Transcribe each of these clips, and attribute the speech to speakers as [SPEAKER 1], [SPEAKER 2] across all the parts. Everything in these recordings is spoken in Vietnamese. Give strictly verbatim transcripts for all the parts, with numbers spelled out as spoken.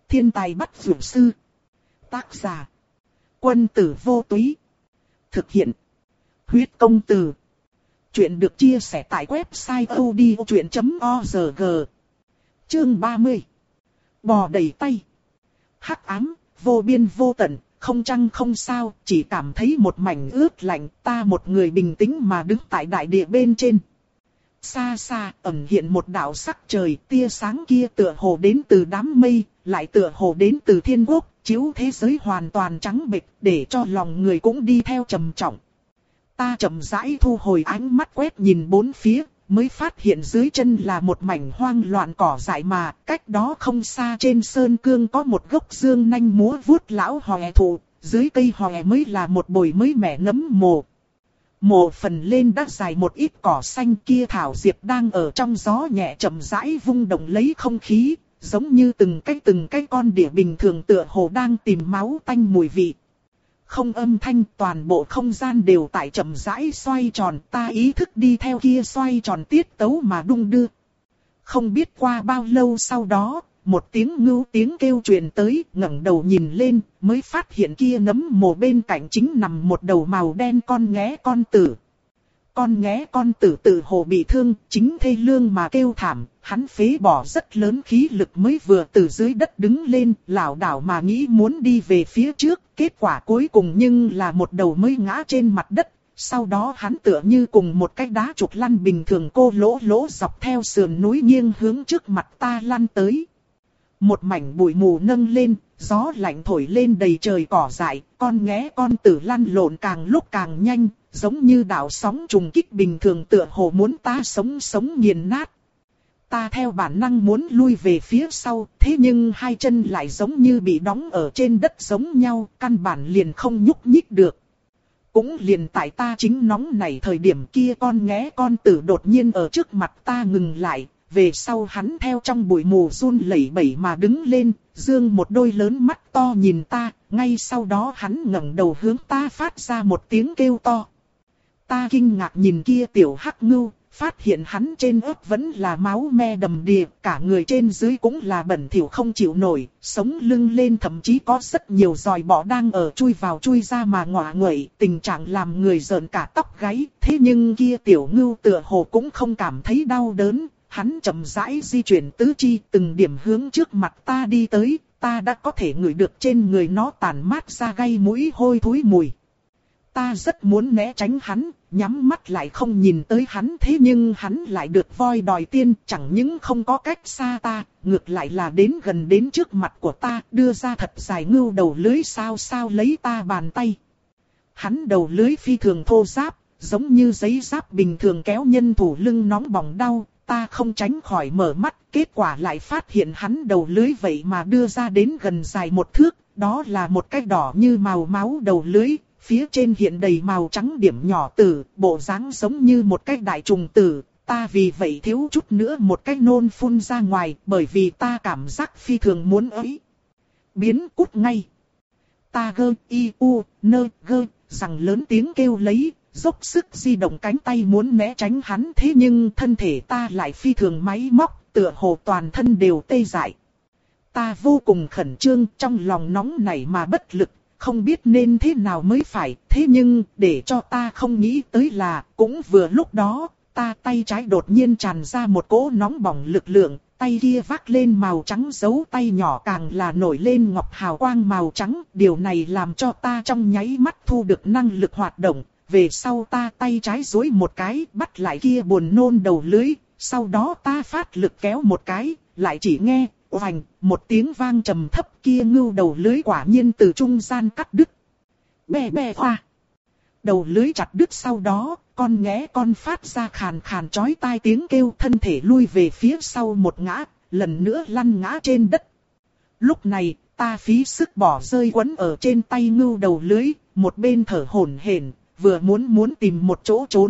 [SPEAKER 1] Thiên tài bắt dược sư. Tác giả. Quân tử vô túy. Thực hiện. Huyết công từ. Chuyện được chia sẻ tại website odchuyện chấm org. Chương ba mươi. Bò đầy tay. Hắc ám, vô biên vô tận, không trăng không sao, chỉ cảm thấy một mảnh ướt lạnh, ta một người bình tĩnh mà đứng tại đại địa bên trên. Xa xa ẩn hiện một đạo sắc trời, tia sáng kia tựa hồ đến từ đám mây, lại tựa hồ đến từ thiên quốc, chiếu thế giới hoàn toàn trắng bệch, để cho lòng người cũng đi theo trầm trọng. Ta chậm rãi thu hồi ánh mắt quét nhìn bốn phía, mới phát hiện dưới chân là một mảnh hoang loạn cỏ dại mà, cách đó không xa trên sơn cương có một gốc dương nanh múa vuốt lão hòe thụ, dưới cây hòe mới là một bồi mới mẻ nấm mồ. Mồ phần lên đã dài một ít cỏ xanh kia, thảo diệp đang ở trong gió nhẹ chậm rãi vung động lấy không khí, giống như từng cái từng cái con đỉa bình thường tựa hồ đang tìm máu tanh mùi vị. Không âm thanh, toàn bộ không gian đều tại chậm rãi xoay tròn, ta ý thức đi theo kia xoay tròn tiết tấu mà đung đưa. Không biết qua bao lâu sau đó, một tiếng ngưu tiếng kêu truyền tới, ngẩng đầu nhìn lên, mới phát hiện kia nấm mồ bên cạnh chính nằm một đầu màu đen con nghé con tử. Con nghé con tử tự hồ bị thương, chính thê lương mà kêu thảm, hắn phế bỏ rất lớn khí lực mới vừa từ dưới đất đứng lên, lảo đảo mà nghĩ muốn đi về phía trước, kết quả cuối cùng nhưng là một đầu mới ngã trên mặt đất, sau đó hắn tựa như cùng một cái đá trục lăn bình thường cô lỗ lỗ dọc theo sườn núi nghiêng hướng trước mặt ta lăn tới. Một mảnh bụi mù nâng lên, gió lạnh thổi lên đầy trời cỏ dại, con nghé con tử lăn lộn càng lúc càng nhanh, giống như đạo sóng trùng kích bình thường tựa hồ muốn ta sống sống nghiền nát. Ta theo bản năng muốn lui về phía sau, thế nhưng hai chân lại giống như bị đóng ở trên đất giống nhau, căn bản liền không nhúc nhích được. Cũng liền tại ta chính nóng nảy thời điểm kia, con nghé con tử đột nhiên ở trước mặt ta ngừng lại. Về sau hắn theo trong bụi mù run lẩy bẩy mà đứng lên, dương một đôi lớn mắt to nhìn ta, ngay sau đó hắn ngẩng đầu hướng ta phát ra một tiếng kêu to. Ta kinh ngạc nhìn kia tiểu hắc ngưu, phát hiện hắn trên ớt vẫn là máu me đầm đìa, cả người trên dưới cũng là bẩn thỉu không chịu nổi, sống lưng lên thậm chí có rất nhiều giòi bọ đang ở chui vào chui ra mà ngọa nguậy, tình trạng làm người rợn cả tóc gáy, thế nhưng kia tiểu ngưu tựa hồ cũng không cảm thấy đau đớn. Hắn chậm rãi di chuyển tứ chi, từng điểm hướng trước mặt ta đi tới, ta đã có thể ngửi được trên người nó tản mát ra gây mũi hôi thối mùi. Ta rất muốn né tránh hắn, nhắm mắt lại không nhìn tới hắn, thế nhưng hắn lại được voi đòi tiên, chẳng những không có cách xa ta, ngược lại là đến gần đến trước mặt của ta, đưa ra thật dài ngưu đầu lưới sao sao lấy ta bàn tay. Hắn đầu lưới phi thường thô ráp, giống như giấy giáp bình thường kéo nhân thủ lưng nóng bỏng đau. Ta không tránh khỏi mở mắt, kết quả lại phát hiện hắn đầu lưới vậy mà đưa ra đến gần dài một thước, đó là một cái đỏ như màu máu đầu lưới, phía trên hiện đầy màu trắng điểm nhỏ tử, bộ dáng giống như một cái đại trùng tử, ta vì vậy thiếu chút nữa một cái nôn phun ra ngoài, bởi vì ta cảm giác phi thường muốn ấy. Biến cút ngay. Ta gơ y u nơ gơ, rằng lớn tiếng kêu lấy. Dốc sức di động cánh tay muốn né tránh hắn, thế nhưng thân thể ta lại phi thường máy móc, tựa hồ toàn thân đều tê dại. Ta vô cùng khẩn trương, trong lòng nóng nảy mà bất lực, không biết nên thế nào mới phải. Thế nhưng, để cho ta không nghĩ tới là, cũng vừa lúc đó, ta tay trái đột nhiên tràn ra một cỗ nóng bỏng lực lượng, tay kia vác lên màu trắng, dấu tay nhỏ càng là nổi lên ngọc hào quang màu trắng. Điều này làm cho ta trong nháy mắt thu được năng lực hoạt động. Về sau ta tay trái duỗi một cái, bắt lại kia buồn nôn đầu lưới, sau đó ta phát lực kéo một cái, lại chỉ nghe, oành, một tiếng vang trầm thấp, kia ngưu đầu lưới quả nhiên từ trung gian cắt đứt. Bè bè hoa. Đầu lưới chặt đứt sau đó, con nghé con phát ra khàn khàn chói tai tiếng kêu, thân thể lui về phía sau một ngã, lần nữa lăn ngã trên đất. Lúc này, ta phí sức bỏ rơi quấn ở trên tay ngưu đầu lưới, một bên thở hổn hển, vừa muốn muốn tìm một chỗ trốn.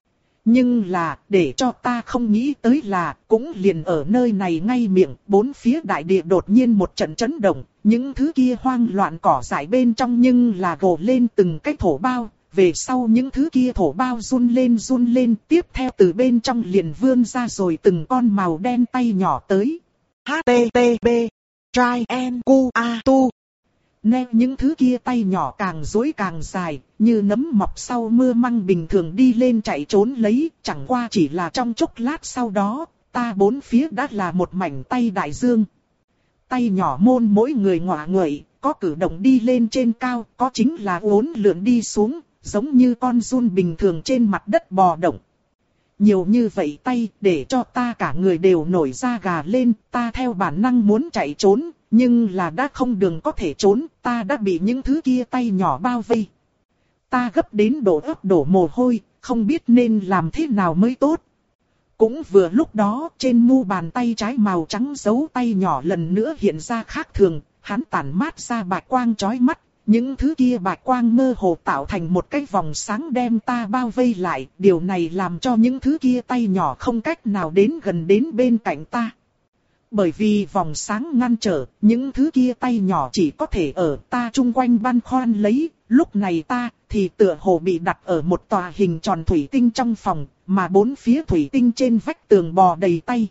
[SPEAKER 1] Nhưng là, để cho ta không nghĩ tới là, cũng liền ở nơi này ngay miệng, bốn phía đại địa đột nhiên một trận chấn động, những thứ kia hoang loạn cỏ dại bên trong nhưng là gồ lên từng cái thổ bao, về sau những thứ kia thổ bao run lên run lên, tiếp theo từ bên trong liền vươn ra rồi từng con màu đen tay nhỏ tới. H T T P Trianguatu. Nè những thứ kia tay nhỏ càng duỗi càng dài, như nấm mọc sau mưa măng bình thường đi lên chạy trốn lấy, chẳng qua chỉ là trong chốc lát sau đó, ta bốn phía đã là một mảnh tay đại dương. Tay nhỏ môn mỗi người ngọa nguậy, có cử động đi lên trên cao, có chính là uốn lượn đi xuống, giống như con giun bình thường trên mặt đất bò động. Nhiều như vậy tay để cho ta cả người đều nổi da gà lên, ta theo bản năng muốn chạy trốn, nhưng là đã không đường có thể trốn, ta đã bị những thứ kia tay nhỏ bao vây. Ta gấp đến độ ướt đổ mồ hôi, không biết nên làm thế nào mới tốt. Cũng vừa lúc đó, trên mu bàn tay trái màu trắng dấu tay nhỏ lần nữa hiện ra khác thường, hắn tản mát ra bạch quang chói mắt. Những thứ kia bạch quang mơ hồ tạo thành một cái vòng sáng đem ta bao vây lại, điều này làm cho những thứ kia tay nhỏ không cách nào đến gần đến bên cạnh ta. Bởi vì vòng sáng ngăn trở, những thứ kia tay nhỏ chỉ có thể ở ta chung quanh băn khoăn lấy, lúc này ta thì tựa hồ bị đặt ở một tòa hình tròn thủy tinh trong phòng, mà bốn phía thủy tinh trên vách tường bò đầy tay.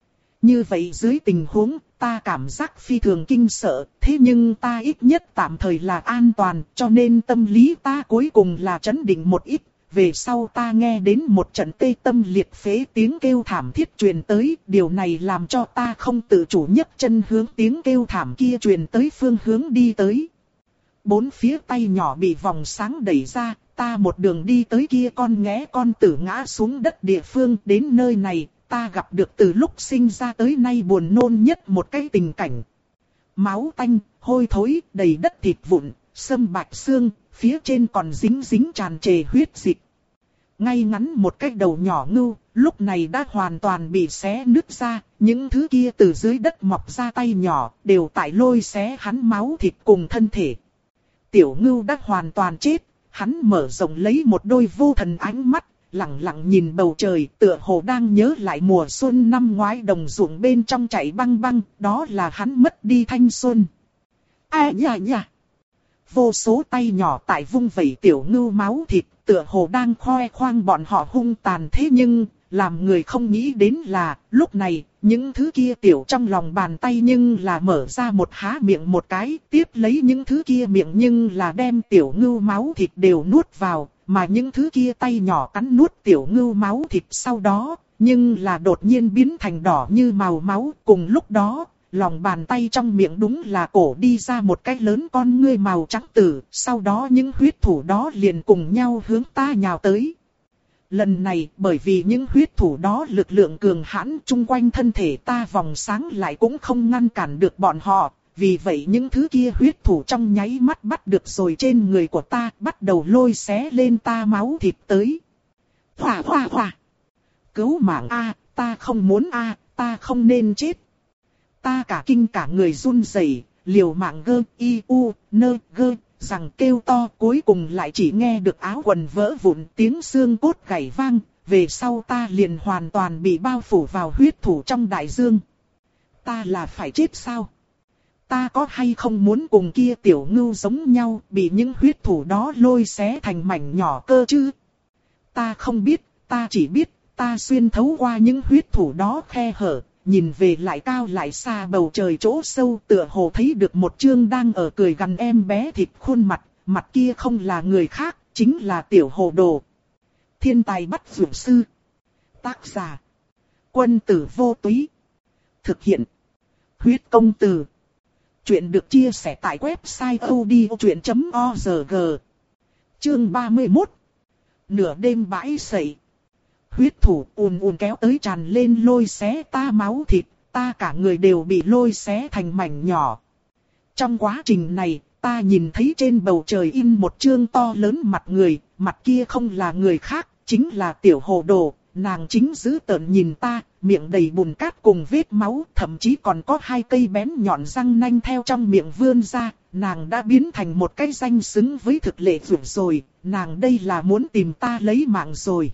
[SPEAKER 1] Như vậy dưới tình huống, ta cảm giác phi thường kinh sợ, thế nhưng ta ít nhất tạm thời là an toàn, cho nên tâm lý ta cuối cùng là trấn định một ít. Về sau ta nghe đến một trận tê tâm liệt phế tiếng kêu thảm thiết truyền tới, điều này làm cho ta không tự chủ nhấc chân hướng tiếng kêu thảm kia truyền tới phương hướng đi tới. Bốn phía tay nhỏ bị vòng sáng đẩy ra, ta một đường đi tới kia con nghé con tử ngã xuống đất địa phương. Đến nơi này, ta gặp được từ lúc sinh ra tới nay buồn nôn nhất một cái tình cảnh. Máu tanh, hôi thối, đầy đất thịt vụn, sâm bạch xương, phía trên còn dính dính tràn trề huyết dịch. Ngay ngắn một cái đầu nhỏ ngưu, lúc này đã hoàn toàn bị xé nứt ra, những thứ kia từ dưới đất mọc ra tay nhỏ, đều tại lôi xé hắn máu thịt cùng thân thể. Tiểu ngưu đã hoàn toàn chết, hắn mở rộng lấy một đôi vô thần ánh mắt, lặng lặng nhìn bầu trời, tựa hồ đang nhớ lại mùa xuân năm ngoái đồng ruộng bên trong chảy băng băng, đó là hắn mất đi thanh xuân. À nha nha! Vô số tay nhỏ tại vung vẩy tiểu ngưu máu thịt, tựa hồ đang khoe khoang bọn họ hung tàn, thế nhưng, làm người không nghĩ đến là, lúc này, những thứ kia tiểu trong lòng bàn tay nhưng là mở ra một há miệng một cái, tiếp lấy những thứ kia miệng nhưng là đem tiểu ngưu máu thịt đều nuốt vào, mà những thứ kia tay nhỏ cắn nuốt tiểu ngưu máu thịt sau đó, nhưng là đột nhiên biến thành đỏ như màu máu, cùng lúc đó. Lòng bàn tay trong miệng đúng là cổ đi ra một cái lớn con ngươi màu trắng tử, sau đó những huyết thủ đó liền cùng nhau hướng ta nhào tới. Lần này, bởi vì những huyết thủ đó lực lượng cường hãn chung quanh thân thể ta vòng sáng lại cũng không ngăn cản được bọn họ, vì vậy những thứ kia huyết thủ trong nháy mắt bắt được rồi trên người của ta, bắt đầu lôi xé lên ta máu thịt tới. Hỏa hỏa hỏa! Cứu mạng a, ta không muốn a, ta không nên chết. Ta cả kinh cả người run rẩy, liều mạng gơ, y u, nơ, gơ, rằng kêu to, cuối cùng lại chỉ nghe được áo quần vỡ vụn, tiếng xương cốt gãy vang, về sau ta liền hoàn toàn bị bao phủ vào huyết thủ trong đại dương. Ta là phải chết sao? Ta có hay không muốn cùng kia tiểu ngưu giống nhau, bị những huyết thủ đó lôi xé thành mảnh nhỏ cơ chứ? Ta không biết, ta chỉ biết, ta xuyên thấu qua những huyết thủ đó khe hở. Nhìn về lại cao lại xa bầu trời chỗ sâu, tựa hồ thấy được một chương đang ở cười gằn em bé thịt khuôn mặt, mặt kia không là người khác, chính là tiểu hồ đồ. Thiên tài bắt dược sư. Tác giả. Quân tử vô túy. Thực hiện. Huyết công từ. Chuyện được chia sẻ tại website odchuyện chấm org. Chương ba mươi mốt. Nửa đêm bãi sậy. Huyết thủ ùn ùn kéo tới tràn lên lôi xé ta máu thịt, ta cả người đều bị lôi xé thành mảnh nhỏ. Trong quá trình này, ta nhìn thấy trên bầu trời in một chương to lớn mặt người, mặt kia không là người khác, chính là tiểu hồ đồ, nàng chính giữ tợn nhìn ta, miệng đầy bùn cát cùng vết máu, thậm chí còn có hai cây bén nhọn răng nanh theo trong miệng vươn ra, nàng đã biến thành một cái danh xứng với thực lệ vượt rồi, nàng đây là muốn tìm ta lấy mạng rồi.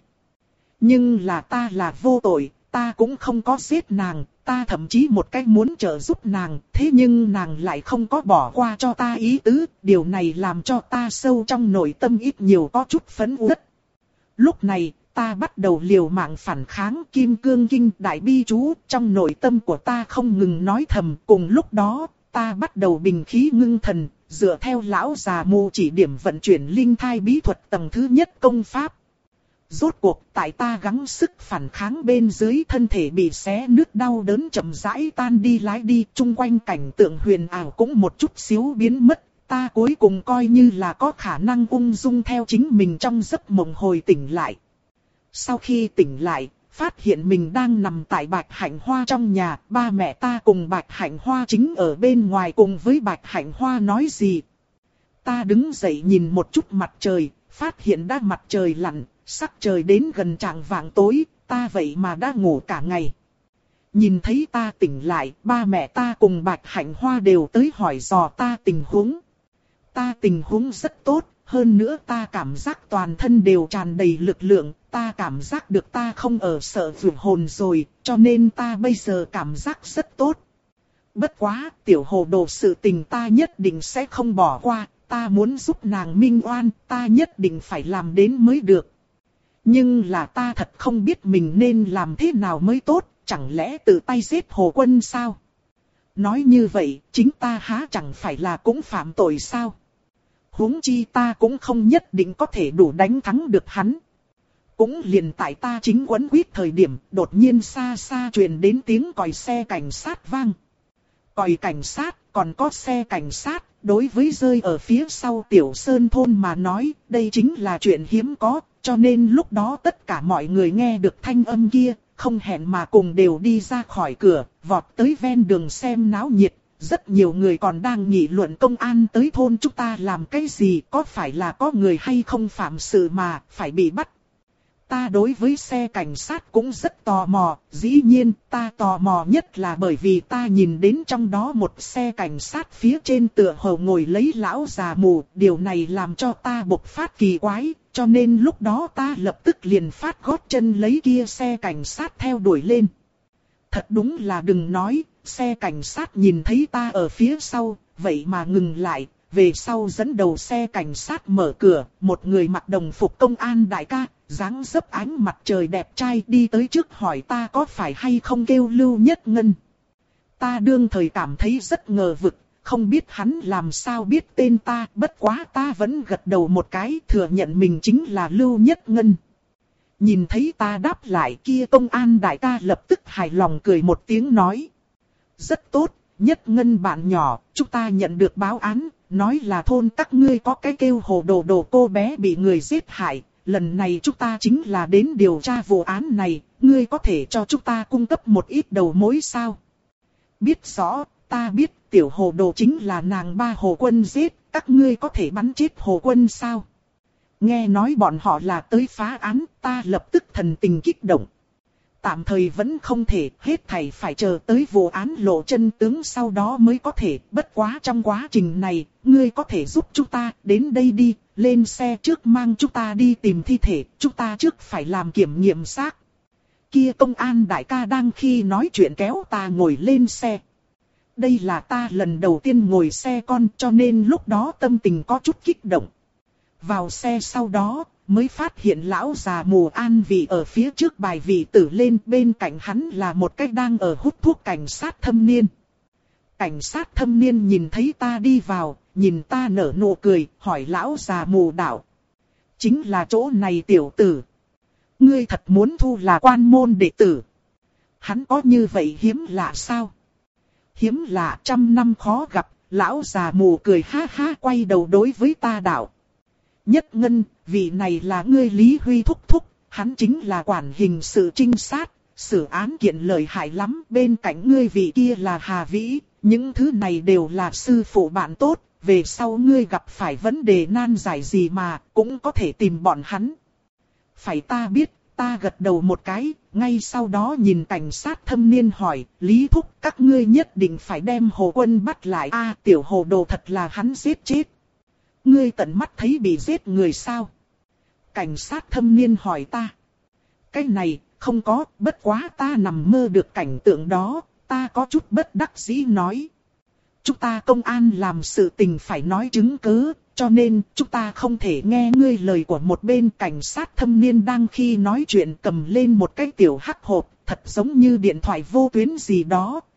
[SPEAKER 1] Nhưng là ta là vô tội, ta cũng không có giết nàng, ta thậm chí một cách muốn trợ giúp nàng, thế nhưng nàng lại không có bỏ qua cho ta ý tứ, điều này làm cho ta sâu trong nội tâm ít nhiều có chút phẫn uất. Lúc này, ta bắt đầu liều mạng phản kháng kim cương kinh đại bi chú, trong nội tâm của ta không ngừng nói thầm, cùng lúc đó, ta bắt đầu bình khí ngưng thần, dựa theo lão già mù chỉ điểm vận chuyển linh thai bí thuật tầng thứ nhất công pháp. Rốt cuộc tại ta gắng sức phản kháng bên dưới, thân thể bị xé nứt đau đớn chậm rãi tan đi lái đi, chung quanh cảnh tượng huyền ảo cũng một chút xíu biến mất. Ta cuối cùng coi như là có khả năng ung dung theo chính mình trong giấc mộng hồi tỉnh lại. Sau khi tỉnh lại, phát hiện mình đang nằm tại Bạch Hạnh Hoa trong nhà, ba mẹ ta cùng Bạch Hạnh Hoa chính ở bên ngoài cùng với Bạch Hạnh Hoa nói gì. Ta đứng dậy nhìn một chút mặt trời, phát hiện đã mặt trời lặn, sắc trời đến gần chạng vạng tối, ta vậy mà đã ngủ cả ngày. Nhìn thấy ta tỉnh lại, ba mẹ ta cùng Bạch Hạnh Hoa đều tới hỏi dò ta tình huống. Ta tình huống rất tốt, hơn nữa ta cảm giác toàn thân đều tràn đầy lực lượng, ta cảm giác được ta không ở sợ vượt hồn rồi, cho nên ta bây giờ cảm giác rất tốt. Bất quá, tiểu hồ đồ sự tình ta nhất định sẽ không bỏ qua, ta muốn giúp nàng minh oan, ta nhất định phải làm đến mới được. Nhưng là ta thật không biết mình nên làm thế nào mới tốt, chẳng lẽ tự tay giết Hồ Quân sao? Nói như vậy, chính ta há chẳng phải là cũng phạm tội sao? Huống chi ta cũng không nhất định có thể đủ đánh thắng được hắn. Cũng liền tại ta chính quấn quýt thời điểm, đột nhiên xa xa truyền đến tiếng còi xe cảnh sát vang. Còi cảnh sát, còn có xe cảnh sát, đối với rơi ở phía sau Tiểu Sơn thôn mà nói, đây chính là chuyện hiếm có, cho nên lúc đó tất cả mọi người nghe được thanh âm kia, không hẹn mà cùng đều đi ra khỏi cửa, vọt tới ven đường xem náo nhiệt. Rất nhiều người còn đang nghị luận công an tới thôn chúng ta làm cái gì, có phải là có người hay không phạm sự mà phải bị bắt. Ta đối với xe cảnh sát cũng rất tò mò, dĩ nhiên ta tò mò nhất là bởi vì ta nhìn đến trong đó một xe cảnh sát phía trên tựa hồ ngồi lấy lão già mù, điều này làm cho ta bộc phát kỳ quái, cho nên lúc đó ta lập tức liền phát gót chân lấy kia xe cảnh sát theo đuổi lên. Thật đúng là đừng nói, xe cảnh sát nhìn thấy ta ở phía sau, vậy mà ngừng lại, về sau dẫn đầu xe cảnh sát mở cửa, một người mặc đồng phục công an đại ca, dáng dấp ánh mặt trời đẹp trai đi tới trước hỏi ta có phải hay không kêu Lưu Nhất Ngân. Ta đương thời cảm thấy rất ngờ vực, không biết hắn làm sao biết tên ta, bất quá ta vẫn gật đầu một cái thừa nhận mình chính là Lưu Nhất Ngân. Nhìn thấy ta đáp lại kia công an đại ca lập tức hài lòng cười một tiếng nói. Rất tốt, Nhất Ngân bạn nhỏ, chúng ta nhận được báo án, nói là thôn các ngươi có cái kêu hồ đồ đồ cô bé bị người giết hại. Lần này chúng ta chính là đến điều tra vụ án này, ngươi có thể cho chúng ta cung cấp một ít đầu mối sao? Biết rõ, ta biết tiểu hồ đồ chính là nàng ba Hồ Quân giết, các ngươi có thể bắn chết Hồ Quân sao? Nghe nói bọn họ là tới phá án, ta lập tức thần tình kích động. Tạm thời vẫn không thể, hết thảy phải chờ tới vụ án lộ chân tướng sau đó mới có thể. Bất quá trong quá trình này, ngươi có thể giúp chúng ta, đến đây đi, lên xe trước mang chúng ta đi tìm thi thể, chúng ta trước phải làm kiểm nghiệm xác. Kia công an đại ca đang khi nói chuyện kéo ta ngồi lên xe. Đây là ta lần đầu tiên ngồi xe con cho nên lúc đó tâm tình có chút kích động. Vào xe sau đó, mới phát hiện lão già mù an vị ở phía trước bài vị tử lên, bên cạnh hắn là một cái đang ở hút thuốc cảnh sát thâm niên. Cảnh sát thâm niên nhìn thấy ta đi vào, nhìn ta nở nụ cười, hỏi lão già mù đạo. Chính là chỗ này tiểu tử. Ngươi thật muốn thu là quan môn đệ tử. Hắn có như vậy hiếm lạ sao? Hiếm lạ trăm năm khó gặp, lão già mù cười ha ha quay đầu đối với ta đạo. Nhất Ngân, vị này là ngươi Lý Huy thúc thúc, hắn chính là quản hình sự trinh sát, xử án kiện lợi hại lắm, bên cạnh ngươi vị kia là Hà Vĩ, những thứ này đều là sư phụ bạn tốt, về sau ngươi gặp phải vấn đề nan giải gì mà, cũng có thể tìm bọn hắn. Phải ta biết, ta gật đầu một cái, ngay sau đó nhìn cảnh sát thâm niên hỏi, Lý thúc các ngươi nhất định phải đem Hồ Quân bắt lại a tiểu hồ đồ thật là hắn giết chết. Ngươi tận mắt thấy bị giết người sao? Cảnh sát thâm niên hỏi ta. Cái này, không có, bất quá ta nằm mơ được cảnh tượng đó, ta có chút bất đắc dĩ nói. Chúng ta công an làm sự tình phải nói chứng cứ, cho nên chúng ta không thể nghe ngươi lời của một bên. Cảnh sát thâm niên đang khi nói chuyện cầm lên một cái tiểu hắc hộp, thật giống như điện thoại vô tuyến gì đó.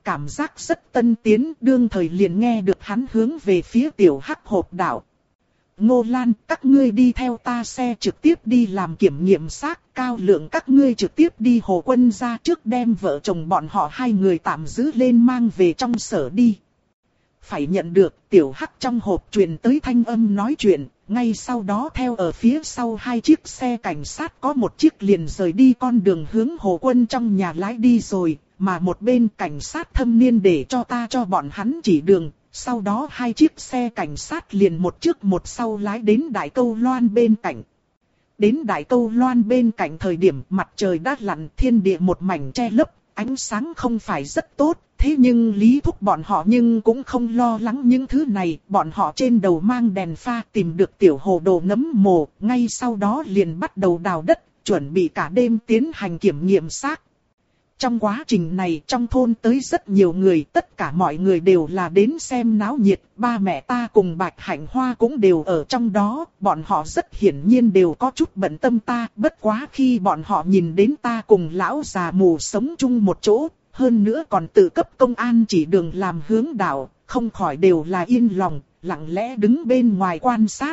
[SPEAKER 1] cảm giác rất tân tiến, đương thời liền nghe được hắn hướng về phía tiểu hắc hộp đạo. Ngô Lan, các ngươi đi theo ta xe trực tiếp đi làm kiểm nghiệm xác, Cao Lượng các ngươi trực tiếp đi Hồ Quân ra trước đem vợ chồng bọn họ hai người tạm giữ lên mang về trong sở đi. Phải nhận được, tiểu hắc trong hộp truyền tới thanh âm nói chuyện, ngay sau đó theo ở phía sau hai chiếc xe cảnh sát có một chiếc liền rời đi con đường hướng Hồ Quân trong nhà lái đi rồi, mà một bên cảnh sát thâm niên để cho ta cho bọn hắn chỉ đường. Sau đó hai chiếc xe cảnh sát liền một trước một sau lái đến Đại Câu Loan bên cạnh. Đến Đại Câu Loan bên cạnh thời điểm mặt trời đã lặn, thiên địa một mảnh che lấp, ánh sáng không phải rất tốt. Thế nhưng Lý Thúc bọn họ nhưng cũng không lo lắng những thứ này, bọn họ trên đầu mang đèn pha tìm được tiểu hồ đồ nấm mồ, ngay sau đó liền bắt đầu đào đất, chuẩn bị cả đêm tiến hành kiểm nghiệm xác. Trong quá trình này trong thôn tới rất nhiều người, tất cả mọi người đều là đến xem náo nhiệt, ba mẹ ta cùng Bạch Hạnh Hoa cũng đều ở trong đó, bọn họ rất hiển nhiên đều có chút bận tâm ta, bất quá khi bọn họ nhìn đến ta cùng lão già mù sống chung một chỗ, hơn nữa còn tự cấp công an chỉ đường làm hướng đạo, không khỏi đều là yên lòng, lặng lẽ đứng bên ngoài quan sát.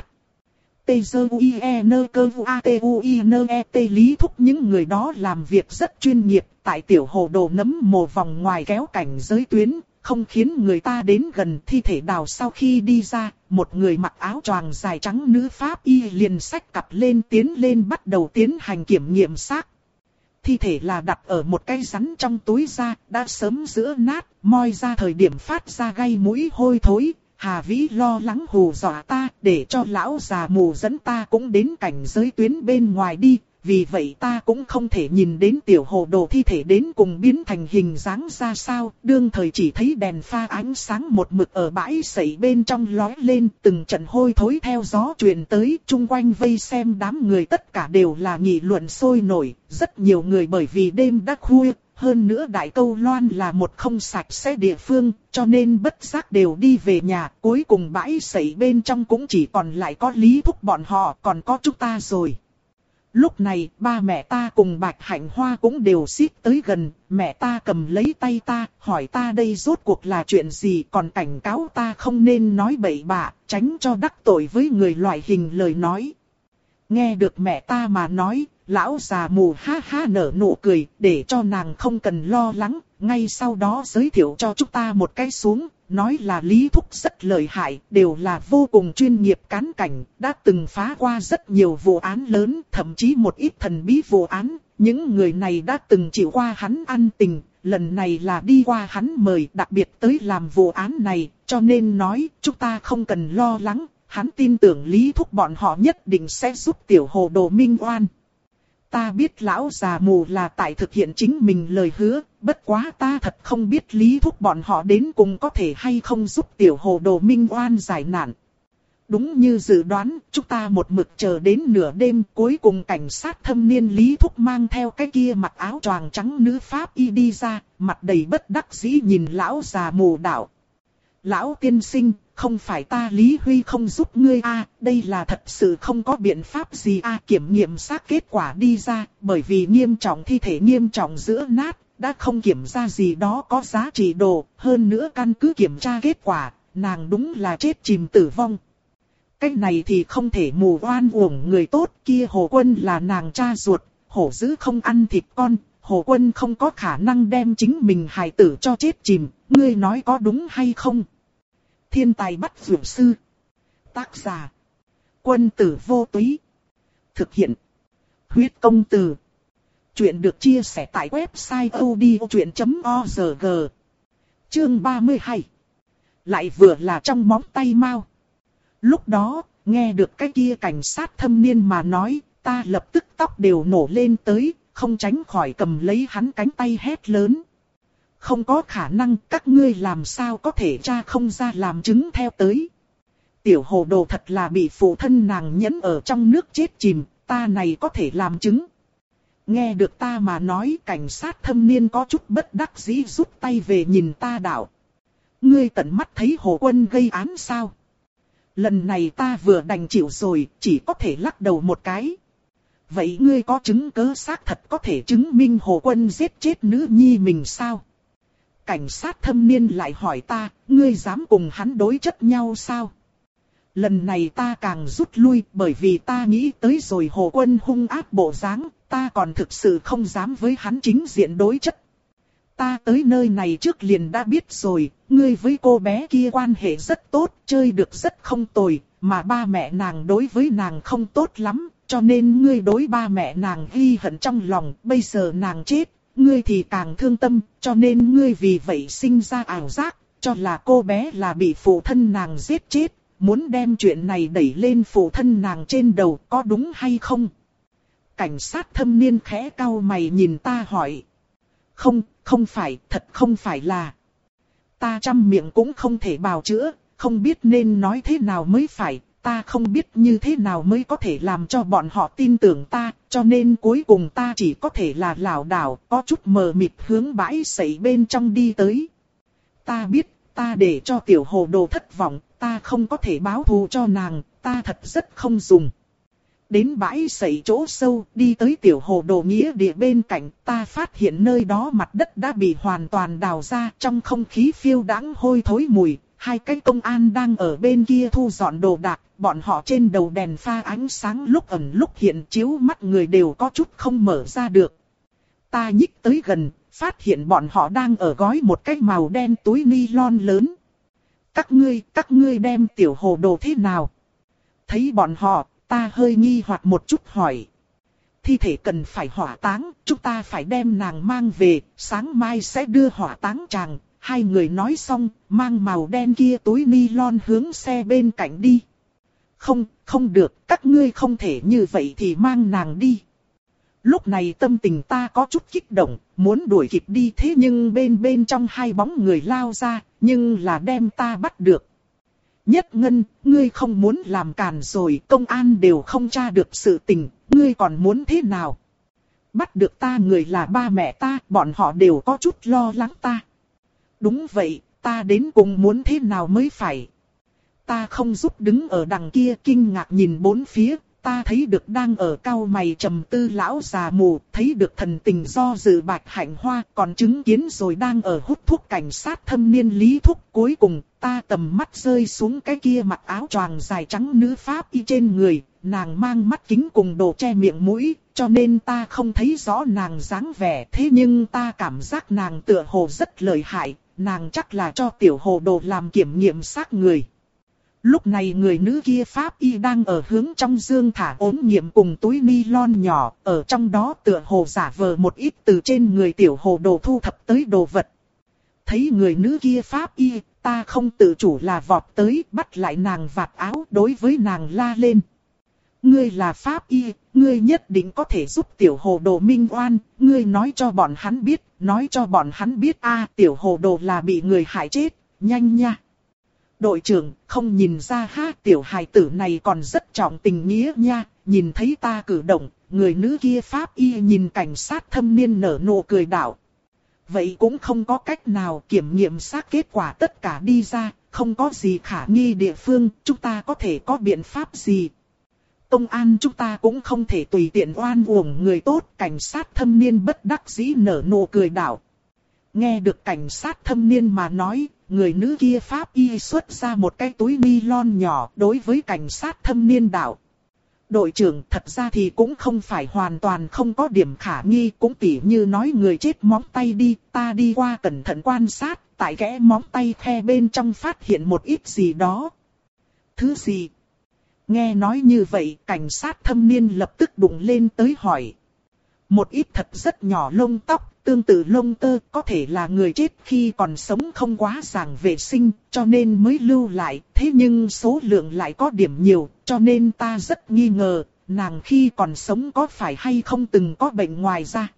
[SPEAKER 1] Tê dơ u i e nơ cơ vu a tê u i nơ e tê Lý Thúc những người đó làm việc rất chuyên nghiệp, tại tiểu hồ đồ nấm mồ vòng ngoài kéo cảnh giới tuyến, không khiến người ta đến gần. Thi thể đào sau khi đi ra, một người mặc áo choàng dài trắng nữ pháp y liền xách cặp lên tiến lên bắt đầu tiến hành kiểm nghiệm xác. Thi thể là đặt ở một cái rắn trong túi da, đã sớm giữa nát, moi ra thời điểm phát ra gây mũi hôi thối. Hà Vĩ lo lắng hù dọa ta, để cho lão già mù dẫn ta cũng đến cảnh giới tuyến bên ngoài đi, vì vậy ta cũng không thể nhìn đến tiểu hồ đồ thi thể đến cùng biến thành hình dáng ra sao, đương thời chỉ thấy đèn pha ánh sáng một mực ở bãi sậy bên trong lóe lên, từng trận hôi thối theo gió truyền tới, chung quanh vây xem đám người tất cả đều là nghị luận sôi nổi, rất nhiều người bởi vì đêm đã khuya. Hơn nữa Đại Câu Loan là một không sạch sẽ địa phương, cho nên bất giác đều đi về nhà. Cuối cùng bãi sậy bên trong cũng chỉ còn lại có Lý Thúc bọn họ, còn có chúng ta rồi. Lúc này, ba mẹ ta cùng Bạch Hạnh Hoa cũng đều xít tới gần. Mẹ ta cầm lấy tay ta, hỏi ta đây rốt cuộc là chuyện gì, còn cảnh cáo ta không nên nói bậy bạ, tránh cho đắc tội với người loại hình lời nói. Nghe được mẹ ta mà nói, lão già mù ha ha nở nụ cười, để cho nàng không cần lo lắng, ngay sau đó giới thiệu cho chúng ta một cái xuống, nói là Lý Thúc rất lợi hại, đều là vô cùng chuyên nghiệp cán cảnh, đã từng phá qua rất nhiều vụ án lớn, thậm chí một ít thần bí vụ án, những người này đã từng chịu qua hắn ăn tình, lần này là đi qua hắn mời đặc biệt tới làm vụ án này, cho nên nói chúng ta không cần lo lắng, hắn tin tưởng Lý Thúc bọn họ nhất định sẽ giúp tiểu hồ đồ minh oan. Ta biết lão già mù là tại thực hiện chính mình lời hứa, bất quá ta thật không biết Lý Thúc bọn họ đến cùng có thể hay không giúp tiểu hồ đồ minh oan giải nạn. Đúng như dự đoán, chúng ta một mực chờ đến nửa đêm, cuối cùng cảnh sát thâm niên Lý Thúc mang theo cái kia mặc áo choàng trắng nữ pháp y đi ra, mặt đầy bất đắc dĩ nhìn lão già mù đạo. Lão tiên sinh, không phải ta Lý Huy không giúp ngươi a, à, đây là thật sự không có biện pháp gì a, à, kiểm nghiệm xác kết quả đi ra, bởi vì nghiêm trọng thi thể nghiêm trọng giữa nát, đã không kiểm ra gì đó có giá trị đồ, hơn nữa căn cứ kiểm tra kết quả, nàng đúng là chết chìm tử vong. Cái này thì không thể mù oan uổng người tốt, kia Hồ Quân là nàng cha ruột, hổ dữ không ăn thịt con, Hồ Quân không có khả năng đem chính mình hài tử cho chết chìm, ngươi nói có đúng hay không? Thiên tài bắt dược sư. Tác giả. Quân tử vô túy. Thực hiện. Huyết công từ. Chuyện được chia sẻ tại website odchuyện chấm org. Chương ba mươi hai. Lại vừa là trong móng tay mau. Lúc đó, nghe được cái kia cảnh sát thâm niên mà nói, ta lập tức tóc đều nổ lên tới, không tránh khỏi cầm lấy hắn cánh tay hét lớn. Không có khả năng, các ngươi làm sao có thể tra không ra làm chứng theo tới. Tiểu hồ đồ thật là bị phụ thân nàng nhẫn ở trong nước chết chìm, ta này có thể làm chứng. Nghe được ta mà nói, cảnh sát thâm niên có chút bất đắc dĩ rút tay về nhìn ta đạo. Ngươi tận mắt thấy Hồ Quân gây án sao? Lần này ta vừa đành chịu rồi, chỉ có thể lắc đầu một cái. Vậy ngươi có chứng cứ xác thật có thể chứng minh Hồ Quân giết chết nữ nhi mình sao? cảnh sát thâm niên lại hỏi ta, ngươi dám cùng hắn đối chất nhau sao? Lần này ta càng rút lui bởi vì ta nghĩ tới rồi Hồ Quân hung ác bộ dáng, ta còn thực sự không dám với hắn chính diện đối chất. Ta tới nơi này trước liền đã biết rồi, ngươi với cô bé kia quan hệ rất tốt, chơi được rất không tồi, mà ba mẹ nàng đối với nàng không tốt lắm, cho nên ngươi đối ba mẹ nàng ghi hận trong lòng, bây giờ nàng chết, ngươi thì càng thương tâm, cho nên ngươi vì vậy sinh ra ảo giác, cho là cô bé là bị phụ thân nàng giết chết, muốn đem chuyện này đẩy lên phụ thân nàng trên đầu, có đúng hay không? Cảnh sát thâm niên khẽ cau mày nhìn ta hỏi. Không, không phải, thật không phải là. Ta trăm miệng cũng không thể bào chữa, không biết nên nói thế nào mới phải, ta không biết như thế nào mới có thể làm cho bọn họ tin tưởng ta, cho nên cuối cùng ta chỉ có thể là lảo đảo, có chút mờ mịt hướng bãi sậy bên trong đi tới. Ta biết, ta để cho tiểu hồ đồ thất vọng, ta không có thể báo thù cho nàng, ta thật rất không dùng. Đến bãi sậy chỗ sâu, đi tới tiểu hồ đồ nghĩa địa bên cạnh, ta phát hiện nơi đó mặt đất đã bị hoàn toàn đào ra, trong không khí phiêu đãng hôi thối mùi, hai cái công an đang ở bên kia thu dọn đồ đạc, bọn họ trên đầu đèn pha ánh sáng lúc ẩn lúc hiện chiếu mắt người đều có chút không mở ra được. Ta nhích tới gần, phát hiện bọn họ đang ở gói một cái màu đen túi ni-lon lớn. Các ngươi, các ngươi đem tiểu hồ đồ thế nào? Thấy bọn họ, ta hơi nghi hoặc một chút hỏi. Thi thể cần phải hỏa táng, chúng ta phải đem nàng mang về, sáng mai sẽ đưa hỏa táng chàng. Hai người nói xong, mang màu đen kia túi ni-lon hướng xe bên cạnh đi. Không, không được, các ngươi không thể như vậy thì mang nàng đi. Lúc này tâm tình ta có chút kích động, muốn đuổi kịp đi thế nhưng bên bên trong hai bóng người lao ra, nhưng là đem ta bắt được. Nhất Ngân, ngươi không muốn làm càn rồi, công an đều không tra được sự tình, ngươi còn muốn thế nào? Bắt được ta người là ba mẹ ta, bọn họ đều có chút lo lắng ta. Đúng vậy, ta đến cùng muốn thế nào mới phải? Ta không giúp đứng ở đằng kia kinh ngạc nhìn bốn phía, ta thấy được đang ở cau mày trầm tư lão già mù, thấy được thần tình do dự Bạch Hạnh Hoa, còn chứng kiến rồi đang ở hút thuốc cảnh sát thâm niên Lý Thúc. Cuối cùng, ta tầm mắt rơi xuống cái kia mặc áo choàng dài trắng nữ pháp y trên người, nàng mang mắt kính cùng đồ che miệng mũi, cho nên ta không thấy rõ nàng dáng vẻ. Thế nhưng ta cảm giác nàng tựa hồ rất lợi hại, nàng chắc là cho tiểu hồ đồ làm kiểm nghiệm xác người. Lúc này người nữ kia pháp y đang ở hướng trong dương thả ốm nghiệm cùng túi ni-lon nhỏ, ở trong đó tựa hồ giả vờ một ít từ trên người tiểu hồ đồ thu thập tới đồ vật. Thấy người nữ kia pháp y, ta không tự chủ là vọt tới, bắt lại nàng vạt áo, đối với nàng la lên. Ngươi là pháp y, ngươi nhất định có thể giúp tiểu hồ đồ minh oan, ngươi nói cho bọn hắn biết, nói cho bọn hắn biết a tiểu hồ đồ là bị người hại chết, nhanh nha. Đội trưởng, không nhìn ra ha, tiểu hài tử này còn rất trọng tình nghĩa nha, nhìn thấy ta cử động, người nữ kia pháp y nhìn cảnh sát thâm niên nở nụ cười đạo. Vậy cũng không có cách nào, kiểm nghiệm xác kết quả tất cả đi ra, không có gì khả nghi địa phương, chúng ta có thể có biện pháp gì? Công an chúng ta cũng không thể tùy tiện oan uổng người tốt, cảnh sát thâm niên bất đắc dĩ nở nụ cười đạo. Nghe được cảnh sát thâm niên mà nói, người nữ kia pháp y xuất ra một cái túi ni-lon nhỏ đối với cảnh sát thâm niên đạo. Đội trưởng, thật ra thì cũng không phải hoàn toàn không có điểm khả nghi, cũng tỉ như nói người chết móng tay đi, ta đi qua cẩn thận quan sát, tại kẽ móng tay khe bên trong phát hiện một ít gì đó. Thứ gì? Nghe nói như vậy, cảnh sát thâm niên lập tức đụng lên tới hỏi. Một ít thật rất nhỏ lông tóc, tương tự lông tơ, có thể là người chết khi còn sống không quá giảng vệ sinh, cho nên mới lưu lại, thế nhưng số lượng lại có điểm nhiều, cho nên ta rất nghi ngờ, nàng khi còn sống có phải hay không từng có bệnh ngoài da.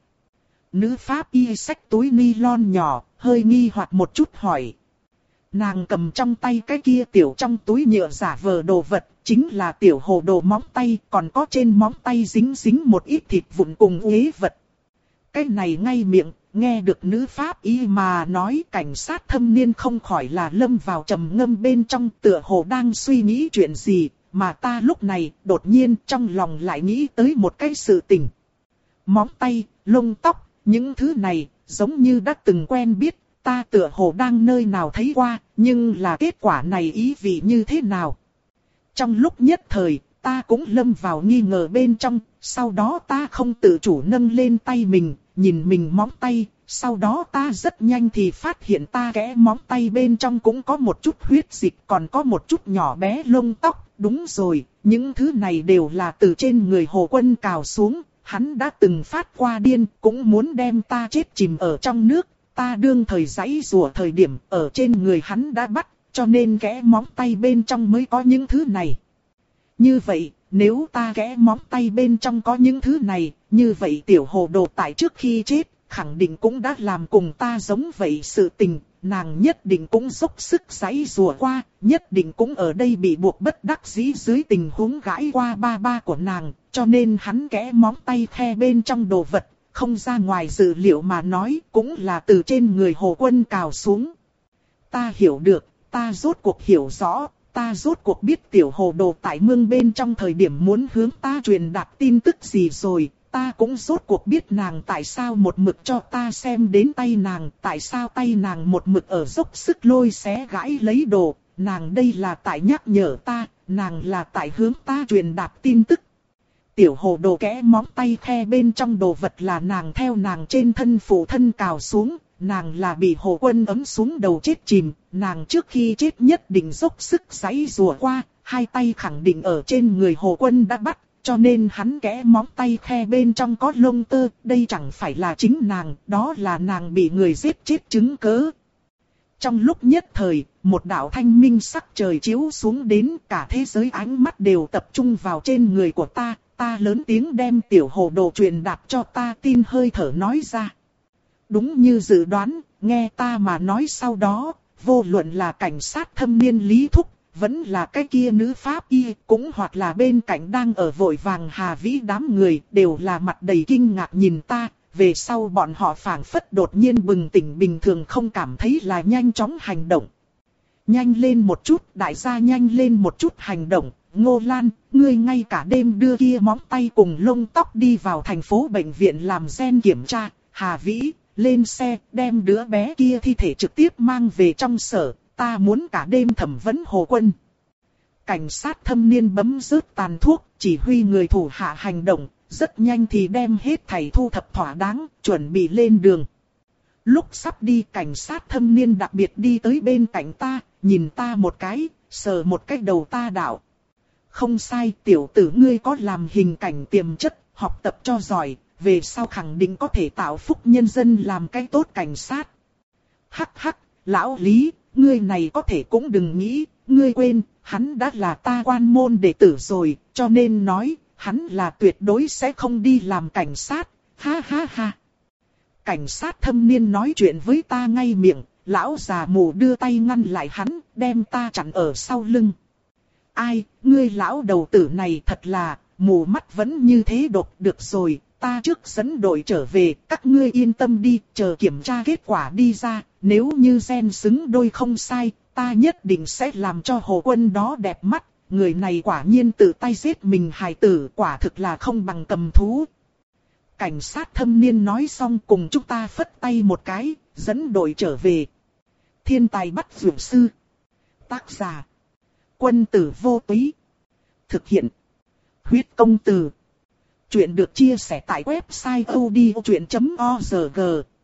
[SPEAKER 1] Nữ pháp y xách túi ni-lon nhỏ, hơi nghi hoặc một chút hỏi. Nàng cầm trong tay cái kia tiểu trong túi nhựa giả vờ đồ vật, chính là tiểu hồ đồ móng tay, còn có trên móng tay dính dính một ít thịt vụn cùng uế vật. Cái này ngay miệng, nghe được nữ pháp y mà nói, cảnh sát thâm niên không khỏi là lâm vào trầm ngâm bên trong, tựa hồ đang suy nghĩ chuyện gì, mà ta lúc này đột nhiên trong lòng lại nghĩ tới một cái sự tình. Móng tay, lông tóc, những thứ này giống như đã từng quen biết, ta tựa hồ đang nơi nào thấy qua, nhưng là kết quả này ý vị như thế nào? Trong lúc nhất thời, ta cũng lâm vào nghi ngờ bên trong, sau đó ta không tự chủ nâng lên tay mình, nhìn mình móng tay, sau đó ta rất nhanh thì phát hiện ta kẽ móng tay bên trong cũng có một chút huyết dịch, còn có một chút nhỏ bé lông tóc. Đúng rồi, những thứ này đều là từ trên người Hồ Quân cào xuống, hắn đã từng phát qua điên, cũng muốn đem ta chết chìm ở trong nước. Ta đương thời giãy giụa thời điểm ở trên người hắn đã bắt, cho nên kẽ móng tay bên trong mới có những thứ này. Như vậy, nếu ta kẽ móng tay bên trong có những thứ này, như vậy tiểu hồ đồ tại trước khi chết, khẳng định cũng đã làm cùng ta giống vậy sự tình, nàng nhất định cũng dốc sức giãy giụa qua, nhất định cũng ở đây bị buộc bất đắc dĩ dưới tình huống gãi qua ba ba của nàng, cho nên hắn kẽ móng tay khe bên trong đồ vật, không ra ngoài dự liệu mà nói, cũng là từ trên người Hồ Quân cào xuống. Ta hiểu được, ta rốt cuộc hiểu rõ, ta rốt cuộc biết tiểu hồ đồ tại mương bên trong thời điểm muốn hướng ta truyền đạt tin tức gì rồi. Ta cũng rốt cuộc biết nàng tại sao một mực cho ta xem đến tay nàng, tại sao tay nàng một mực ở dốc sức lôi xé gãi lấy đồ, nàng đây là tại nhắc nhở ta, nàng là tại hướng ta truyền đạt tin tức. Tiểu hồ đồ kẽ móng tay khe bên trong đồ vật là nàng theo nàng trên thân phụ thân cào xuống, nàng là bị Hồ Quân ấm xuống đầu chết chìm, nàng trước khi chết nhất định dốc sức giãy giụa qua, hai tay khẳng định ở trên người Hồ Quân đã bắt. Cho nên hắn kẽ móng tay khe bên trong có lông tơ, đây chẳng phải là chính nàng, đó là nàng bị người giết chết chứng cớ. Trong lúc nhất thời, một đạo thanh minh sắc trời chiếu xuống đến, cả thế giới ánh mắt đều tập trung vào trên người của ta, ta lớn tiếng đem tiểu hồ đồ truyền đạt cho ta tin hơi thở nói ra. Đúng như dự đoán, nghe ta mà nói sau đó, vô luận là cảnh sát thâm niên Lý Thúc, vẫn là cái kia nữ pháp y, cũng hoặc là bên cạnh đang ở vội vàng Hà Vĩ đám người, đều là mặt đầy kinh ngạc nhìn ta, về sau bọn họ phảng phất đột nhiên bừng tỉnh bình thường không cảm thấy là nhanh chóng hành động. Nhanh lên một chút, đại gia nhanh lên một chút hành động, Ngô Lan, ngươi ngay cả đêm đưa kia móng tay cùng lông tóc đi vào thành phố bệnh viện làm gen kiểm tra, Hà Vĩ, lên xe, đem đứa bé kia thi thể trực tiếp mang về trong sở. Ta muốn cả đêm thẩm vấn Hồ Quân. Cảnh sát thâm niên bấm rớt tàn thuốc, chỉ huy người thủ hạ hành động, rất nhanh thì đem hết thảy thu thập thỏa đáng, chuẩn bị lên đường. Lúc sắp đi, cảnh sát thâm niên đặc biệt đi tới bên cạnh ta, nhìn ta một cái, sờ một cái đầu ta đạo. Không sai, tiểu tử ngươi có làm hình cảnh tiềm chất, học tập cho giỏi, về sau khẳng định có thể tạo phúc nhân dân làm cái tốt cảnh sát. Hắc hắc, lão Lý. Ngươi này có thể cũng đừng nghĩ, ngươi quên, hắn đã là ta quan môn đệ tử rồi, cho nên nói, hắn là tuyệt đối sẽ không đi làm cảnh sát, ha ha ha. Cảnh sát thâm niên nói chuyện với ta ngay miệng, lão già mù đưa tay ngăn lại hắn, đem ta chặn ở sau lưng. Ai, ngươi lão đầu tử này thật là, mù mắt vẫn như thế độc, được rồi, ta trước dẫn đội trở về, các ngươi yên tâm đi, chờ kiểm tra kết quả đi ra, nếu như gen xứng đôi không sai, ta nhất định sẽ làm cho Hồ Quân đó đẹp mắt, người này quả nhiên tự tay giết mình hài tử, quả thực là không bằng cầm thú. Cảnh sát thâm niên nói xong cùng chúng ta phất tay một cái, dẫn đội trở về. Thiên tài bắt dược sư. Tác giả. Quân tử vô túy. Thực hiện. Huyết công từ. Chuyện được chia sẻ tại website odchuyện chấm org.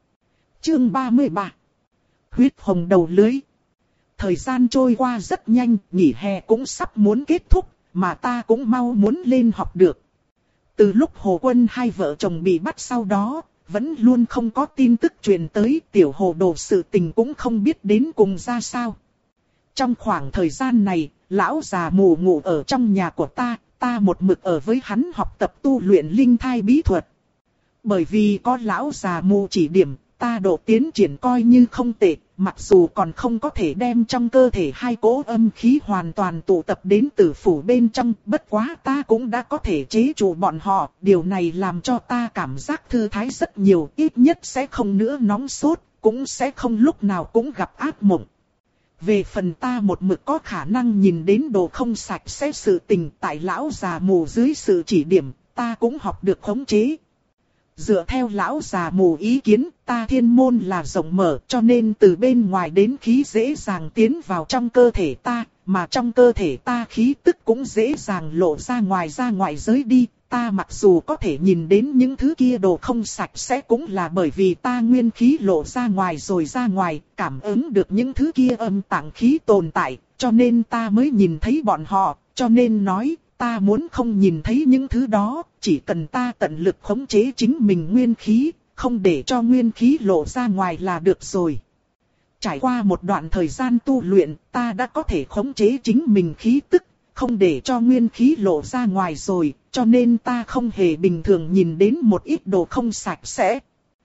[SPEAKER 1] Chương ba mươi ba. Huyết hồng đầu lưới. Thời gian trôi qua rất nhanh, nghỉ hè cũng sắp muốn kết thúc, mà ta cũng mau muốn lên học được. Từ lúc Hồ Quân hai vợ chồng bị bắt sau đó, vẫn luôn không có tin tức truyền tới, tiểu hồ đồ sự tình cũng không biết đến cùng ra sao. Trong khoảng thời gian này, lão già mù ngủ ở trong nhà của ta, ta một mực ở với hắn học tập tu luyện linh thai bí thuật. Bởi vì có lão già mù chỉ điểm, ta độ tiến triển coi như không tệ, mặc dù còn không có thể đem trong cơ thể hai cỗ âm khí hoàn toàn tụ tập đến tử phủ bên trong, bất quá ta cũng đã có thể chế trụ bọn họ, điều này làm cho ta cảm giác thư thái rất nhiều, ít nhất sẽ không nữa nóng sốt, cũng sẽ không lúc nào cũng gặp ác mộng. Về phần ta một mực có khả năng nhìn đến đồ không sạch sẽ sự tình tại lão già mù dưới sự chỉ điểm, ta cũng học được khống chế. Dựa theo lão già mù ý kiến, ta thiên môn là rộng mở cho nên từ bên ngoài đến khí dễ dàng tiến vào trong cơ thể ta, mà trong cơ thể ta khí tức cũng dễ dàng lộ ra ngoài ra ngoài giới đi. Ta mặc dù có thể nhìn đến những thứ kia đồ không sạch sẽ cũng là bởi vì ta nguyên khí lộ ra ngoài rồi ra ngoài, cảm ứng được những thứ kia âm tạng khí tồn tại, cho nên ta mới nhìn thấy bọn họ, cho nên nói, ta muốn không nhìn thấy những thứ đó, chỉ cần ta tận lực khống chế chính mình nguyên khí, không để cho nguyên khí lộ ra ngoài là được rồi. Trải qua một đoạn thời gian tu luyện, ta đã có thể khống chế chính mình khí tức, không để cho nguyên khí lộ ra ngoài rồi, cho nên ta không hề bình thường nhìn đến một ít đồ không sạch sẽ.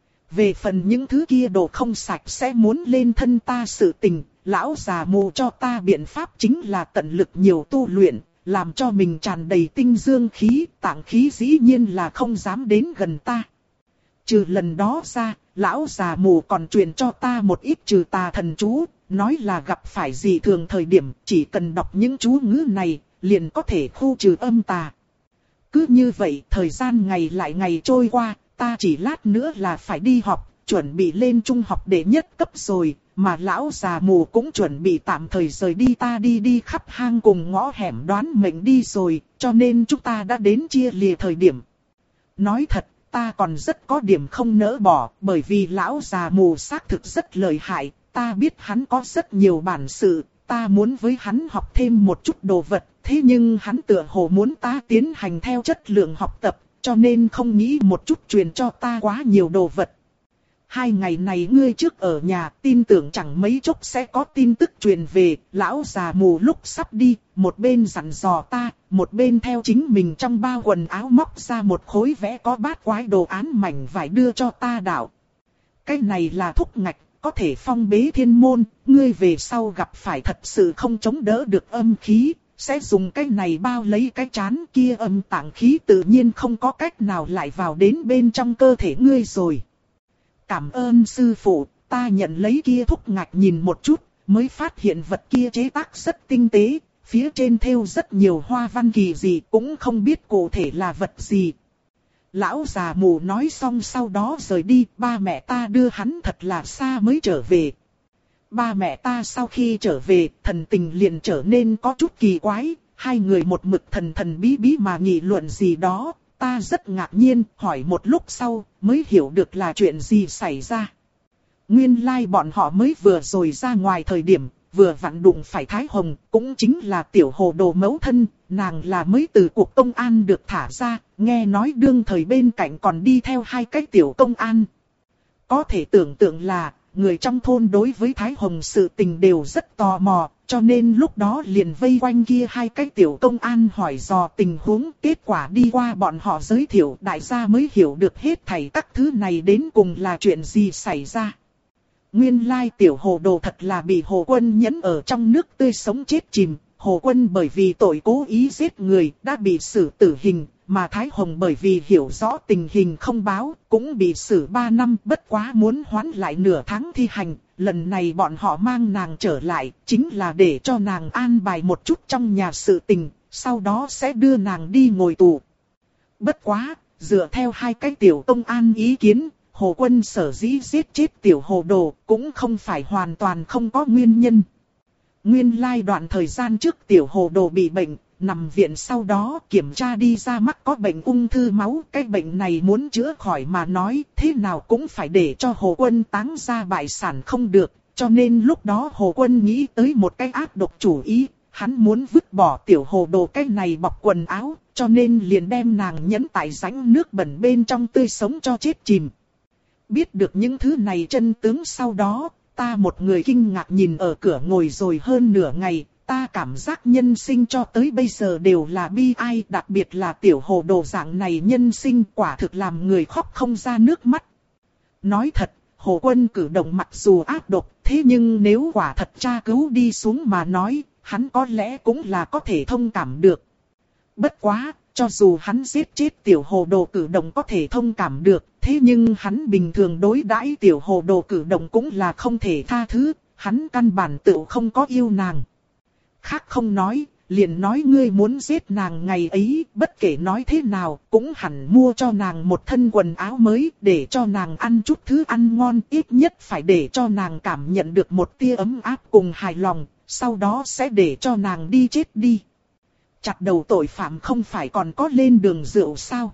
[SPEAKER 1] Về phần những thứ kia đồ không sạch sẽ muốn lên thân ta sự tình, lão già mù cho ta biện pháp chính là tận lực nhiều tu luyện, làm cho mình tràn đầy tinh dương khí, tạng khí dĩ nhiên là không dám đến gần ta. Trừ lần đó ra, lão già mù còn truyền cho ta một ít trừ tà thần chú, nói là gặp phải dị thường thời điểm, chỉ cần đọc những chú ngữ này, liền có thể khu trừ âm tà. Cứ như vậy, thời gian ngày lại ngày trôi qua, ta chỉ lát nữa là phải đi học, chuẩn bị lên trung học đệ nhất cấp rồi, mà lão già mù cũng chuẩn bị tạm thời rời đi ta đi đi khắp hang cùng ngõ hẻm đoán mệnh đi rồi, cho nên chúng ta đã đến chia lìa thời điểm. Nói thật, ta còn rất có điểm không nỡ bỏ, bởi vì lão già mù xác thực rất lợi hại, ta biết hắn có rất nhiều bản sự, ta muốn với hắn học thêm một chút đồ vật, thế nhưng hắn tựa hồ muốn ta tiến hành theo chất lượng học tập, cho nên không nghĩ một chút truyền cho ta quá nhiều đồ vật. Hai ngày này ngươi trước ở nhà, tin tưởng chẳng mấy chốc sẽ có tin tức truyền về, lão già mù lúc sắp đi, một bên dặn dò ta, một bên theo chính mình trong bao quần áo móc ra một khối vẽ có bát quái đồ án mảnh vải đưa cho ta đạo. Cái này là thúc ngạch, có thể phong bế thiên môn, ngươi về sau gặp phải thật sự không chống đỡ được âm khí, sẽ dùng cái này bao lấy cái chán kia âm tạng khí tự nhiên không có cách nào lại vào đến bên trong cơ thể ngươi rồi. Cảm ơn sư phụ, ta nhận lấy kia thúc ngạch nhìn một chút, mới phát hiện vật kia chế tác rất tinh tế, phía trên thêu rất nhiều hoa văn kỳ dị cũng không biết cụ thể là vật gì. Lão già mù nói xong sau đó rời đi, ba mẹ ta đưa hắn thật là xa mới trở về. Ba mẹ ta sau khi trở về, thần tình liền trở nên có chút kỳ quái, hai người một mực thần thần bí bí mà nghị luận gì đó. Ta rất ngạc nhiên, hỏi một lúc sau, mới hiểu được là chuyện gì xảy ra. Nguyên lai like bọn họ mới vừa rồi ra ngoài thời điểm, vừa vặn đụng phải Thái Hồng, cũng chính là tiểu hồ đồ mẫu thân, nàng là mới từ cuộc công an được thả ra, nghe nói đương thời bên cạnh còn đi theo hai cái tiểu công an. Có thể tưởng tượng là, người trong thôn đối với Thái Hồng sự tình đều rất tò mò, cho nên lúc đó liền vây quanh kia hai cái tiểu công an hỏi dò tình huống, kết quả đi qua bọn họ giới thiệu, đại gia mới hiểu được hết thảy các thứ này đến cùng là chuyện gì xảy ra. Nguyên lai tiểu hồ đồ thật là bị Hồ Quân nhấn ở trong nước tươi sống chết chìm, Hồ Quân bởi vì tội cố ý giết người đã bị xử tử hình, mà Thái Hồng bởi vì hiểu rõ tình hình không báo, cũng bị xử ba năm, bất quá muốn hoãn lại nửa tháng thi hành. Lần này bọn họ mang nàng trở lại, chính là để cho nàng an bài một chút trong nhà sự tình, sau đó sẽ đưa nàng đi ngồi tù. Bất quá, dựa theo hai cái tiểu công an ý kiến, Hồ Quân sở dĩ giết chết tiểu hồ đồ, cũng không phải hoàn toàn không có nguyên nhân. Nguyên lai đoạn thời gian trước tiểu hồ đồ bị bệnh, nằm viện sau đó kiểm tra đi ra mắc có bệnh ung thư máu. Cái bệnh này muốn chữa khỏi mà nói thế nào cũng phải để cho Hồ Quân táng ra bại sản không được. Cho nên lúc đó Hồ Quân nghĩ tới một cái ác độc chủ ý. Hắn muốn vứt bỏ tiểu hồ đồ cái này bọc quần áo, cho nên liền đem nàng nhấn tại rãnh nước bẩn bên trong tươi sống cho chết chìm. Biết được những thứ này chân tướng sau đó, ta một người kinh ngạc nhìn ở cửa ngồi rồi hơn nửa ngày. Ta cảm giác nhân sinh cho tới bây giờ đều là bi ai, đặc biệt là tiểu hồ đồ dạng này nhân sinh quả thực làm người khóc không ra nước mắt. Nói thật, Hồ Quân cử động mặc dù ác độc, thế nhưng nếu quả thật tra cứu đi xuống mà nói, hắn có lẽ cũng là có thể thông cảm được. Bất quá, cho dù hắn giết chết tiểu hồ đồ cử động có thể thông cảm được, thế nhưng hắn bình thường đối đãi tiểu hồ đồ cử động cũng là không thể tha thứ, hắn căn bản tự không có yêu nàng. Khác không nói, liền nói ngươi muốn giết nàng ngày ấy, bất kể nói thế nào, cũng hẳn mua cho nàng một thân quần áo mới, để cho nàng ăn chút thứ ăn ngon, ít nhất phải để cho nàng cảm nhận được một tia ấm áp cùng hài lòng, sau đó sẽ để cho nàng đi chết đi. Chặt đầu tội phạm không phải còn có lên đường rượu sao?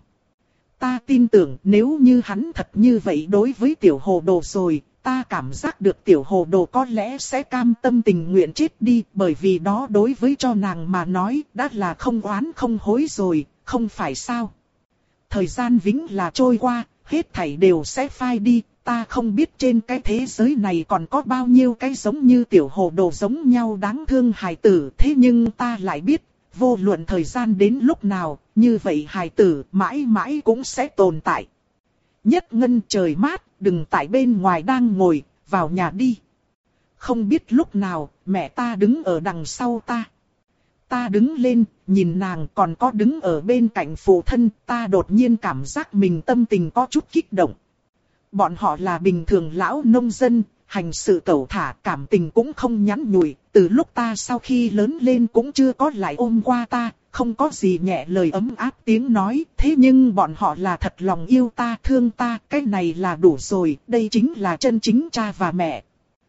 [SPEAKER 1] Ta tin tưởng nếu như hắn thật như vậy đối với tiểu hồ đồ rồi, ta cảm giác được tiểu hồ đồ có lẽ sẽ cam tâm tình nguyện chết đi, bởi vì đó đối với cho nàng mà nói đã là không oán không hối rồi, không phải sao? Thời gian vĩnh là trôi qua, hết thảy đều sẽ phai đi, ta không biết trên cái thế giới này còn có bao nhiêu cái giống như tiểu hồ đồ giống nhau đáng thương hài tử, thế nhưng ta lại biết, vô luận thời gian đến lúc nào, như vậy hài tử mãi mãi cũng sẽ tồn tại. Nhất Ngân trời mát, đừng tại bên ngoài đang ngồi, vào nhà đi. Không biết lúc nào, mẹ ta đứng ở đằng sau ta. Ta đứng lên, nhìn nàng còn có đứng ở bên cạnh phụ thân, ta đột nhiên cảm giác mình tâm tình có chút kích động. Bọn họ là bình thường lão nông dân, hành sự cẩu thả, cảm tình cũng không nhắn nhủi, từ lúc ta sau khi lớn lên cũng chưa có lại ôm qua ta, không có gì nhẹ lời ấm áp tiếng nói, thế nhưng bọn họ là thật lòng yêu ta, thương ta, cái này là đủ rồi, đây chính là chân chính cha và mẹ.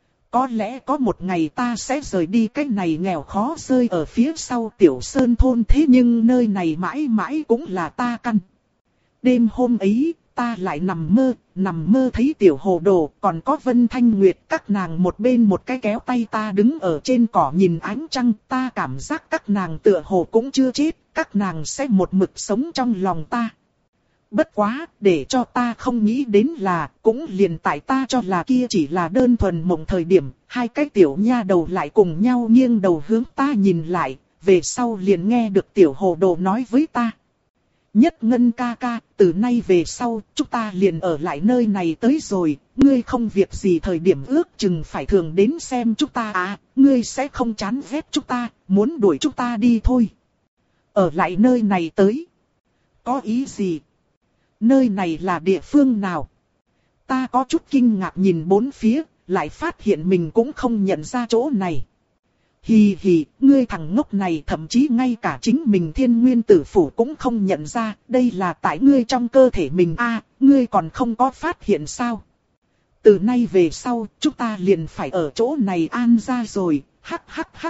[SPEAKER 1] Có lẽ có một ngày ta sẽ rời đi cái này nghèo khó rơi ở phía sau tiểu sơn thôn, thế nhưng nơi này mãi mãi cũng là ta căn. Đêm hôm ấy, ta lại nằm mơ, nằm mơ thấy tiểu hồ đồ, còn có Vân Thanh Nguyệt, các nàng một bên một cái kéo tay ta đứng ở trên cỏ nhìn ánh trăng, ta cảm giác các nàng tựa hồ cũng chưa chết, các nàng sẽ một mực sống trong lòng ta. Bất quá, để cho ta không nghĩ đến là, cũng liền tại ta cho là kia chỉ là đơn thuần mộng thời điểm, hai cái tiểu nha đầu lại cùng nhau nghiêng đầu hướng ta nhìn lại, về sau liền nghe được tiểu hồ đồ nói với ta. Nhất Ngân ca ca, từ nay về sau, chúng ta liền ở lại nơi này tới rồi, ngươi không việc gì thời điểm ước chừng phải thường đến xem chúng ta à, ngươi sẽ không chán ghét chúng ta, muốn đuổi chúng ta đi thôi. Ở lại nơi này tới. Có ý gì? Nơi này là địa phương nào? Ta có chút kinh ngạc nhìn bốn phía, lại phát hiện mình cũng không nhận ra chỗ này. Hì hì, ngươi thằng ngốc này thậm chí ngay cả chính mình Thiên Nguyên Tử Phủ cũng không nhận ra, đây là tại ngươi trong cơ thể mình a, à, ngươi còn không có phát hiện sao? Từ nay về sau, chúng ta liền phải ở chỗ này an ra rồi, hắc hắc hắc.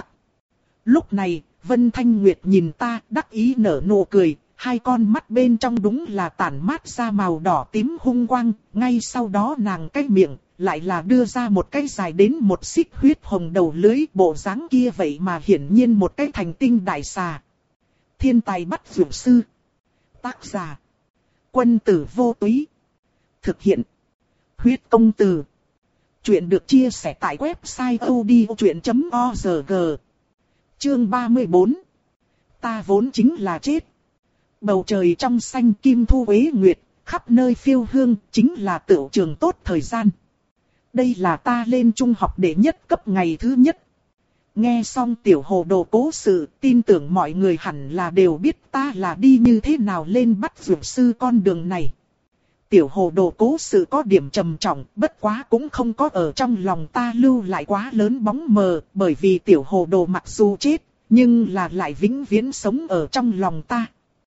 [SPEAKER 1] Lúc này, Vân Thanh Nguyệt nhìn ta, đắc ý nở nụ cười, hai con mắt bên trong đúng là tản mát ra màu đỏ tím hung quang, ngay sau đó nàng cái miệng lại là đưa ra một cái dài đến một xích huyết hồng đầu lưới, bộ dáng kia vậy mà hiển nhiên một cái thành tinh đại xà. Thiên tài bắt dược sư. Tác giả: Quân tử vô túy. Thực hiện: Huyết công từ. Chuyện được chia sẻ tại website odchuyện chấm org. Chương ba mươi bốn. Ta vốn chính là chết. Bầu trời trong xanh kim thu uế nguyệt, khắp nơi phiêu hương, chính là tựu trường tốt thời gian. Đây là ta lên trung học đệ nhất cấp ngày thứ nhất. Nghe xong tiểu hồ đồ cố sự, tin tưởng mọi người hẳn là đều biết ta là đi như thế nào lên bắt dược sư con đường này. Tiểu hồ đồ cố sự có điểm trầm trọng, bất quá cũng không có ở trong lòng ta lưu lại quá lớn bóng mờ, bởi vì tiểu hồ đồ mặc dù chết, nhưng là lại vĩnh viễn sống ở trong lòng ta.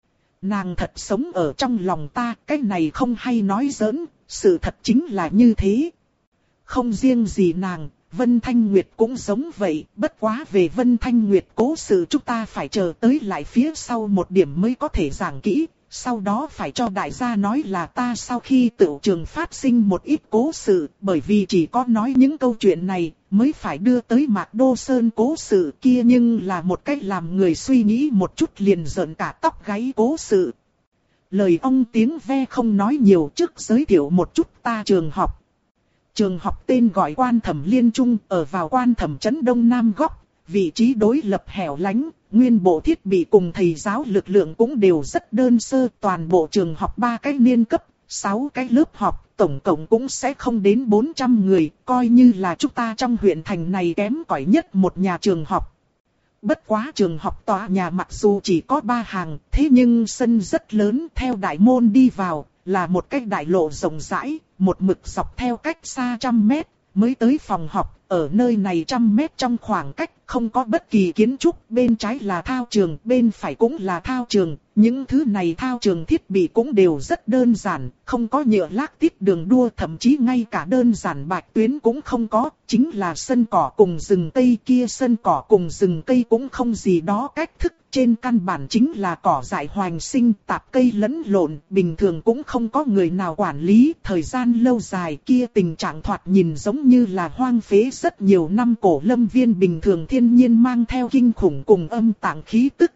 [SPEAKER 1] Nàng thật sống ở trong lòng ta, cái này không hay nói giỡn, sự thật chính là như thế. Không riêng gì nàng, Vân Thanh Nguyệt cũng giống vậy, bất quá về Vân Thanh Nguyệt cố sự chúng ta phải chờ tới lại phía sau một điểm mới có thể giảng kỹ, sau đó phải cho đại gia nói là ta sau khi tựu trường phát sinh một ít cố sự, bởi vì chỉ có nói những câu chuyện này mới phải đưa tới Mạc Đô Sơn cố sự kia, nhưng là một cách làm người suy nghĩ một chút liền giận cả tóc gáy cố sự. Lời ông tiếng ve không nói nhiều, trước giới thiệu một chút ta trường học. Trường học tên gọi Quan Thẩm Liên Trung, ở vào Quan Thẩm trấn Đông Nam góc, vị trí đối lập hẻo lánh, nguyên bộ thiết bị cùng thầy giáo lực lượng cũng đều rất đơn sơ, toàn bộ trường học ba cái niên cấp, sáu cái lớp học, tổng cộng cũng sẽ không đến bốn trăm người, coi như là chúng ta trong huyện thành này kém cỏi nhất một nhà trường học. Bất quá trường học tòa nhà mặc dù chỉ có ba hàng, thế nhưng sân rất lớn, theo đại môn đi vào, là một cái đại lộ rộng rãi, một mực dọc theo cách xa trăm mét, mới tới phòng học, ở nơi này trăm mét trong khoảng cách, không có bất kỳ kiến trúc, bên trái là thao trường, bên phải cũng là thao trường. Những thứ này thao trường thiết bị cũng đều rất đơn giản, không có nhựa lác tiết đường đua, thậm chí ngay cả đơn giản bạch tuyến cũng không có, chính là sân cỏ cùng rừng cây. Kia sân cỏ cùng rừng cây cũng không gì đó cách thức, trên căn bản chính là cỏ dại hoành sinh, tạp cây lẫn lộn, bình thường cũng không có người nào quản lý. Thời gian lâu dài kia tình trạng thoạt nhìn giống như là hoang phế rất nhiều năm cổ lâm viên bình thường, thiên nhiên mang theo kinh khủng cùng âm tạng khí tức.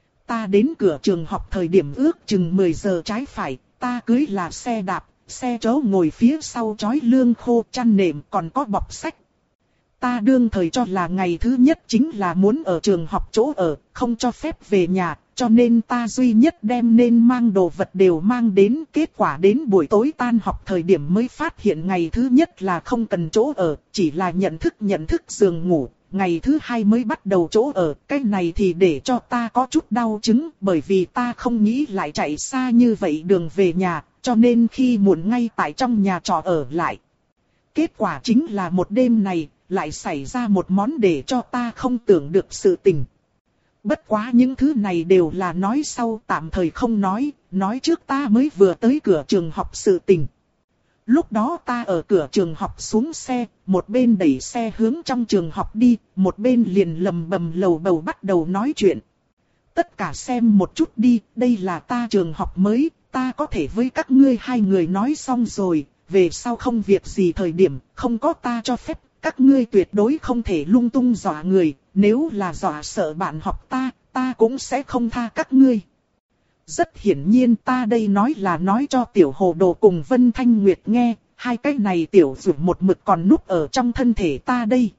[SPEAKER 1] Ta đến cửa trường học thời điểm ước chừng mười giờ trái phải, ta cưới là xe đạp, xe chỗ ngồi phía sau trói lương khô, chăn nệm còn có bọc sách. Ta đương thời cho là ngày thứ nhất chính là muốn ở trường học chỗ ở, không cho phép về nhà, cho nên ta duy nhất đem nên mang đồ vật đều mang đến. Kết quả đến buổi tối tan học thời điểm mới phát hiện ngày thứ nhất là không cần chỗ ở, chỉ là nhận thức nhận thức giường ngủ. Ngày thứ hai mới bắt đầu chỗ ở, cái này thì để cho ta có chút đau chứng, bởi vì ta không nghĩ lại chạy xa như vậy đường về nhà, cho nên khi muộn ngay tại trong nhà trọ ở lại. Kết quả chính là một đêm này, lại xảy ra một món để cho ta không tưởng được sự tình. Bất quá những thứ này đều là nói sau, tạm thời không nói, nói trước ta mới vừa tới cửa trường học sự tình. Lúc đó ta ở cửa trường học xuống xe, một bên đẩy xe hướng trong trường học đi, một bên liền lầm bầm lầu bầu bắt đầu nói chuyện. Tất cả xem một chút đi, đây là ta trường học mới, ta có thể với các ngươi hai người nói xong rồi, về sau không việc gì thời điểm, không có ta cho phép, các ngươi tuyệt đối không thể lung tung dọa người, nếu là dọa sợ bạn học ta, ta cũng sẽ không tha các ngươi. Rất hiển nhiên ta đây nói là nói cho Tiểu Hồ Đồ cùng Vân Thanh Nguyệt nghe, hai cái này tiểu dụ một mực còn núp ở trong thân thể ta đây.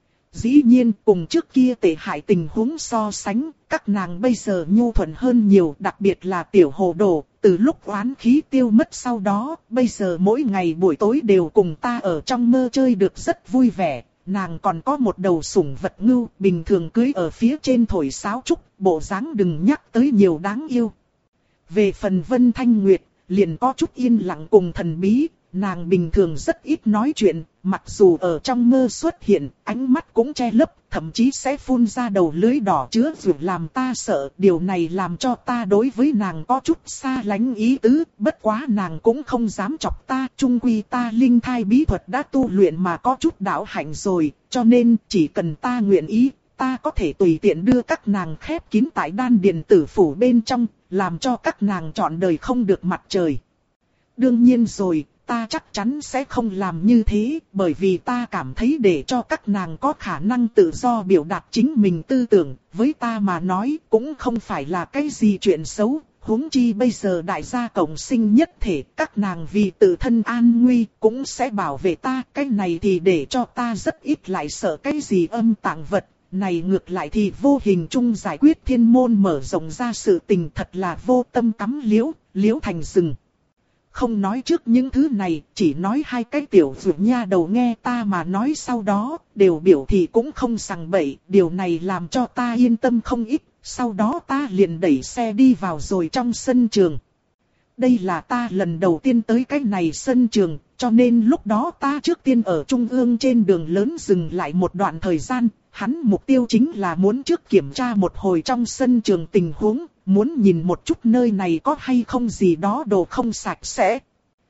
[SPEAKER 1] Dĩ nhiên cùng trước kia tệ hại tình huống so sánh, các nàng bây giờ nhu thuận hơn nhiều, đặc biệt là Tiểu Hồ Đồ, từ lúc oán khí tiêu mất sau đó, bây giờ mỗi ngày buổi tối đều cùng ta ở trong mơ chơi được rất vui vẻ. Nàng còn có một đầu sủng vật ngưu, bình thường cưới ở phía trên thổi sáo trúc, bộ dáng đừng nhắc tới nhiều đáng yêu. Về phần Vân Thanh Nguyệt, liền có chút yên lặng cùng thần bí, nàng bình thường rất ít nói chuyện, mặc dù ở trong mơ xuất hiện, ánh mắt cũng che lấp, thậm chí sẽ phun ra đầu lưới đỏ chứa dù làm ta sợ. Điều này làm cho ta đối với nàng có chút xa lánh ý tứ, bất quá nàng cũng không dám chọc ta, chung quy ta linh thai bí thuật đã tu luyện mà có chút đạo hạnh rồi, cho nên chỉ cần ta nguyện ý, ta có thể tùy tiện đưa các nàng khép kín tại đan điền tử phủ bên trong, làm cho các nàng trọn đời không được mặt trời. Đương nhiên rồi, ta chắc chắn sẽ không làm như thế, bởi vì ta cảm thấy để cho các nàng có khả năng tự do biểu đạt chính mình tư tưởng, với ta mà nói cũng không phải là cái gì chuyện xấu. Huống chi bây giờ đại gia cộng sinh nhất thể, các nàng vì tự thân an nguy cũng sẽ bảo vệ ta, cái này thì để cho ta rất ít lại sợ cái gì âm tạng vật. Này ngược lại thì vô hình chung giải quyết thiên môn mở rộng ra sự tình, thật là vô tâm cắm liễu, liễu thành rừng. Không nói trước những thứ này, chỉ nói hai cái tiểu dụ nha đầu nghe ta mà nói sau đó, đều biểu thị cũng không sằng bậy, điều này làm cho ta yên tâm không ít. Sau đó ta liền đẩy xe đi vào rồi trong sân trường. Đây là ta lần đầu tiên tới cái này sân trường, cho nên lúc đó ta trước tiên ở trung ương trên đường lớn dừng lại một đoạn thời gian. Hắn mục tiêu chính là muốn trước kiểm tra một hồi trong sân trường tình huống, muốn nhìn một chút nơi này có hay không gì đó đồ không sạch sẽ.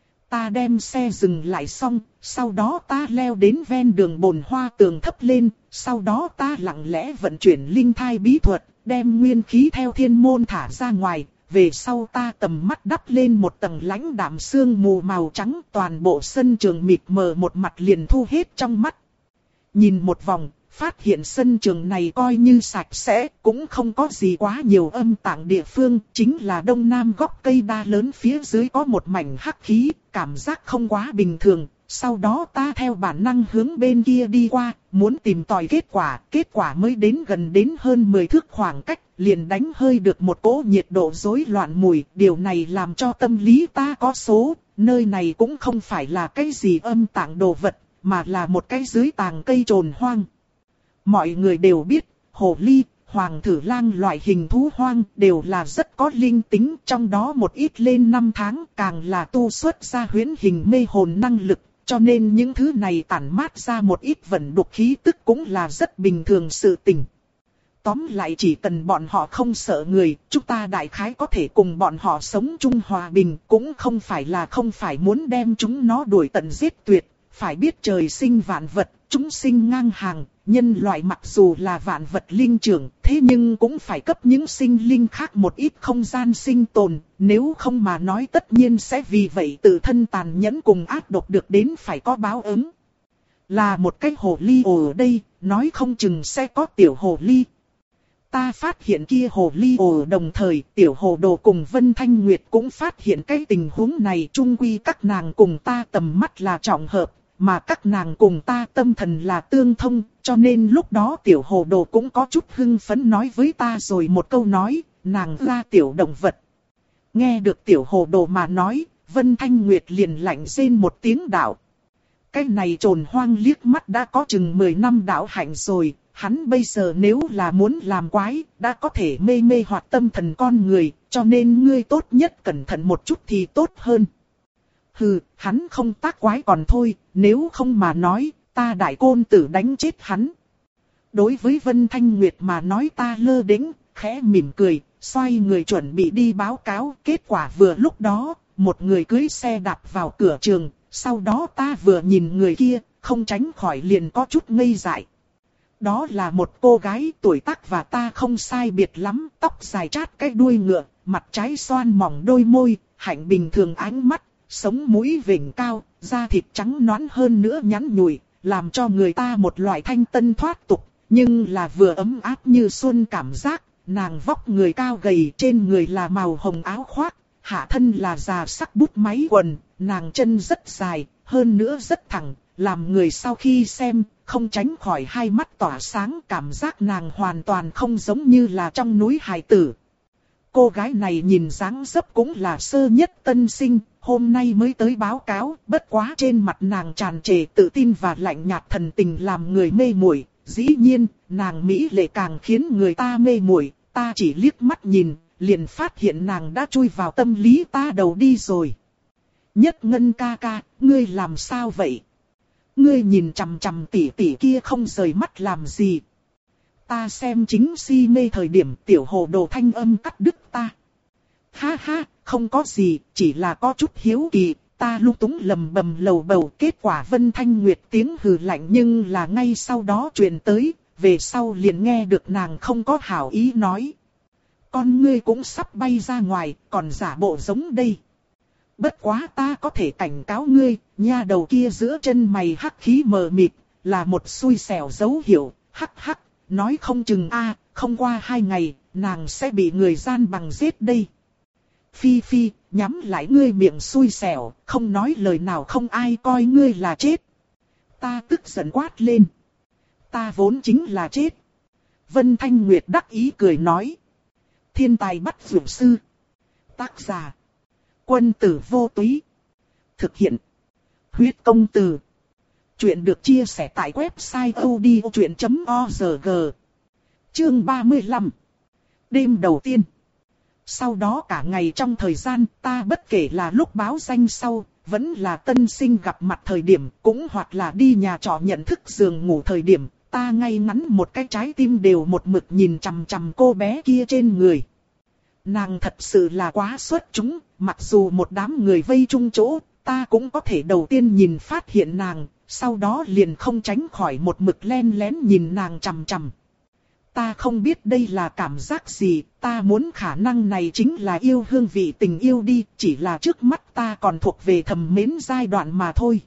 [SPEAKER 1] Ta đem xe dừng lại xong, sau đó ta leo đến ven đường bồn hoa tường thấp lên, sau đó ta lặng lẽ vận chuyển linh thai bí thuật, đem nguyên khí theo thiên môn thả ra ngoài. Về sau ta tầm mắt đắp lên một tầng lãnh đạm sương mù màu trắng, toàn bộ sân trường mịt mờ một mặt liền thu hết trong mắt. Nhìn một vòng, phát hiện sân trường này coi như sạch sẽ, cũng không có gì quá nhiều âm tạng địa phương, chính là đông nam góc cây đa lớn phía dưới có một mảnh hắc khí, cảm giác không quá bình thường. Sau đó ta theo bản năng hướng bên kia đi qua, muốn tìm tòi kết quả, kết quả mới đến gần đến hơn mười thước khoảng cách, liền đánh hơi được một cỗ nhiệt độ rối loạn mùi, điều này làm cho tâm lý ta có số, nơi này cũng không phải là cái gì âm tạng đồ vật, mà là một cái dưới tàng cây trồn hoang. Mọi người đều biết, hồ ly, hoàng thử lang loại hình thú hoang đều là rất có linh tính, trong đó một ít lên năm tháng càng là tu xuất ra huyễn hình mê hồn năng lực. cho nên những thứ này tản mát ra một ít vận đục khí tức cũng là rất bình thường sự tình. Tóm lại chỉ cần bọn họ không sợ người, chúng ta đại khái có thể cùng bọn họ sống chung hòa bình, cũng không phải là không phải muốn đem chúng nó đuổi tận giết tuyệt. Phải biết trời sinh vạn vật, chúng sinh ngang hàng, nhân loại mặc dù là vạn vật linh trưởng, thế nhưng cũng phải cấp những sinh linh khác một ít không gian sinh tồn, nếu không mà nói tất nhiên sẽ vì vậy tự thân tàn nhẫn cùng ác độc được đến phải có báo ứng. Là một cái hồ ly ồ ở đây, nói không chừng sẽ có tiểu hồ ly. Ta phát hiện kia hồ ly ồ đồng thời tiểu hồ đồ cùng Vân Thanh Nguyệt cũng phát hiện cái tình huống này, chung quy các nàng cùng ta tầm mắt là trọng hợp, mà các nàng cùng ta tâm thần là tương thông, cho nên lúc đó tiểu hồ đồ cũng có chút hưng phấn nói với ta rồi một câu nói, nàng ra tiểu động vật. Nghe được tiểu hồ đồ mà nói, Vân Thanh Nguyệt liền lạnh rên một tiếng đạo. Cái này trồn hoang liếc mắt đã có chừng mười năm đạo hạnh rồi, hắn bây giờ nếu là muốn làm quái, đã có thể mê mê hoặc tâm thần con người, cho nên ngươi tốt nhất cẩn thận một chút thì tốt hơn. Hừ, hắn không tác quái còn thôi, nếu không mà nói, ta đại côn tử đánh chết hắn. Đối với Vân Thanh Nguyệt mà nói ta lơ đễnh, khẽ mỉm cười, xoay người chuẩn bị đi báo cáo. Kết quả vừa lúc đó, một người cưỡi xe đạp vào cửa trường, sau đó ta vừa nhìn người kia, không tránh khỏi liền có chút ngây dại. Đó là một cô gái tuổi tác và ta không sai biệt lắm, tóc dài chát cái đuôi ngựa, mặt trái xoan mỏng đôi môi, hạnh bình thường ánh mắt. Sống mũi vểnh cao, da thịt trắng nõn hơn nữa nhắn nhủi, làm cho người ta một loại thanh tân thoát tục, nhưng là vừa ấm áp như xuân cảm giác. Nàng vóc người cao gầy, trên người là màu hồng áo khoác, hạ thân là già sắc bút máy quần, nàng chân rất dài, hơn nữa rất thẳng, làm người sau khi xem, không tránh khỏi hai mắt tỏa sáng, cảm giác nàng hoàn toàn không giống như là trong núi hài tử. Cô gái này nhìn dáng dấp cũng là sơ nhất tân sinh, hôm nay mới tới báo cáo, bất quá trên mặt nàng tràn trề tự tin và lạnh nhạt thần tình làm người mê muội. Dĩ nhiên, nàng mỹ lệ càng khiến người ta mê muội, ta chỉ liếc mắt nhìn, liền phát hiện nàng đã chui vào tâm lý ta đầu đi rồi. Nhất Ngân ca ca, ngươi làm sao vậy? Ngươi nhìn chằm chằm tỷ tỷ kia không rời mắt làm gì? Ta xem chính si mê thời điểm tiểu hồ đồ thanh âm cắt đứt ta. Ha ha, không có gì, chỉ là có chút hiếu kỳ, ta lung túng lầm bầm lầu bầu. Kết quả Vân Thanh Nguyệt tiếng hừ lạnh nhưng là ngay sau đó truyền tới, về sau liền nghe được nàng không có hảo ý nói. Con ngươi cũng sắp bay ra ngoài, còn giả bộ giống đây. Bất quá ta có thể cảnh cáo ngươi, nha đầu kia giữa chân mày hắc khí mờ mịt, là một xui xẻo dấu hiệu, hắc hắc, nói không chừng a, không qua hai ngày, nàng sẽ bị người gian bằng giết đây. Phi Phi, nhắm lại ngươi miệng xui xẻo, không nói lời nào không ai coi ngươi là chết. Ta tức giận quát lên. Ta vốn chính là chết. Vân Thanh Nguyệt đắc ý cười nói. Thiên tài bắt vượt sư. Tác giả. Quân tử vô túy. Thực hiện. Huyết công từ. Chuyện được chia sẻ tại website odchuyện chấm org. Chương ba mươi lăm. Đêm đầu tiên. Sau đó cả ngày trong thời gian ta bất kể là lúc báo danh sau, vẫn là tân sinh gặp mặt thời điểm, cũng hoặc là đi nhà trọ nhận thức giường ngủ thời điểm, ta ngay ngắn một cái trái tim đều một mực nhìn chằm chằm cô bé kia trên người. Nàng thật sự là quá xuất chúng, mặc dù một đám người vây chung chỗ, ta cũng có thể đầu tiên nhìn phát hiện nàng, sau đó liền không tránh khỏi một mực len lén nhìn nàng chằm chằm. Ta không biết đây là cảm giác gì, ta muốn khả năng này chính là yêu hương vị tình yêu đi, chỉ là trước mắt ta còn thuộc về thầm mến giai đoạn mà thôi.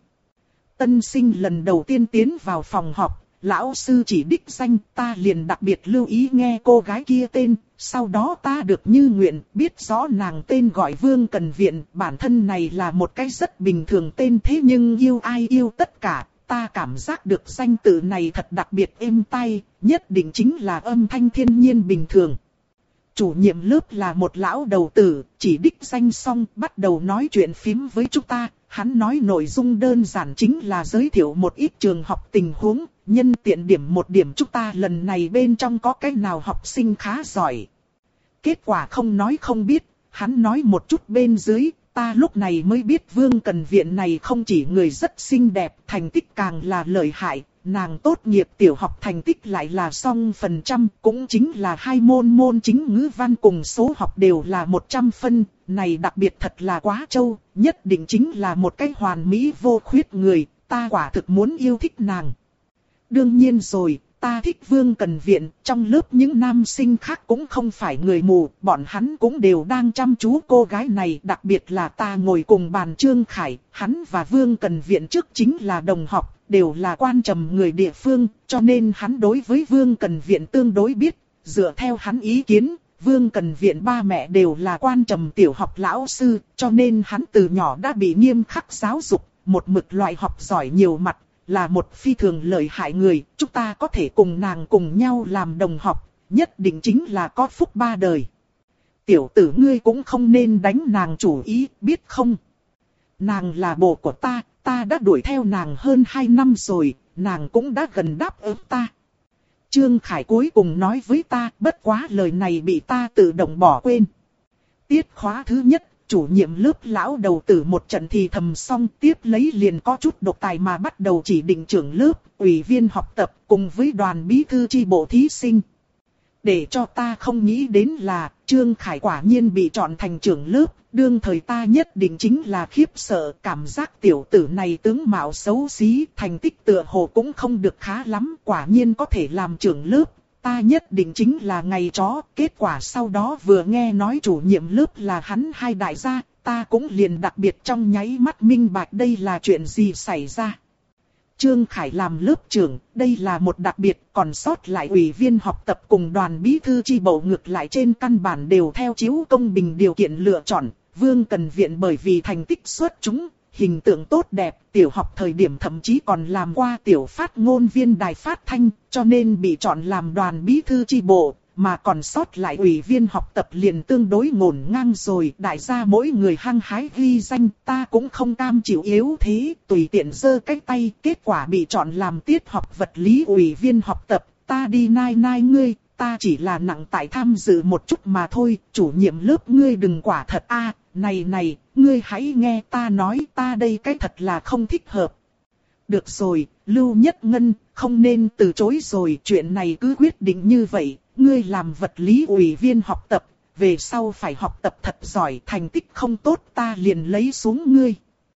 [SPEAKER 1] Tân sinh lần đầu tiên tiến vào phòng họp, lão sư chỉ đích danh, ta liền đặc biệt lưu ý nghe cô gái kia tên, sau đó ta được như nguyện, biết rõ nàng tên gọi Vương Cần Viện, bản thân này là một cái rất bình thường tên thế nhưng yêu ai yêu tất cả. Ta cảm giác được danh tự này thật đặc biệt êm tai, nhất định chính là âm thanh thiên nhiên bình thường. Chủ nhiệm lớp là một lão đầu tử, chỉ đích danh xong bắt đầu nói chuyện phím với chúng ta. Hắn nói nội dung đơn giản chính là giới thiệu một ít trường học tình huống, nhân tiện điểm một điểm chúng ta lần này bên trong có cái nào học sinh khá giỏi. Kết quả không nói không biết, hắn nói một chút bên dưới, ta lúc này mới biết Vương Cần Viện này không chỉ người rất xinh đẹp, thành tích càng là lợi hại. Nàng tốt nghiệp tiểu học thành tích lại là song phần trăm, cũng chính là hai môn môn chính ngữ văn cùng số học đều là một trăm phân. Này đặc biệt thật là quá trâu, nhất định chính là một cái hoàn mỹ vô khuyết người, ta quả thực muốn yêu thích nàng. Đương nhiên rồi, ta thích Vương Cần Viện, trong lớp những nam sinh khác cũng không phải người mù, bọn hắn cũng đều đang chăm chú cô gái này, đặc biệt là ta ngồi cùng bàn Trương Khải, hắn và Vương Cần Viện trước chính là đồng học, đều là quan trầm người địa phương, cho nên hắn đối với Vương Cần Viện tương đối biết, dựa theo hắn ý kiến, Vương Cần Viện ba mẹ đều là quan trầm tiểu học lão sư, cho nên hắn từ nhỏ đã bị nghiêm khắc giáo dục, một mực loại học giỏi nhiều mặt. Là một phi thường lợi hại người, chúng ta có thể cùng nàng cùng nhau làm đồng học, nhất định chính là có phúc ba đời. Tiểu tử ngươi cũng không nên đánh nàng chủ ý, biết không? Nàng là bồ của ta, ta đã đuổi theo nàng hơn hai năm rồi, nàng cũng đã gần đáp ứng ta. Trương Khải cuối cùng nói với ta, bất quá lời này bị ta tự động bỏ quên. Tiết khóa thứ nhất. Chủ nhiệm lớp lão đầu tử một trận thì thầm xong, tiếp lấy liền có chút độc tài mà bắt đầu chỉ định trưởng lớp, ủy viên học tập cùng với đoàn bí thư chi bộ thí sinh. Để cho ta không nghĩ đến là Trương Khải quả nhiên bị chọn thành trưởng lớp, đương thời ta nhất định chính là khiếp sợ, cảm giác tiểu tử này tướng mạo xấu xí, thành tích tựa hồ cũng không được khá lắm, quả nhiên có thể làm trưởng lớp. Ta nhất định chính là ngày chó, kết quả sau đó vừa nghe nói chủ nhiệm lớp là hắn hai đại gia, ta cũng liền đặc biệt trong nháy mắt minh bạch đây là chuyện gì xảy ra. Trương Khải làm lớp trưởng, đây là một đặc biệt, còn sót lại ủy viên học tập cùng đoàn bí thư chi bộ ngược lại trên căn bản đều theo chiếu công bình điều kiện lựa chọn. Vương Cần Viện bởi vì thành tích xuất chúng, hình tượng tốt đẹp, tiểu học thời điểm thậm chí còn làm qua tiểu phát ngôn viên đài phát thanh, cho nên bị chọn làm đoàn bí thư chi bộ, mà còn sót lại ủy viên học tập liền tương đối ngổn ngang rồi. Đại gia mỗi người hăng hái ghi danh, ta cũng không cam chịu yếu thế, tùy tiện giơ cái tay, kết quả bị chọn làm tiết học vật lý ủy viên học tập, ta đi nai nai ngươi. Ta chỉ là nặng tại tham dự một chút mà thôi, chủ nhiệm lớp ngươi đừng quả thật a. À, này này, ngươi hãy nghe ta nói, ta đây cái thật là không thích hợp. Được rồi, Lưu Nhất Ngân, không nên từ chối rồi, chuyện này cứ quyết định như vậy, ngươi làm vật lý ủy viên học tập, về sau phải học tập thật giỏi, thành tích không tốt ta liền lấy xuống ngươi.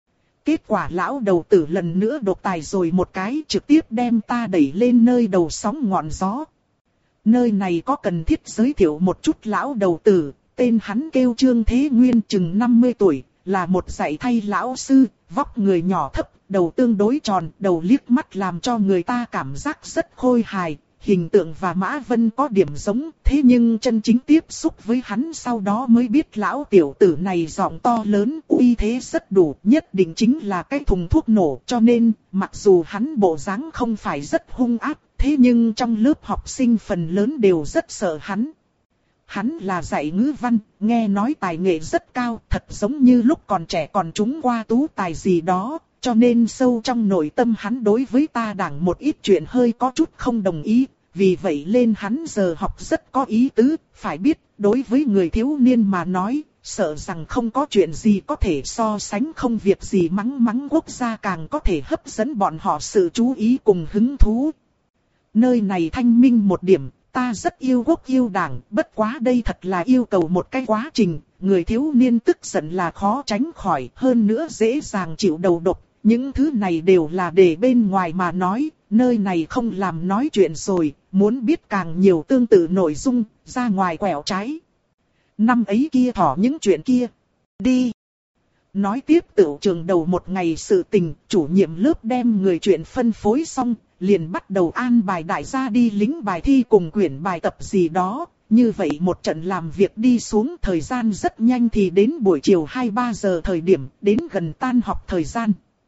[SPEAKER 1] Kết quả lão đầu tử lần nữa độc tài rồi một cái, trực tiếp đem ta đẩy lên nơi đầu sóng ngọn gió. Nơi này có cần thiết giới thiệu một chút lão đầu tử, tên hắn kêu Trương Thế Nguyên, chừng năm mươi tuổi, là một dạy thay lão sư, vóc người nhỏ thấp, đầu tương đối tròn, đầu liếc mắt làm cho người ta cảm giác rất khôi hài, hình tượng và Mã Vân có điểm giống, thế nhưng chân chính tiếp xúc với hắn sau đó mới biết lão tiểu tử này giọng to lớn, uy thế rất đủ, nhất định chính là cái thùng thuốc nổ, cho nên, mặc dù hắn bộ dáng không phải rất hung ác, thế nhưng trong lớp học sinh phần lớn đều rất sợ hắn. Hắn là dạy ngữ văn, nghe nói tài nghệ rất cao, thật giống như lúc còn trẻ còn trúng qua tú tài gì đó, cho nên sâu trong nội tâm hắn đối với ta đảng một ít chuyện hơi có chút không đồng ý, vì vậy lên hắn giờ học rất có ý tứ, phải biết, đối với người thiếu niên mà nói, sợ rằng không có chuyện gì có thể so sánh không việc gì mắng mắng quốc gia càng có thể hấp dẫn bọn họ sự chú ý cùng hứng thú. Nơi này thanh minh một điểm, ta rất yêu quốc yêu đảng, bất quá đây thật là yêu cầu một cái quá trình, người thiếu niên tức giận là khó tránh khỏi, hơn nữa dễ dàng chịu đầu độc, những thứ này đều là để bên ngoài mà nói, nơi này không làm nói chuyện rồi, muốn biết càng nhiều tương tự nội dung, ra ngoài quẹo trái. Năm ấy kia thỏ những chuyện kia, đi. Nói tiếp tựu trường đầu một ngày sự tình, chủ nhiệm lớp đem người chuyện phân phối xong, liền bắt đầu an bài đại gia đi lính bài thi cùng quyển bài tập gì đó. Như vậy một trận làm việc đi xuống, thời gian rất nhanh thì đến buổi chiều hai ba giờ thời điểm, đến gần tan học thời gian.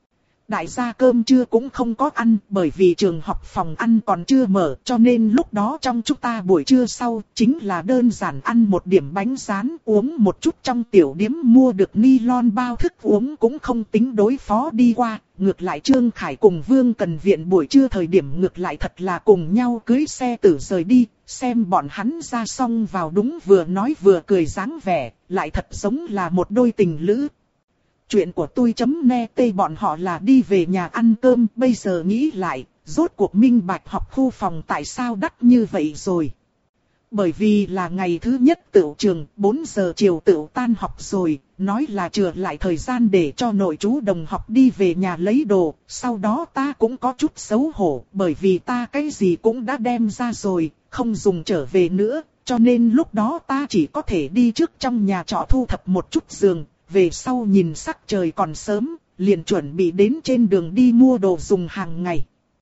[SPEAKER 1] Đại gia cơm trưa cũng không có ăn, bởi vì trường học phòng ăn còn chưa mở, cho nên lúc đó trong chúng ta buổi trưa sau, chính là đơn giản ăn một điểm bánh rán, uống một chút trong tiểu điếm mua được nylon bao thức uống cũng không tính đối phó đi qua. Ngược lại Trương Khải cùng Vương Cần Viện buổi trưa thời điểm ngược lại thật là cùng nhau cưới xe tử rời đi, xem bọn hắn ra xong vào đúng vừa nói vừa cười dáng vẻ, lại thật giống là một đôi tình lữ. Chuyện của tôi chấm net bọn họ là đi về nhà ăn cơm, bây giờ nghĩ lại, rốt cuộc minh bạch học khu phòng tại sao đắt như vậy rồi. Bởi vì là ngày thứ nhất tửu trường, bốn giờ chiều tửu tan học rồi, nói là trừ lại thời gian để cho nội chú đồng học đi về nhà lấy đồ. Sau đó ta cũng có chút xấu hổ, bởi vì ta cái gì cũng đã đem ra rồi, không dùng trở về nữa. Cho nên lúc đó ta chỉ có thể đi trước trong nhà trọ thu thập một chút giường, về sau nhìn sắc trời còn sớm, liền chuẩn bị đến trên đường đi mua đồ dùng hàng ngày.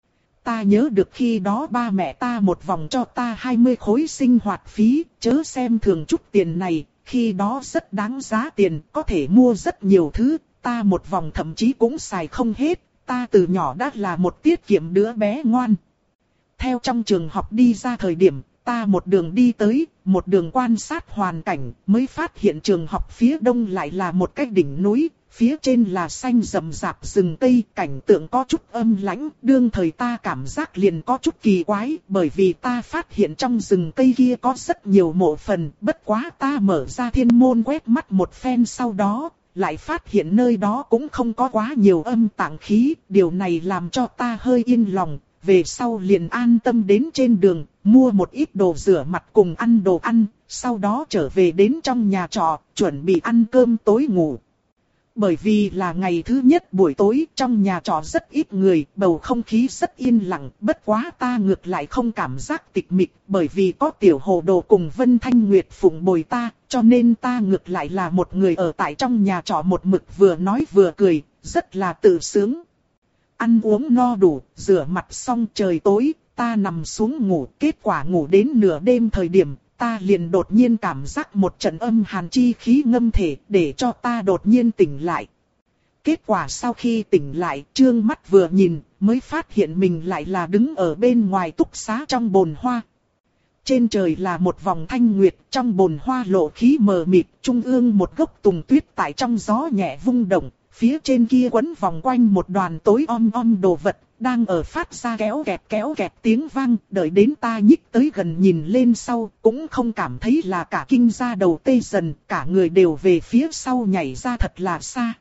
[SPEAKER 1] Ta nhớ được khi đó ba mẹ ta một vòng cho ta hai mươi khối sinh hoạt phí, chớ xem thường chút tiền này, khi đó rất đáng giá tiền, có thể mua rất nhiều thứ, ta một vòng thậm chí cũng xài không hết, ta từ nhỏ đã là một tiết kiệm đứa bé ngoan. Theo trong trường học đi ra thời điểm, ta một đường đi tới, một đường quan sát hoàn cảnh, mới phát hiện trường học phía đông lại là một cái đỉnh núi, phía trên là xanh rậm rạp rừng cây, cảnh tượng có chút âm lãnh, đương thời ta cảm giác liền có chút kỳ quái, bởi vì ta phát hiện trong rừng cây kia có rất nhiều mộ phần, bất quá ta mở ra thiên môn quét mắt một phen sau đó, lại phát hiện nơi đó cũng không có quá nhiều âm tạng khí, điều này làm cho ta hơi yên lòng. Về sau liền an tâm đến trên đường, mua một ít đồ rửa mặt cùng ăn đồ ăn, sau đó trở về đến trong nhà trọ, chuẩn bị ăn cơm tối ngủ. Bởi vì là ngày thứ nhất buổi tối, trong nhà trọ rất ít người, bầu không khí rất yên lặng, bất quá ta ngược lại không cảm giác tịch mịch, bởi vì có Tiểu Hồ Đồ cùng Vân Thanh Nguyệt phụng bồi ta, cho nên ta ngược lại là một người ở tại trong nhà trọ một mực vừa nói vừa cười, rất là tự sướng. Ăn uống no đủ, rửa mặt xong trời tối, ta nằm xuống ngủ, kết quả ngủ đến nửa đêm thời điểm, ta liền đột nhiên cảm giác một trận âm hàn chi khí ngâm thể, để cho ta đột nhiên tỉnh lại. Kết quả sau khi tỉnh lại, trương mắt vừa nhìn, mới phát hiện mình lại là đứng ở bên ngoài túc xá trong bồn hoa. Trên trời là một vòng thanh nguyệt, trong bồn hoa lộ khí mờ mịt, trung ương một gốc tùng tuyết tại trong gió nhẹ vung động. Phía trên kia quấn vòng quanh một đoàn tối om om đồ vật, đang ở phát ra kéo kẹt kéo kẹt tiếng vang, đợi đến ta nhích tới gần nhìn lên sau, cũng không cảm thấy là cả kinh ra đầu tê dần, cả người đều về phía sau nhảy ra thật là xa.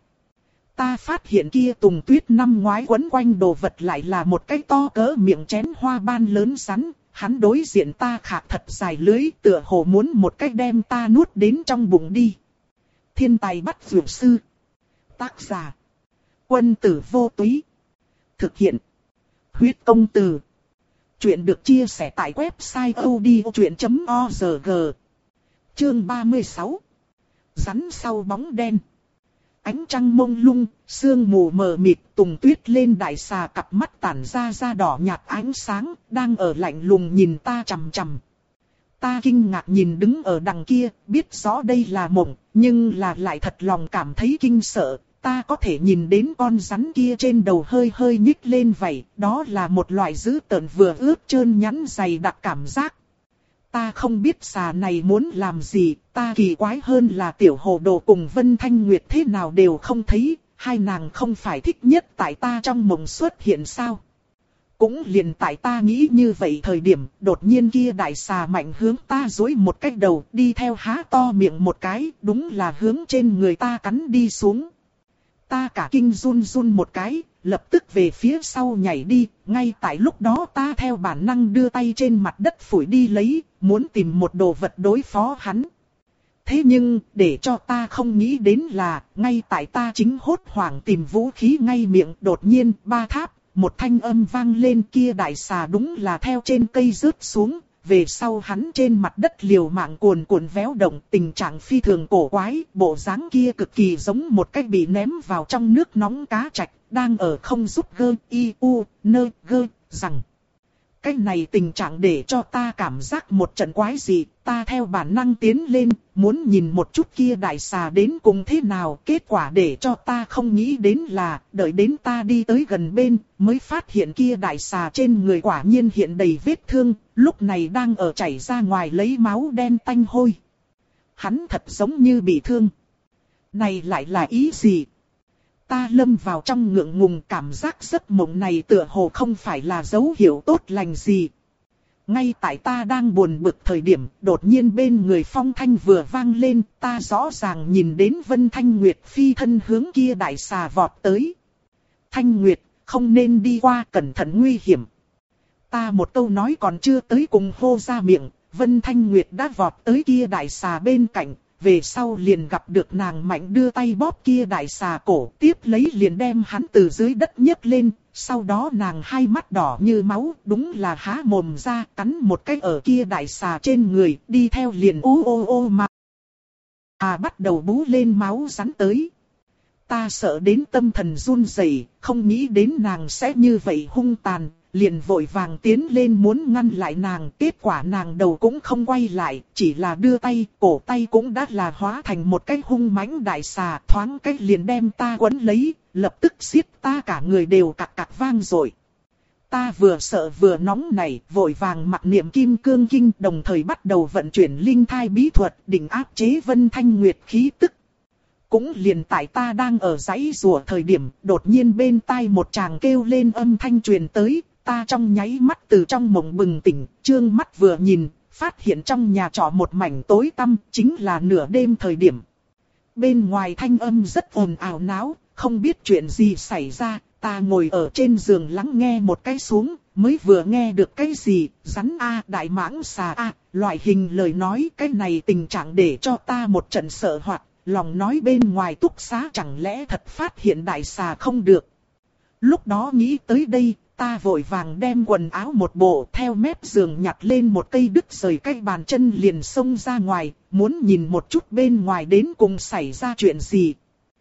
[SPEAKER 1] Ta phát hiện kia tùng tuyết năm ngoái quấn quanh đồ vật lại là một cái to cỡ miệng chén hoa ban lớn rắn, hắn đối diện ta khạc thật dài lưới, tựa hồ muốn một cái đem ta nuốt đến trong bụng đi. Thiên tài bắt dược sư. Tác giả: Quân tử vô túy. Thực hiện: Huyết công từ. Chuyện được chia sẻ tại website odchuyện chấm org. Chương ba mươi sáu. Rắn sau bóng đen. Ánh trăng mông lung, sương mù mờ mịt, tùng tuyết lên đại xà cặp mắt tản ra da đỏ nhạt ánh sáng, đang ở lạnh lùng nhìn ta chằm chằm. Ta kinh ngạc nhìn đứng ở đằng kia, biết rõ đây là mộng, nhưng là lại thật lòng cảm thấy kinh sợ. Ta có thể nhìn đến con rắn kia trên đầu hơi hơi nhích lên vậy, đó là một loại dữ tợn vừa ướt trơn nhẵn dày đặc cảm giác. Ta không biết xà này muốn làm gì, ta kỳ quái hơn là Tiểu Hồ Đồ cùng Vân Thanh Nguyệt thế nào đều không thấy, hai nàng không phải thích nhất tại ta trong mộng xuất hiện sao. Cũng liền tại ta nghĩ như vậy thời điểm, đột nhiên kia đại xà mạnh hướng ta dối một cái đầu, đi theo há to miệng một cái, đúng là hướng trên người ta cắn đi xuống. Ta cả kinh run run một cái, lập tức về phía sau nhảy đi, ngay tại lúc đó ta theo bản năng đưa tay trên mặt đất phủi đi lấy, muốn tìm một đồ vật đối phó hắn. Thế nhưng, để cho ta không nghĩ đến là, ngay tại ta chính hốt hoảng tìm vũ khí ngay miệng, đột nhiên, ba tháp, một thanh âm vang lên, kia đại xà đúng là theo trên cây rớt xuống. Về sau hắn trên mặt đất liều mạng cuồn cuộn véo động, tình trạng phi thường cổ quái, bộ dáng kia cực kỳ giống một cái bị ném vào trong nước nóng cá trạch, đang ở không giúp gơ, y, u, nơ, gơ, rằng. Cái này tình trạng để cho ta cảm giác một trận quái dị, ta theo bản năng tiến lên, muốn nhìn một chút kia đại xà đến cùng thế nào. Kết quả để cho ta không nghĩ đến là, đợi đến ta đi tới gần bên, mới phát hiện kia đại xà trên người quả nhiên hiện đầy vết thương, lúc này đang ở chảy ra ngoài lấy máu đen tanh hôi. Hắn thật giống như bị thương. Này lại là ý gì? Ta lâm vào trong ngượng ngùng, cảm giác giấc mộng này tựa hồ không phải là dấu hiệu tốt lành gì. Ngay tại ta đang buồn bực thời điểm, đột nhiên bên người phong thanh vừa vang lên, ta rõ ràng nhìn đến Vân Thanh Nguyệt phi thân hướng kia đại xà vọt tới. Thanh Nguyệt, không nên đi qua, cẩn thận nguy hiểm. Ta một câu nói còn chưa tới cùng hô ra miệng, Vân Thanh Nguyệt đã vọt tới kia đại xà bên cạnh, về sau liền gặp được nàng mạnh đưa tay bóp kia đại xà cổ, tiếp lấy liền đem hắn từ dưới đất nhấc lên, sau đó nàng hai mắt đỏ như máu, đúng là há mồm ra, cắn một cái ở kia đại xà trên người, đi theo liền ô ô ô mà. À bắt đầu bú lên máu rắn tới. Ta sợ đến tâm thần run rẩy, không nghĩ đến nàng sẽ như vậy hung tàn, liền vội vàng tiến lên muốn ngăn lại nàng, kết quả nàng đầu cũng không quay lại, chỉ là đưa tay, cổ tay cũng đã là hóa thành một cái hung mãnh đại xà, thoáng cách liền đem ta quấn lấy, lập tức xiết ta cả người đều cặc cặc vang rồi. Ta vừa sợ vừa nóng nảy, vội vàng mặc niệm kim cương kinh, đồng thời bắt đầu vận chuyển linh thai bí thuật, định áp chế Vân Thanh Nguyệt khí tức. Cũng liền tại ta đang ở dãy rùa thời điểm, đột nhiên bên tai một chàng kêu lên âm thanh truyền tới, ta trong nháy mắt từ trong mộng bừng tỉnh, trương mắt vừa nhìn, phát hiện trong nhà trọ một mảnh tối tăm, chính là nửa đêm thời điểm. Bên ngoài thanh âm rất ồn ào náo, không biết chuyện gì xảy ra, ta ngồi ở trên giường lắng nghe một cái xuống, mới vừa nghe được cái gì, rắn a, đại mãng xà a, loại hình lời nói, cái này tình trạng để cho ta một trận sợ hoặc, lòng nói bên ngoài túc xá chẳng lẽ thật phát hiện đại xà không được. Lúc đó nghĩ tới đây, ta vội vàng đem quần áo một bộ theo mép giường nhặt lên một cây đứt rời cái bàn chân liền xông ra ngoài, muốn nhìn một chút bên ngoài đến cùng xảy ra chuyện gì.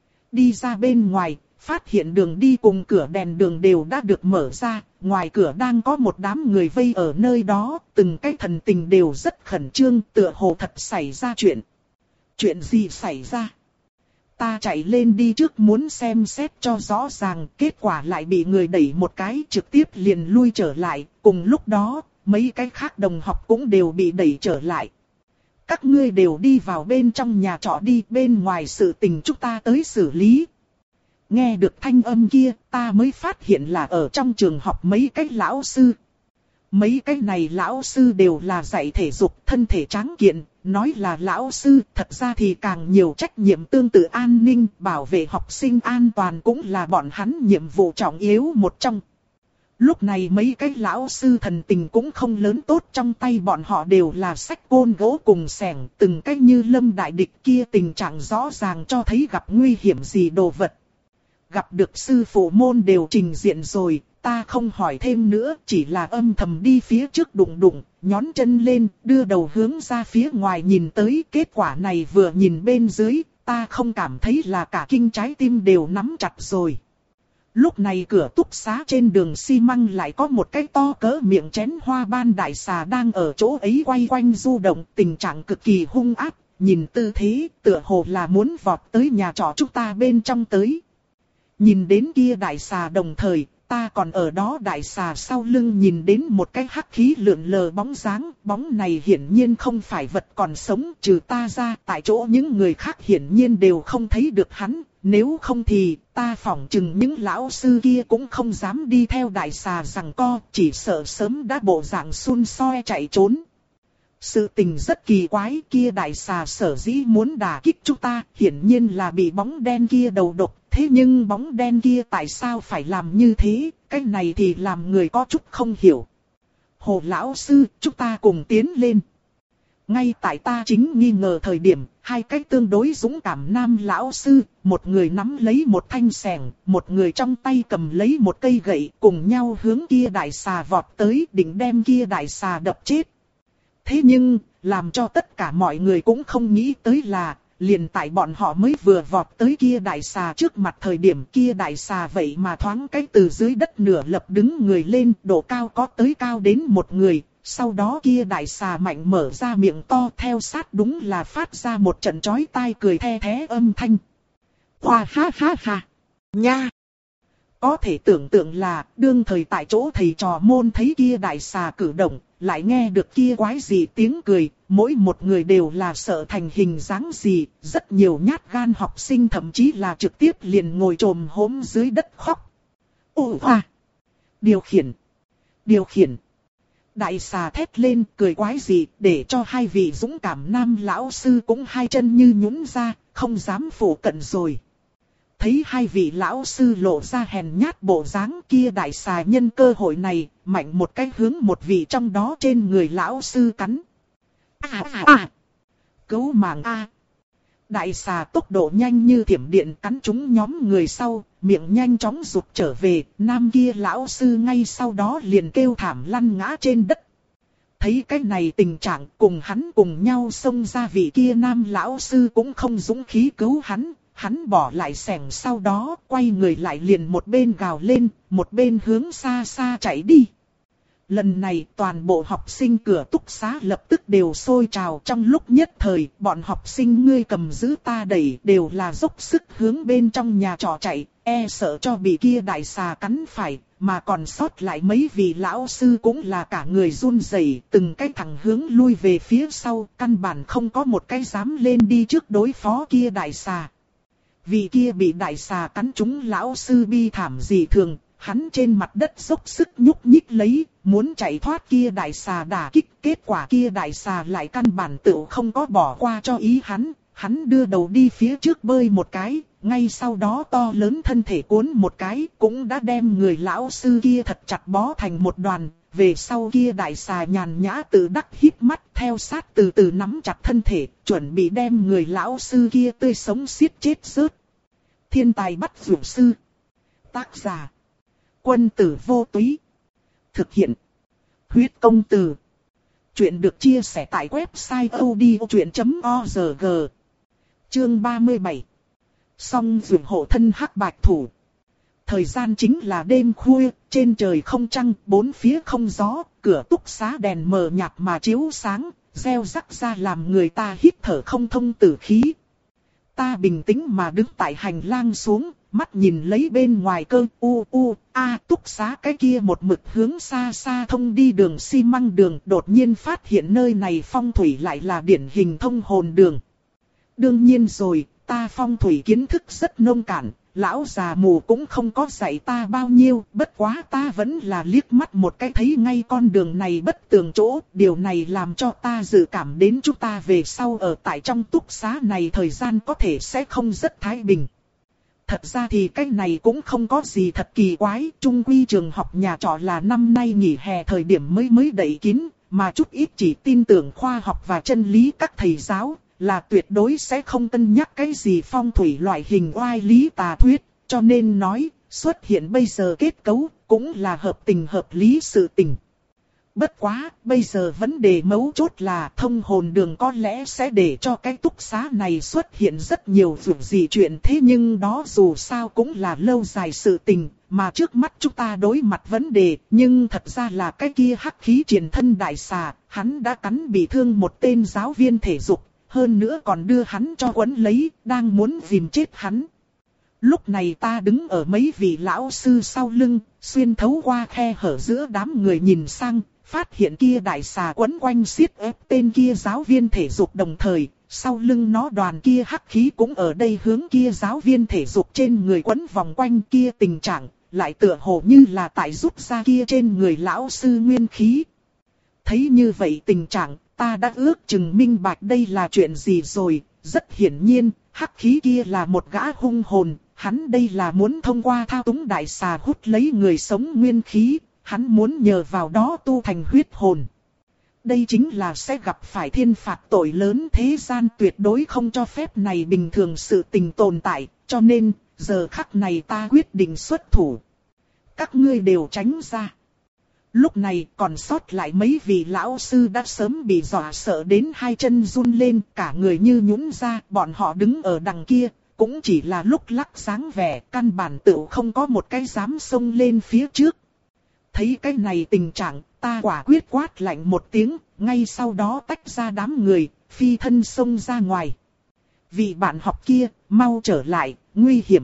[SPEAKER 1] Đi ra bên ngoài, phát hiện đường đi cùng cửa đèn đường đều đã được mở ra, ngoài cửa đang có một đám người vây ở nơi đó, từng cái thần tình đều rất khẩn trương, tựa hồ thật xảy ra chuyện. Chuyện gì xảy ra? Ta chạy lên đi trước muốn xem xét cho rõ ràng, kết quả lại bị người đẩy một cái trực tiếp liền lui trở lại, cùng lúc đó, mấy cái khác đồng học cũng đều bị đẩy trở lại. Các ngươi đều đi vào bên trong nhà trọ đi, bên ngoài sự tình chúng ta tới xử lý. Nghe được thanh âm kia, ta mới phát hiện là ở trong trường học mấy cái lão sư. Mấy cái này lão sư đều là dạy thể dục, thân thể tráng kiện, nói là lão sư, thật ra thì càng nhiều trách nhiệm tương tự an ninh, bảo vệ học sinh an toàn cũng là bọn hắn nhiệm vụ trọng yếu một trong. Lúc này mấy cái lão sư thần tình cũng không lớn tốt, trong tay bọn họ đều là sách côn gỗ cùng xẻng, từng cái như lâm đại địch kia, tình trạng rõ ràng cho thấy gặp nguy hiểm gì đồ vật. Gặp được sư phụ môn đều trình diện rồi, ta không hỏi thêm nữa, chỉ là âm thầm đi phía trước đụng đụng, nhón chân lên, đưa đầu hướng ra phía ngoài nhìn tới. Kết quả này vừa nhìn bên dưới, ta không cảm thấy là cả kinh, trái tim đều nắm chặt rồi. Lúc này cửa túc xá trên đường xi măng lại có một cái to cỡ miệng chén hoa ban đại xà đang ở chỗ ấy quay quanh du động, tình trạng cực kỳ hung ác, nhìn tư thế tựa hồ là muốn vọt tới nhà trọ chúng ta bên trong tới. Nhìn đến kia đại xà đồng thời, ta còn ở đó đại xà sau lưng nhìn đến một cái hắc khí lượn lờ bóng dáng, bóng này hiển nhiên không phải vật còn sống, trừ ta ra, tại chỗ những người khác hiển nhiên đều không thấy được hắn, nếu không thì ta phỏng chừng những lão sư kia cũng không dám đi theo đại xà giằng co, chỉ sợ sớm đã bộ dạng xun xoe chạy trốn. Sự tình rất kỳ quái, kia đại xà sở dĩ muốn đả kích chúng ta, hiển nhiên là bị bóng đen kia đầu độc. Thế nhưng bóng đen kia tại sao phải làm như thế, cái này thì làm người có chút không hiểu. Hồ lão sư, chúng ta cùng tiến lên. Ngay tại ta chính nghi ngờ thời điểm, hai cái tương đối dũng cảm nam lão sư, một người nắm lấy một thanh xẻng, một người trong tay cầm lấy một cây gậy, cùng nhau hướng kia đại xà vọt tới, định đem kia đại xà đập chết. Thế nhưng, làm cho tất cả mọi người cũng không nghĩ tới là, liền tại bọn họ mới vừa vọt tới kia đại xà trước mặt thời điểm, kia đại xà vậy mà thoáng cái từ dưới đất nửa lập đứng người lên, độ cao có tới cao đến một người. Sau đó kia đại xà mạnh mở ra miệng to, theo sát đúng là phát ra một trận chói tai cười the thé âm thanh. Hoa ha ha ha, nha! Có thể tưởng tượng là, đương thời tại chỗ thầy trò môn thấy kia đại xà cử động, lại nghe được kia quái gì tiếng cười, mỗi một người đều là sợ thành hình dáng gì, rất nhiều nhát gan học sinh thậm chí là trực tiếp liền ngồi trồm hổm dưới đất khóc. Ô hoa! Điều khiển! Điều khiển! Đại xà thét lên cười quái dị, để cho hai vị dũng cảm nam lão sư cũng hai chân như nhũn ra, không dám phủ cận rồi. Thấy hai vị lão sư lộ ra hèn nhát bộ dáng kia, đại xà nhân cơ hội này, mạnh một cái hướng một vị trong đó trên người lão sư cắn. À à à! Cứu mạng a! Đại xà tốc độ nhanh như thiểm điện cắn trúng nhóm người sau, miệng nhanh chóng rụt trở về, nam kia lão sư ngay sau đó liền kêu thảm lăn ngã trên đất. Thấy cái này tình trạng, cùng hắn cùng nhau xông ra, vị kia nam lão sư cũng không dũng khí cứu hắn, hắn bỏ lại xẻng sau đó quay người lại liền một bên gào lên, một bên hướng xa xa chạy đi. Lần này toàn bộ học sinh cửa túc xá lập tức đều sôi trào, trong lúc nhất thời bọn học sinh ngươi cầm giữ ta đẩy đều là dốc sức hướng bên trong nhà trọ chạy, e sợ cho bị kia đại xà cắn phải, mà còn sót lại mấy vị lão sư cũng là cả người run rẩy, từng cái thẳng hướng lui về phía sau, căn bản không có một cái dám lên đi trước đối phó kia đại xà. Vị kia bị đại xà cắn trúng lão sư bi thảm dị thường, hắn trên mặt đất dốc sức nhúc nhích lấy, muốn chạy thoát kia đại xà đả kích, kết quả kia đại xà lại căn bản tự không có bỏ qua cho ý hắn, hắn đưa đầu đi phía trước bơi một cái, ngay sau đó to lớn thân thể cuốn một cái, cũng đã đem người lão sư kia thật chặt bó thành một đoàn, về sau kia đại xà nhàn nhã tự đắc híp mắt theo sát từ từ nắm chặt thân thể, chuẩn bị đem người lão sư kia tươi sống xiết chết rớt. Thiên tài bắt dụ sư. Tác giả. Quân tử vô túy. Thực hiện. Huyết công từ. Chuyện được chia sẻ tại website odchuyện chấm org. Chương ba mươi bảy. Song dược hộ thân hắc bạch thủ. Thời gian chính là đêm khuya, trên trời không trăng, bốn phía không gió, cửa túc xá đèn mờ nhạt mà chiếu sáng, reo rắc ra làm người ta hít thở không thông tử khí. Ta bình tĩnh mà đứng tại hành lang xuống, mắt nhìn lấy bên ngoài cơ u u a túc xá cái kia một mực hướng xa xa thông đi đường xi măng đường, đột nhiên phát hiện nơi này phong thủy lại là điển hình thông hồn đường. Đương nhiên rồi, ta phong thủy kiến thức rất nông cạn, lão già mù cũng không có dạy ta bao nhiêu, bất quá ta vẫn là liếc mắt một cái thấy ngay con đường này bất tường chỗ, điều này làm cho ta dự cảm đến chúng ta về sau ở tại trong túc xá này thời gian có thể sẽ không rất thái bình. Thật ra thì cái này cũng không có gì thật kỳ quái, chung quy trường học nhà trọ là năm nay nghỉ hè thời điểm mới mới đậy kín, mà chút ít chỉ tin tưởng khoa học và chân lý các thầy giáo, là tuyệt đối sẽ không cân nhắc cái gì phong thủy loại hình oai lý tà thuyết, cho nên nói, xuất hiện bây giờ kết cấu, cũng là hợp tình hợp lý sự tình. Bất quá, bây giờ vấn đề mấu chốt là thông hồn đường có lẽ sẽ để cho cái túc xá này xuất hiện rất nhiều việc gì chuyện, thế nhưng đó dù sao cũng là lâu dài sự tình, mà trước mắt chúng ta đối mặt vấn đề, nhưng thật ra là cái kia hắc khí triển thân đại xà, hắn đã cắn bị thương một tên giáo viên thể dục, hơn nữa còn đưa hắn cho quấn lấy, đang muốn dìm chết hắn. Lúc này ta đứng ở mấy vị lão sư sau lưng, xuyên thấu qua khe hở giữa đám người nhìn sang, phát hiện kia đại xà quấn quanh siết ép tên kia giáo viên thể dục, đồng thời, sau lưng nó đoàn kia hắc khí cũng ở đây hướng kia giáo viên thể dục trên người quấn vòng quanh, kia tình trạng, lại tựa hồ như là tại rút ra kia trên người lão sư nguyên khí. Thấy như vậy tình trạng, ta đã ước chừng minh bạch đây là chuyện gì rồi, rất hiển nhiên, hắc khí kia là một gã hung hồn, hắn đây là muốn thông qua thao túng đại xà hút lấy người sống nguyên khí, hắn muốn nhờ vào đó tu thành huyết hồn. Đây chính là sẽ gặp phải thiên phạt tội lớn, thế gian tuyệt đối không cho phép này bình thường sự tình tồn tại, cho nên, giờ khắc này ta quyết định xuất thủ. Các ngươi đều tránh ra. Lúc này còn sót lại mấy vị lão sư đã sớm bị dọa sợ đến hai chân run lên, cả người như nhũn ra, bọn họ đứng ở đằng kia, cũng chỉ là lúc lắc dáng vẻ, căn bản tự không có một cái dám xông lên phía trước. Thấy cái này tình trạng, ta quả quyết quát lạnh một tiếng, ngay sau đó tách ra đám người, phi thân xông ra ngoài. Vị bạn học kia, mau trở lại, nguy hiểm.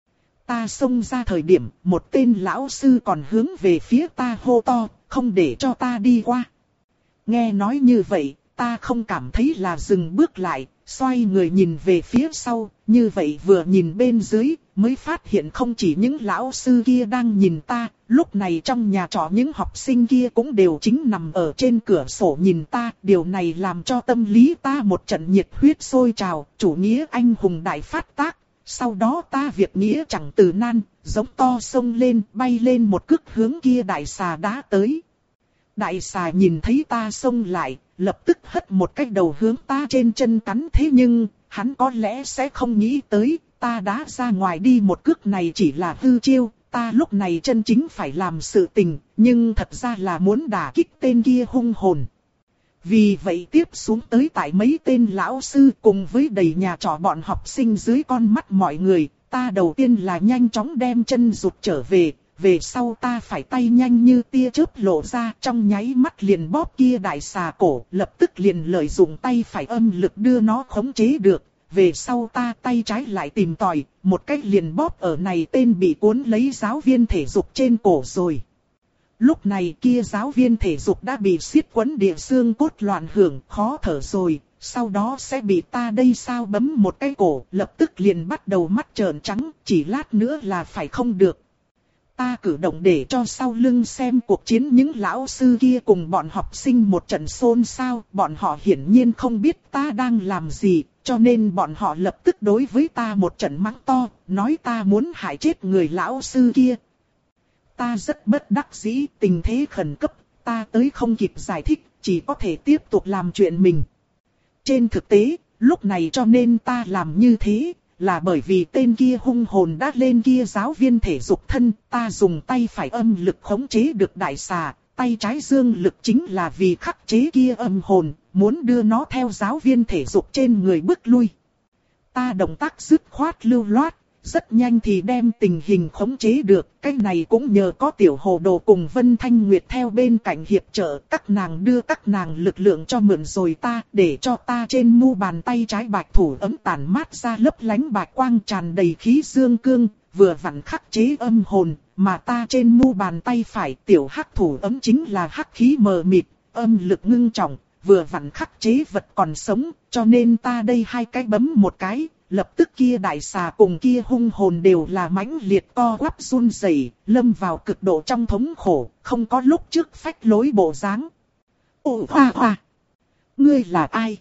[SPEAKER 1] Ta xông ra thời điểm, một tên lão sư còn hướng về phía ta hô to, không để cho ta đi qua. Nghe nói như vậy, ta không cảm thấy là dừng bước lại, xoay người nhìn về phía sau, như vậy vừa nhìn bên dưới, mới phát hiện không chỉ những lão sư kia đang nhìn ta, lúc này trong nhà trọ những học sinh kia cũng đều chính nằm ở trên cửa sổ nhìn ta. Điều này làm cho tâm lý ta một trận nhiệt huyết sôi trào, chủ nghĩa anh hùng đại phát tác. Sau đó ta việc nghĩa chẳng từ nan, giống to xông lên, bay lên một cước hướng kia đại xà đá tới. Đại xà nhìn thấy ta xông lại, lập tức hất một cái đầu hướng ta trên chân cắn, thế nhưng, hắn có lẽ sẽ không nghĩ tới, ta đá ra ngoài đi một cước này chỉ là hư chiêu, ta lúc này chân chính phải làm sự tình, nhưng thật ra là muốn đả kích tên kia hung hồn. Vì vậy tiếp xuống tới tại mấy tên lão sư cùng với đầy nhà trọ bọn học sinh dưới con mắt mọi người, ta đầu tiên là nhanh chóng đem chân rụt trở về, về sau ta phải tay nhanh như tia chớp lộ ra, trong nháy mắt liền bóp kia đại xà cổ, lập tức liền lợi dụng tay phải âm lực đưa nó khống chế được. Về sau ta tay trái lại tìm tòi, một cách liền bóp ở này tên bị cuốn lấy giáo viên thể dục trên cổ rồi. Lúc này kia giáo viên thể dục đã bị xiết quấn địa xương cốt loạn hưởng, khó thở rồi, sau đó sẽ bị ta đây sao bấm một cái cổ, lập tức liền bắt đầu mắt trợn trắng, chỉ lát nữa là phải không được. Ta cử động để cho sau lưng xem cuộc chiến những lão sư kia cùng bọn học sinh một trận xôn xao, bọn họ hiển nhiên không biết ta đang làm gì, cho nên bọn họ lập tức đối với ta một trận mắng to, nói ta muốn hại chết người lão sư kia. Ta rất bất đắc dĩ, tình thế khẩn cấp, ta tới không kịp giải thích, chỉ có thể tiếp tục làm chuyện mình. Trên thực tế, lúc này cho nên ta làm như thế, là bởi vì tên kia hung hồn đã lên kia giáo viên thể dục thân, ta dùng tay phải âm lực khống chế được đại xà, tay trái dương lực chính là vì khắc chế kia âm hồn, muốn đưa nó theo giáo viên thể dục trên người bước lui. Ta động tác dứt khoát lưu loát, rất nhanh thì đem tình hình khống chế được, cái này cũng nhờ có Tiểu Hồ Đồ cùng Vân Thanh Nguyệt theo bên cạnh hiệp trợ, các nàng đưa các nàng lực lượng cho mượn rồi ta, để cho ta trên mu bàn tay trái bạch thủ ấm tản mát ra lấp lánh bạch quang tràn đầy khí dương cương, vừa vặn khắc chế âm hồn, mà ta trên mu bàn tay phải tiểu hắc thủ ấm chính là hắc khí mờ mịt, âm lực ngưng trọng, vừa vặn khắc chế vật còn sống, cho nên ta đây hai cái bấm một cái. Lập tức kia đại xà cùng kia hung hồn đều là mãnh liệt co quắp run rẩy, lâm vào cực độ trong thống khổ, không có lúc trước phách lối bộ dáng. Ồ hoa hoa! Ngươi là ai?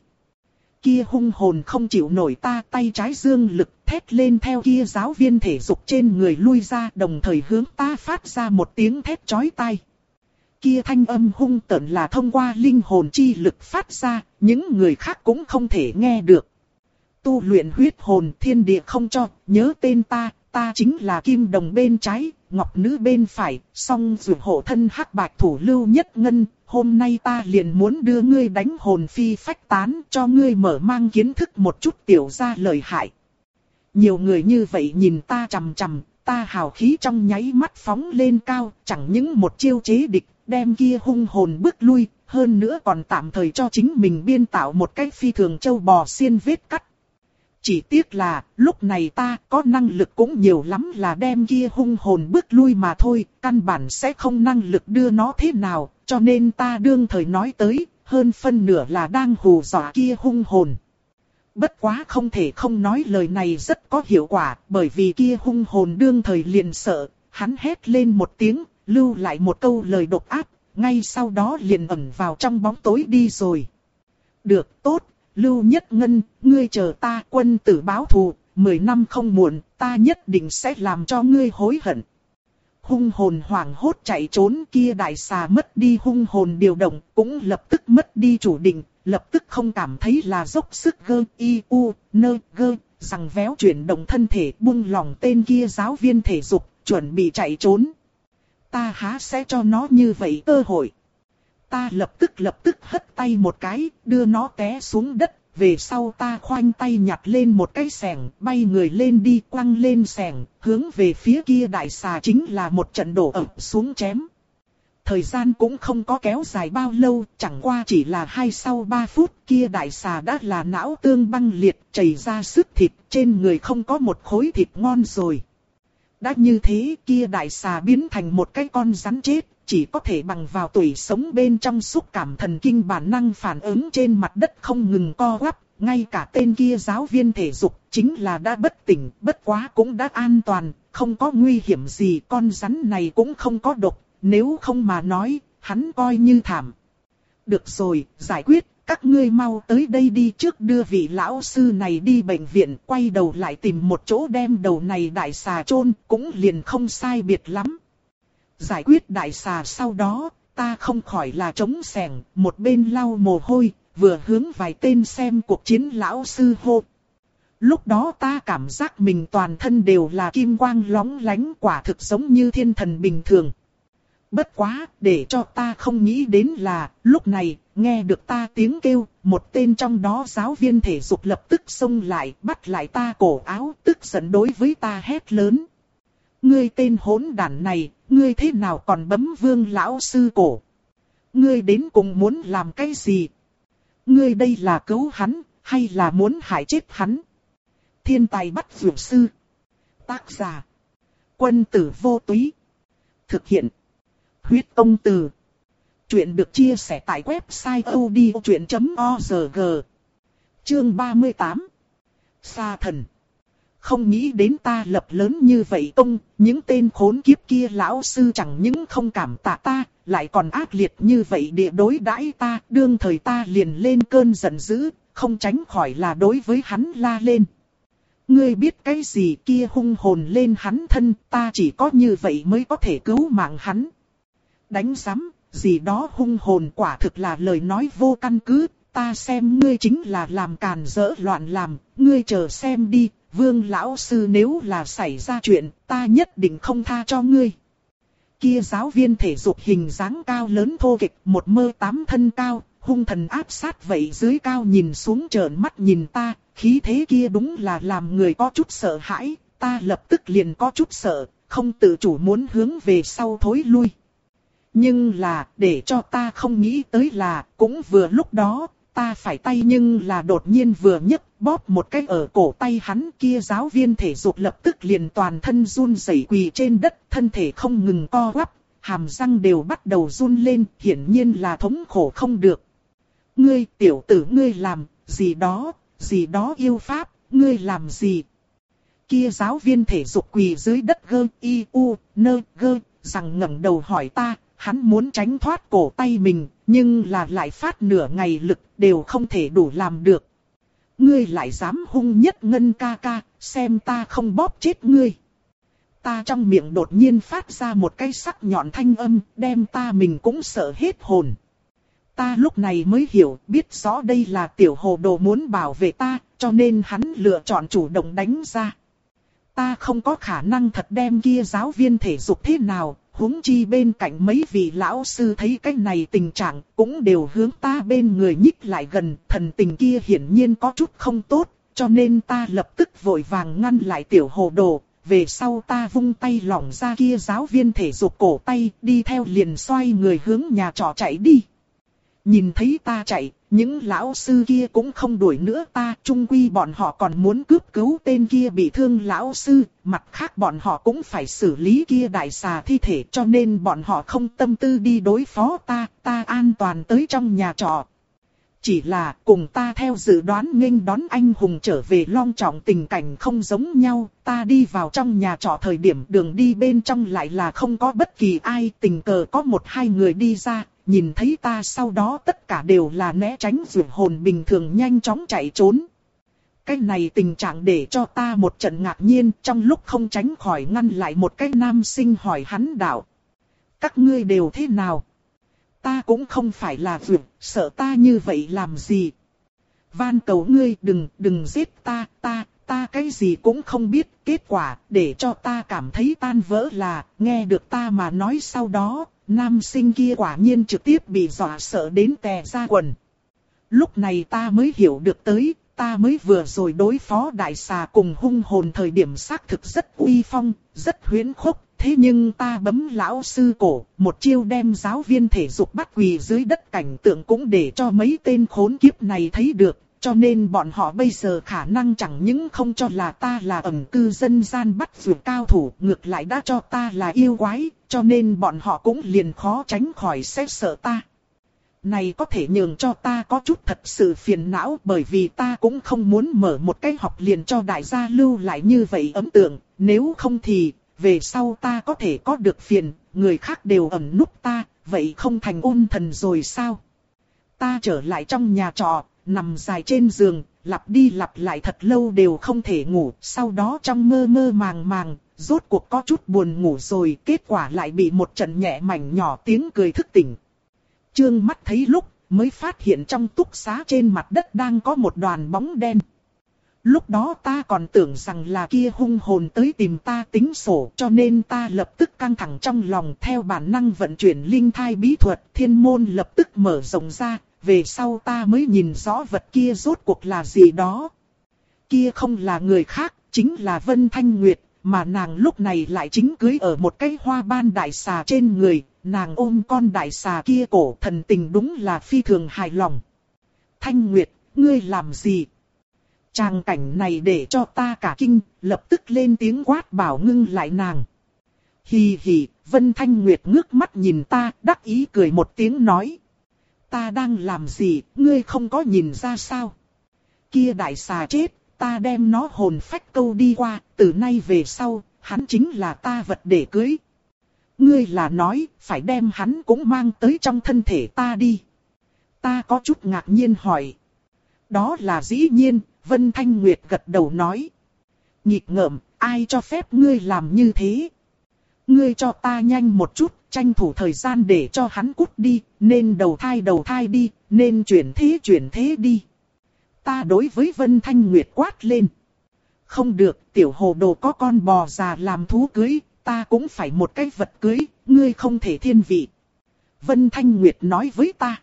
[SPEAKER 1] Kia hung hồn không chịu nổi ta tay trái dương lực thét lên theo kia giáo viên thể dục trên người lui ra, đồng thời hướng ta phát ra một tiếng thét chói tai. Kia thanh âm hung tợn là thông qua linh hồn chi lực phát ra, những người khác cũng không thể nghe được. Tu luyện huyết hồn thiên địa không cho, nhớ tên ta, ta chính là kim đồng bên trái, ngọc nữ bên phải, song dù hộ thân hắc bạch thủ lưu nhất ngân, hôm nay ta liền muốn đưa ngươi đánh hồn phi phách tán, cho ngươi mở mang kiến thức một chút tiểu gia lợi hại. Nhiều người như vậy nhìn ta chằm chằm, ta hào khí trong nháy mắt phóng lên cao, chẳng những một chiêu chế địch, đem kia hung hồn bước lui, hơn nữa còn tạm thời cho chính mình biên tạo một cái phi thường châu bò xiên vết cắt. Chỉ tiếc là, lúc này ta có năng lực cũng nhiều lắm là đem kia hung hồn bước lui mà thôi, căn bản sẽ không năng lực đưa nó thế nào, cho nên ta đương thời nói tới, hơn phân nửa là đang hù dọa kia hung hồn. Bất quá không thể không nói lời này rất có hiệu quả, bởi vì kia hung hồn đương thời liền sợ, hắn hét lên một tiếng, lưu lại một câu lời độc ác, ngay sau đó liền ẩn vào trong bóng tối đi rồi. Được, tốt. Lưu Nhất Ngân, ngươi chờ ta quân tử báo thù, mười năm không muộn, ta nhất định sẽ làm cho ngươi hối hận. Hung hồn hoảng hốt chạy trốn, kia đại xà mất đi hung hồn điều động, cũng lập tức mất đi chủ định, lập tức không cảm thấy là dốc sức gơ y u nơ gơ, rằng véo chuyển động thân thể buông lỏng tên kia giáo viên thể dục, chuẩn bị chạy trốn. Ta há sẽ cho nó như vậy cơ hội. Ta lập tức lập tức hất tay một cái, đưa nó té xuống đất, về sau ta khoanh tay nhặt lên một cái xẻng, bay người lên đi quăng lên xẻng, hướng về phía kia đại xà chính là một trận đổ ập xuống chém. Thời gian cũng không có kéo dài bao lâu, chẳng qua chỉ là hai sau ba phút, kia đại xà đã là não tương băng liệt, chảy ra sức thịt, trên người không có một khối thịt ngon rồi. Đã như thế, kia đại xà biến thành một cái con rắn chết. Chỉ có thể bằng vào tủy sống bên trong xúc cảm thần kinh bản năng phản ứng trên mặt đất không ngừng co quắp, ngay cả tên kia giáo viên thể dục chính là đã bất tỉnh, bất quá cũng đã an toàn, không có nguy hiểm gì, con rắn này cũng không có độc, nếu không mà nói, hắn coi như thảm. Được rồi, giải quyết, các ngươi mau tới đây đi, trước đưa vị lão sư này đi bệnh viện, quay đầu lại tìm một chỗ đem đầu này đại xà chôn, cũng liền không sai biệt lắm. Giải quyết đại xà sau đó, ta không khỏi là trống sẻng, một bên lau mồ hôi, vừa hướng vài tên xem cuộc chiến lão sư hô. Lúc đó ta cảm giác mình toàn thân đều là kim quang lóng lánh, quả thực giống như thiên thần bình thường. Bất quá, để cho ta không nghĩ đến là, lúc này, nghe được ta tiếng kêu, một tên trong đó giáo viên thể dục lập tức xông lại, bắt lại ta cổ áo, tức giận đối với ta hét lớn. Ngươi tên hỗn đản này, ngươi thế nào còn bấm Vương lão sư cổ? Ngươi đến cùng muốn làm cái gì? Ngươi đây là cứu hắn, hay là muốn hại chết hắn? Thiên tài bắt dược sư. Tác giả. Quân tử vô túy. Thực hiện. Huyết công từ. Chuyện được chia sẻ tại website odchuyện chấm org. Chương ba mươi tám. Sa thần. Không nghĩ đến ta lập lớn như vậy công, những tên khốn kiếp kia lão sư chẳng những không cảm tạ ta, lại còn ác liệt như vậy địa đối đãi ta, đương thời ta liền lên cơn giận dữ, không tránh khỏi là đối với hắn la lên. Ngươi biết cái gì kia hung hồn lên hắn thân, ta chỉ có như vậy mới có thể cứu mạng hắn. Đánh giám, gì đó hung hồn quả thực là lời nói vô căn cứ, ta xem ngươi chính là làm càn rỡ loạn làm, ngươi chờ xem đi, Vương lão sư nếu là xảy ra chuyện, ta nhất định không tha cho ngươi. Kia giáo viên thể dục hình dáng cao lớn thô kịch, một mơ tám thân cao, hung thần áp sát vậy dưới cao nhìn xuống trợn mắt nhìn ta, khí thế kia đúng là làm người có chút sợ hãi, ta lập tức liền có chút sợ, không tự chủ muốn hướng về sau thối lui. Nhưng là, để cho ta không nghĩ tới là, cũng vừa lúc đó, ta phải tay nhưng là đột nhiên vừa nhấc bóp một cái ở cổ tay hắn, kia giáo viên thể dục lập tức liền toàn thân run rẩy quỳ trên đất, thân thể không ngừng co quắp, hàm răng đều bắt đầu run lên, hiển nhiên là thống khổ không được. Ngươi tiểu tử ngươi làm, gì đó, gì đó yêu pháp, ngươi làm gì? Kia giáo viên thể dục quỳ dưới đất gơ y u nơ gơ, rằng ngẩng đầu hỏi ta. Hắn muốn tránh thoát cổ tay mình, nhưng là lại phát nửa ngày lực, đều không thể đủ làm được. Ngươi lại dám hung nhất Ngân ca ca, xem ta không bóp chết ngươi. Ta trong miệng đột nhiên phát ra một cái sắc nhọn thanh âm, đem ta mình cũng sợ hết hồn. Ta lúc này mới hiểu, biết rõ đây là tiểu hồ đồ muốn bảo vệ ta, cho nên hắn lựa chọn chủ động đánh ra. Ta không có khả năng thật đem kia giáo viên thể dục thế nào. Huống chi bên cạnh mấy vị lão sư thấy cái này tình trạng, cũng đều hướng ta bên người nhích lại gần, thần tình kia hiển nhiên có chút không tốt, cho nên ta lập tức vội vàng ngăn lại tiểu hồ đồ, về sau ta vung tay lỏng ra kia giáo viên thể dục cổ tay, đi theo liền xoay người hướng nhà trọ chạy đi. Nhìn thấy ta chạy, những lão sư kia cũng không đuổi nữa ta, chung quy bọn họ còn muốn cướp cứu tên kia bị thương lão sư, mặt khác bọn họ cũng phải xử lý kia đại xà thi thể, cho nên bọn họ không tâm tư đi đối phó ta, ta an toàn tới trong nhà trọ. Chỉ là cùng ta theo dự đoán nghênh đón anh hùng trở về long trọng tình cảnh không giống nhau, ta đi vào trong nhà trọ thời điểm đường đi bên trong lại là không có bất kỳ ai, tình cờ có một hai người đi ra. Nhìn thấy ta sau đó tất cả đều là né tránh vượt hồn bình thường nhanh chóng chạy trốn. Cái này tình trạng để cho ta một trận ngạc nhiên, trong lúc không tránh khỏi ngăn lại một cái nam sinh hỏi hắn đạo. Các ngươi đều thế nào? Ta cũng không phải là vượt, sợ ta như vậy làm gì? Van cầu ngươi đừng, đừng giết ta, ta, ta cái gì cũng không biết. Kết quả để cho ta cảm thấy tan vỡ là, nghe được ta mà nói sau đó. Nam sinh kia quả nhiên trực tiếp bị dọa sợ đến tè ra quần. Lúc này ta mới hiểu được tới, ta mới vừa rồi đối phó đại xà cùng hung hồn thời điểm xác thực rất uy phong, rất huyễn khốc. Thế nhưng ta bấm lão sư cổ, một chiêu đem giáo viên thể dục bắt quỳ dưới đất cảnh tượng cũng để cho mấy tên khốn kiếp này thấy được. Cho nên bọn họ bây giờ khả năng chẳng những không cho là ta là ẩn cư dân gian bắt vượt cao thủ, ngược lại đã cho ta là yêu quái, cho nên bọn họ cũng liền khó tránh khỏi sẽ sợ ta. Này có thể nhường cho ta có chút thật sự phiền não, bởi vì ta cũng không muốn mở một cái học liền cho đại gia lưu lại như vậy ấn tượng, nếu không thì, về sau ta có thể có được phiền, người khác đều ẩn núp ta, vậy không thành ôn thần rồi sao? Ta trở lại trong nhà trọ, nằm dài trên giường, lặp đi lặp lại thật lâu đều không thể ngủ, sau đó trong mơ mơ màng màng, rốt cuộc có chút buồn ngủ rồi, kết quả lại bị một trận nhẹ mảnh nhỏ tiếng cười thức tỉnh. Trương mắt thấy lúc, mới phát hiện trong túc xá trên mặt đất đang có một đoàn bóng đen. Lúc đó ta còn tưởng rằng là kia hung hồn tới tìm ta tính sổ, cho nên ta lập tức căng thẳng trong lòng, theo bản năng vận chuyển linh thai bí thuật, thiên môn lập tức mở rộng ra, về sau ta mới nhìn rõ vật kia rốt cuộc là gì đó. Kia không là người khác, chính là Vân Thanh Nguyệt, mà nàng lúc này lại chính cưới ở một cái hoa ban đại xà trên người, nàng ôm con đại xà kia cổ, thần tình đúng là phi thường hài lòng. Thanh Nguyệt, ngươi làm gì? Tràng cảnh này để cho ta cả kinh, lập tức lên tiếng quát bảo ngưng lại nàng. Hì hì, Vân Thanh Nguyệt ngước mắt nhìn ta, đắc ý cười một tiếng nói. Ta đang làm gì, ngươi không có nhìn ra sao? Kia đại xà chết, ta đem nó hồn phách câu đi qua, từ nay về sau, hắn chính là ta vật để cưới. Ngươi là nói, phải đem hắn cũng mang tới trong thân thể ta đi. Ta có chút ngạc nhiên hỏi. Đó là dĩ nhiên, Vân Thanh Nguyệt gật đầu nói. Nhịp ngợm, ai cho phép ngươi làm như thế? Ngươi cho ta nhanh một chút, tranh thủ thời gian để cho hắn cút đi, nên đầu thai đầu thai đi, nên chuyển thế chuyển thế đi. Ta đối với Vân Thanh Nguyệt quát lên. Không được, tiểu hồ đồ có con bò già làm thú cưới, ta cũng phải một cái vật cưới, ngươi không thể thiên vị. Vân Thanh Nguyệt nói với ta.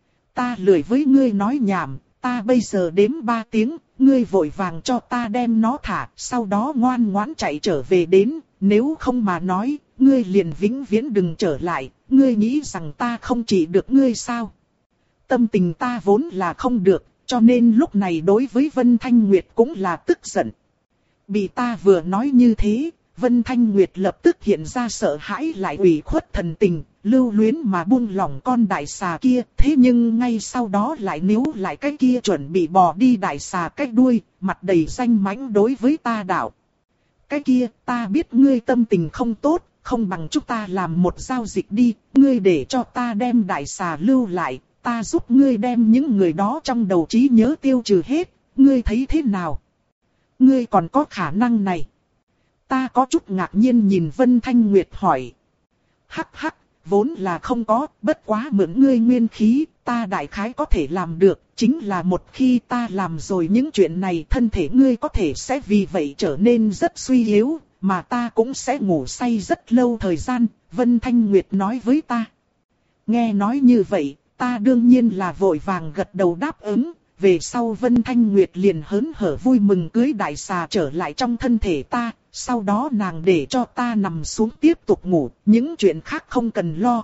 [SPEAKER 1] Ta lười với ngươi nói nhảm, ta bây giờ đếm ba tiếng, ngươi vội vàng cho ta đem nó thả, sau đó ngoan ngoãn chạy trở về đến, nếu không mà nói, ngươi liền vĩnh viễn đừng trở lại, ngươi nghĩ rằng ta không chỉ được ngươi sao? Tâm tình ta vốn là không được, cho nên lúc này đối với Vân Thanh Nguyệt cũng là tức giận. Bị ta vừa nói như thế, Vân Thanh Nguyệt lập tức hiện ra sợ hãi lại ủy khuất thần tình, lưu luyến mà buông lỏng con đại xà kia. Thế nhưng ngay sau đó lại níu lại cái kia chuẩn bị bò đi đại xà cái đuôi, mặt đầy danh mãnh đối với ta đạo. Cái kia, ta biết ngươi tâm tình không tốt, không bằng chúng ta làm một giao dịch đi, ngươi để cho ta đem đại xà lưu lại, ta giúp ngươi đem những người đó trong đầu trí nhớ tiêu trừ hết, ngươi thấy thế nào? Ngươi còn có khả năng này. Ta có chút ngạc nhiên nhìn Vân Thanh Nguyệt hỏi. Hắc hắc, vốn là không có, bất quá mượn ngươi nguyên khí, ta đại khái có thể làm được, chính là một khi ta làm rồi những chuyện này, thân thể ngươi có thể sẽ vì vậy trở nên rất suy yếu, mà ta cũng sẽ ngủ say rất lâu thời gian, Vân Thanh Nguyệt nói với ta. Nghe nói như vậy, ta đương nhiên là vội vàng gật đầu đáp ứng. Về sau Vân Thanh Nguyệt liền hớn hở vui mừng cưới đại xà trở lại trong thân thể ta, sau đó nàng để cho ta nằm xuống tiếp tục ngủ, những chuyện khác không cần lo.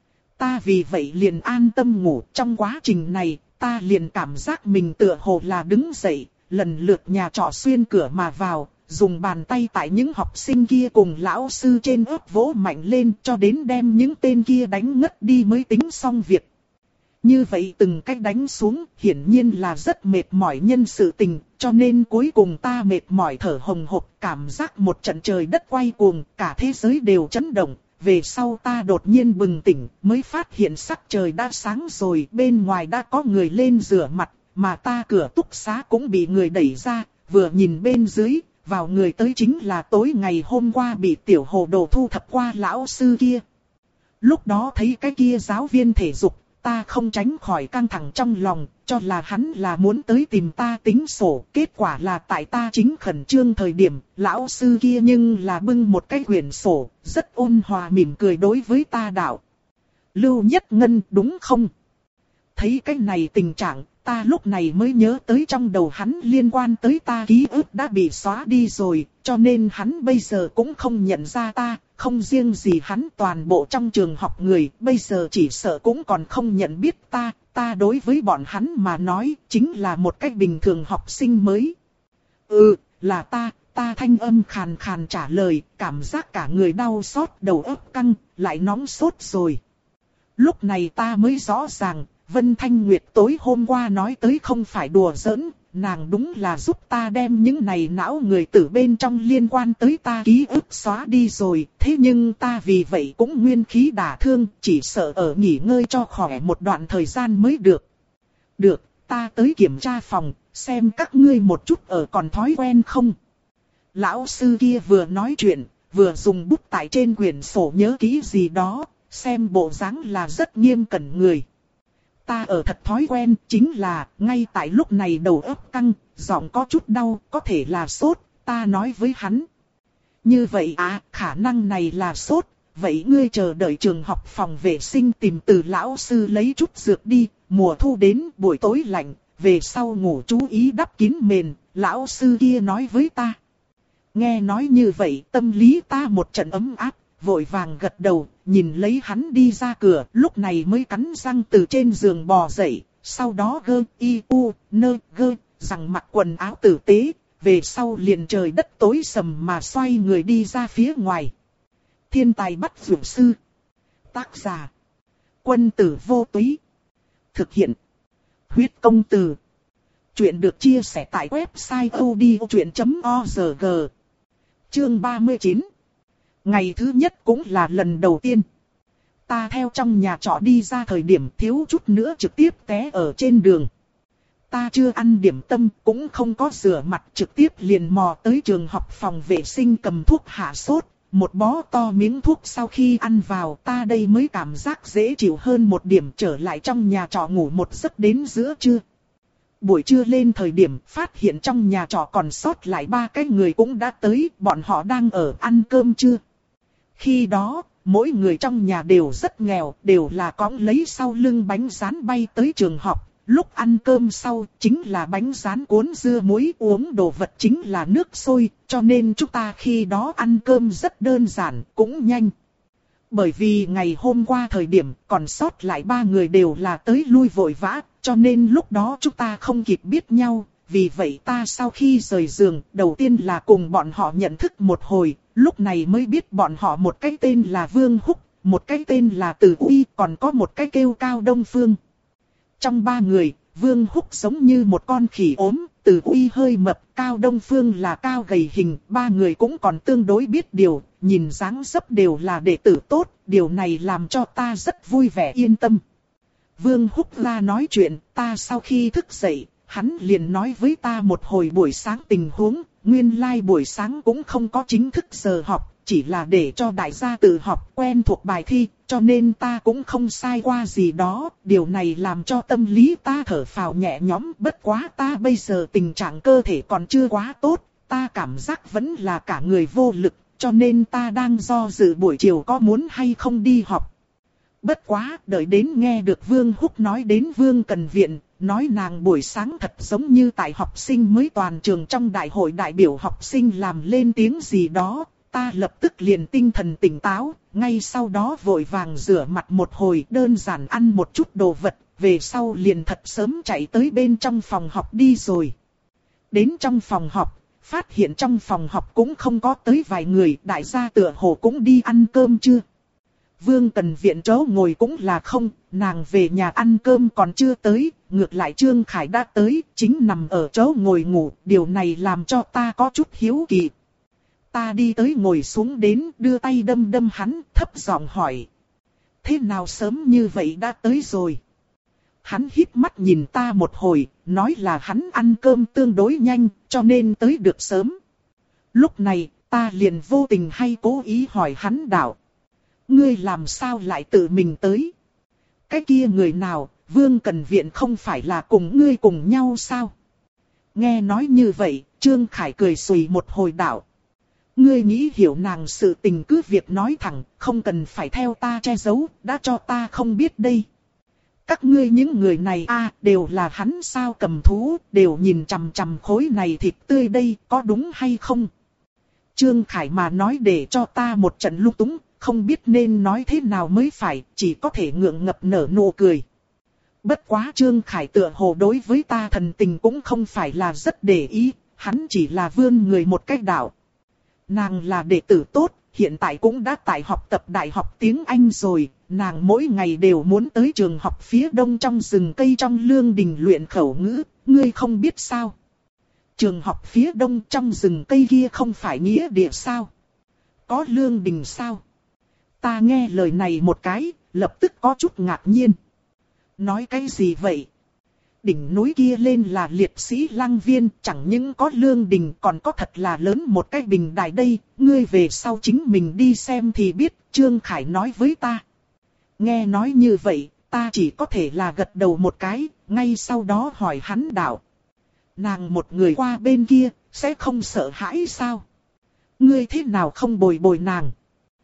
[SPEAKER 1] Ta vì vậy liền an tâm ngủ, trong quá trình này, ta liền cảm giác mình tựa hồ là đứng dậy, lần lượt nhà trọ xuyên cửa mà vào, dùng bàn tay tại những học sinh kia cùng lão sư trên ớt vỗ mạnh lên cho đến đem những tên kia đánh ngất đi mới tính xong việc. Như vậy từng cách đánh xuống, hiển nhiên là rất mệt mỏi nhân sự tình, cho nên cuối cùng ta mệt mỏi thở hồng hộc, cảm giác một trận trời đất quay cuồng, cả thế giới đều chấn động. Về sau ta đột nhiên bừng tỉnh, mới phát hiện sắc trời đã sáng rồi, bên ngoài đã có người lên rửa mặt, mà ta cửa túc xá cũng bị người đẩy ra, vừa nhìn bên dưới, vào người tới chính là tối ngày hôm qua bị tiểu hồ đồ thu thập qua lão sư kia. Lúc đó thấy cái kia giáo viên thể dục, ta không tránh khỏi căng thẳng trong lòng, cho là hắn là muốn tới tìm ta tính sổ. Kết quả là tại ta chính khẩn trương thời điểm, lão sư kia nhưng là bưng một cái quyển sổ, rất ôn hòa mỉm cười đối với ta đạo. Lưu Nhất Ngân đúng không? Thấy cái này tình trạng, ta lúc này mới nhớ tới trong đầu hắn liên quan tới ta ký ức đã bị xóa đi rồi, cho nên hắn bây giờ cũng không nhận ra ta. Không riêng gì hắn, toàn bộ trong trường học người, bây giờ chỉ sợ cũng còn không nhận biết ta, ta đối với bọn hắn mà nói, chính là một cách bình thường học sinh mới. Ừ, là ta, ta thanh âm khàn khàn trả lời, cảm giác cả người đau xót, đầu óc căng, lại nóng sốt rồi. Lúc này ta mới rõ ràng, Vân Thanh Nguyệt tối hôm qua nói tới không phải đùa giỡn, nàng đúng là giúp ta đem những này não người tử bên trong liên quan tới ta ký ức xóa đi rồi, thế nhưng ta vì vậy cũng nguyên khí đả thương, chỉ sợ ở nghỉ ngơi cho khỏe một đoạn thời gian mới được. Được, ta tới kiểm tra phòng, xem các ngươi một chút ở còn thói quen không. Lão sư kia vừa nói chuyện, vừa dùng bút tại trên quyển sổ nhớ kỹ gì đó, xem bộ dáng là rất nghiêm cẩn người. Ta ở thật thói quen, chính là, ngay tại lúc này đầu óc căng, giọng có chút đau, có thể là sốt, ta nói với hắn. Như vậy à, khả năng này là sốt, vậy ngươi chờ đợi trường học phòng vệ sinh tìm từ lão sư lấy chút dược đi, mùa thu đến buổi tối lạnh, về sau ngủ chú ý đắp kín mền, lão sư kia nói với ta. Nghe nói như vậy tâm lý ta một trận ấm áp, vội vàng gật đầu, nhìn lấy hắn đi ra cửa, lúc này mới cắn răng từ trên giường bò dậy, sau đó gơ, y, u, nơ, gơ, rằng mặc quần áo tử tế, về sau liền trời đất tối sầm mà xoay người đi ra phía ngoài. Thiên tài bắt dược sư. Tác giả. Quân tử vô túy. Thực hiện. Huyết công từ. Chuyện được chia sẻ tại website odchuyện chấm org. Chương ba mươi chín. Ngày thứ nhất cũng là lần đầu tiên. Ta theo trong nhà trọ đi ra thời điểm thiếu chút nữa trực tiếp té ở trên đường. Ta chưa ăn điểm tâm cũng không có rửa mặt, trực tiếp liền mò tới trường học phòng vệ sinh cầm thuốc hạ sốt. Một bó to miếng thuốc sau khi ăn vào ta đây mới cảm giác dễ chịu hơn một điểm, trở lại trong nhà trọ ngủ một giấc đến giữa trưa. Buổi trưa lên thời điểm phát hiện trong nhà trọ còn sót lại ba cái người cũng đã tới, bọn họ đang ở ăn cơm trưa. Khi đó, mỗi người trong nhà đều rất nghèo, đều là cõng lấy sau lưng bánh rán bay tới trường học. Lúc ăn cơm sau chính là bánh rán cuốn dưa muối, uống đồ vật chính là nước sôi, cho nên chúng ta khi đó ăn cơm rất đơn giản, cũng nhanh. Bởi vì ngày hôm qua thời điểm còn sót lại ba người đều là tới lui vội vã, cho nên lúc đó chúng ta không kịp biết nhau. Vì vậy ta sau khi rời giường, đầu tiên là cùng bọn họ nhận thức một hồi, lúc này mới biết bọn họ một cái tên là Vương Húc, một cái tên là Từ Uy, còn có một cái kêu Cao Đông Phương. Trong ba người, Vương Húc giống như một con khỉ ốm, Từ Uy hơi mập, Cao Đông Phương là cao gầy hình, ba người cũng còn tương đối biết điều, nhìn dáng dấp đều là đệ tử tốt, điều này làm cho ta rất vui vẻ yên tâm. Vương Húc la nói chuyện, ta sau khi thức dậy, hắn liền nói với ta một hồi buổi sáng tình huống, nguyên lai like buổi sáng cũng không có chính thức giờ học, chỉ là để cho đại gia tự học quen thuộc bài thi, cho nên ta cũng không sai qua gì đó, điều này làm cho tâm lý ta thở phào nhẹ nhõm, bất quá ta bây giờ tình trạng cơ thể còn chưa quá tốt, ta cảm giác vẫn là cả người vô lực, cho nên ta đang do dự buổi chiều có muốn hay không đi học. Bất quá, đợi đến nghe được Vương Húc nói đến Vương Cần Viện, nói nàng buổi sáng thật giống như tại học sinh mới toàn trường trong đại hội đại biểu học sinh làm lên tiếng gì đó, ta lập tức liền tinh thần tỉnh táo, ngay sau đó vội vàng rửa mặt một hồi, đơn giản ăn một chút đồ vật, về sau liền thật sớm chạy tới bên trong phòng học đi rồi. Đến trong phòng học, phát hiện trong phòng học cũng không có tới vài người, đại gia tựa hồ cũng đi ăn cơm chưa. Vương Cần Viện chỗ ngồi cũng là không, nàng về nhà ăn cơm còn chưa tới, ngược lại Trương Khải đã tới, chính nằm ở chỗ ngồi ngủ, điều này làm cho ta có chút hiếu kỳ. Ta đi tới ngồi xuống đến, đưa tay đâm đâm hắn, thấp giọng hỏi. Thế nào sớm như vậy đã tới rồi? Hắn híp mắt nhìn ta một hồi, nói là hắn ăn cơm tương đối nhanh, cho nên tới được sớm. Lúc này, ta liền vô tình hay cố ý hỏi hắn đạo. Ngươi làm sao lại tự mình tới? Cái kia người nào, Vương Cần Viện không phải là cùng ngươi cùng nhau sao? Nghe nói như vậy, Trương Khải cười xùy một hồi đạo. Ngươi nghĩ hiểu nàng sự tình cứ việc nói thẳng, không cần phải theo ta che giấu, đã cho ta không biết đây. Các ngươi những người này a à, đều là hắn sao cầm thú, đều nhìn chằm chằm khối này thịt tươi đây, có đúng hay không? Trương Khải mà nói để cho ta một trận lung túng, không biết nên nói thế nào mới phải, chỉ có thể ngượng ngập nở nụ cười. Bất quá Trương Khải tựa hồ đối với ta thần tình cũng không phải là rất để ý, hắn chỉ là vươn người một cách đạo. Nàng là đệ tử tốt, hiện tại cũng đã tại học tập đại học tiếng Anh rồi, nàng mỗi ngày đều muốn tới trường học phía đông trong rừng cây trong lương đình luyện khẩu ngữ, ngươi không biết sao? Trường học phía đông trong rừng cây kia không phải nghĩa địa sao? Có lương đình sao? Ta nghe lời này một cái, lập tức có chút ngạc nhiên. Nói cái gì vậy? Đỉnh núi kia lên là liệt sĩ lăng viên, chẳng những có lương đình còn có thật là lớn một cái bình đài đây, ngươi về sau chính mình đi xem thì biết, Trương Khải nói với ta. Nghe nói như vậy, ta chỉ có thể là gật đầu một cái, ngay sau đó hỏi hắn đạo. Nàng một người qua bên kia, sẽ không sợ hãi sao? Ngươi thế nào không bồi bồi nàng?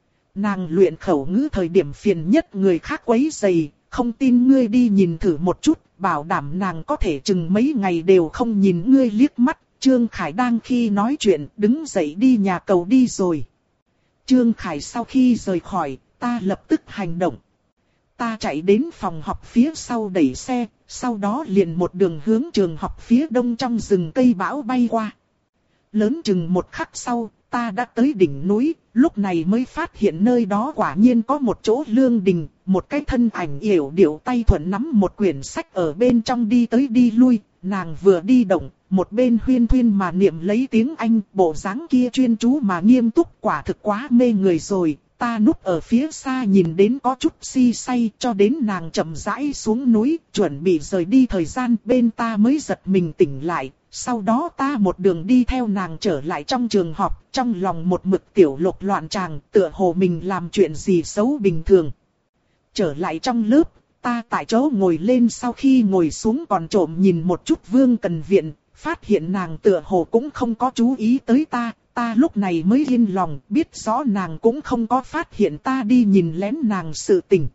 [SPEAKER 1] Nàng luyện khẩu ngữ thời điểm phiền nhất người khác quấy rầy, không tin ngươi đi nhìn thử một chút, bảo đảm nàng có thể chừng mấy ngày đều không nhìn ngươi liếc mắt. Trương Khải đang khi nói chuyện, đứng dậy đi nhà cầu đi rồi. Trương Khải sau khi rời khỏi, ta lập tức hành động. Ta chạy đến phòng học phía sau đẩy xe, sau đó liền một đường hướng trường học phía đông trong rừng cây bão bay qua. Lớn chừng một khắc sau, ta đã tới đỉnh núi, lúc này mới phát hiện nơi đó quả nhiên có một chỗ lương đình, một cái thân ảnh yểu điệu tay thuận nắm một quyển sách ở bên trong đi tới đi lui, nàng vừa đi động, một bên huyên thuyên mà niệm lấy tiếng Anh, bộ dáng kia chuyên chú mà nghiêm túc, quả thực quá mê người rồi. Ta núp ở phía xa nhìn đến có chút si say, cho đến nàng chậm rãi xuống núi, chuẩn bị rời đi thời gian, bên ta mới giật mình tỉnh lại. Sau đó ta một đường đi theo nàng trở lại trong trường học, trong lòng một mực tiểu lục loạn tràng, tựa hồ mình làm chuyện gì xấu bình thường. Trở lại trong lớp, ta tại chỗ ngồi lên, sau khi ngồi xuống còn trộm nhìn một chút Vương Cần Viện, phát hiện nàng tựa hồ cũng không có chú ý tới ta. Ta lúc này mới yên lòng, biết rõ nàng cũng không có phát hiện ta đi nhìn lén nàng sự tình.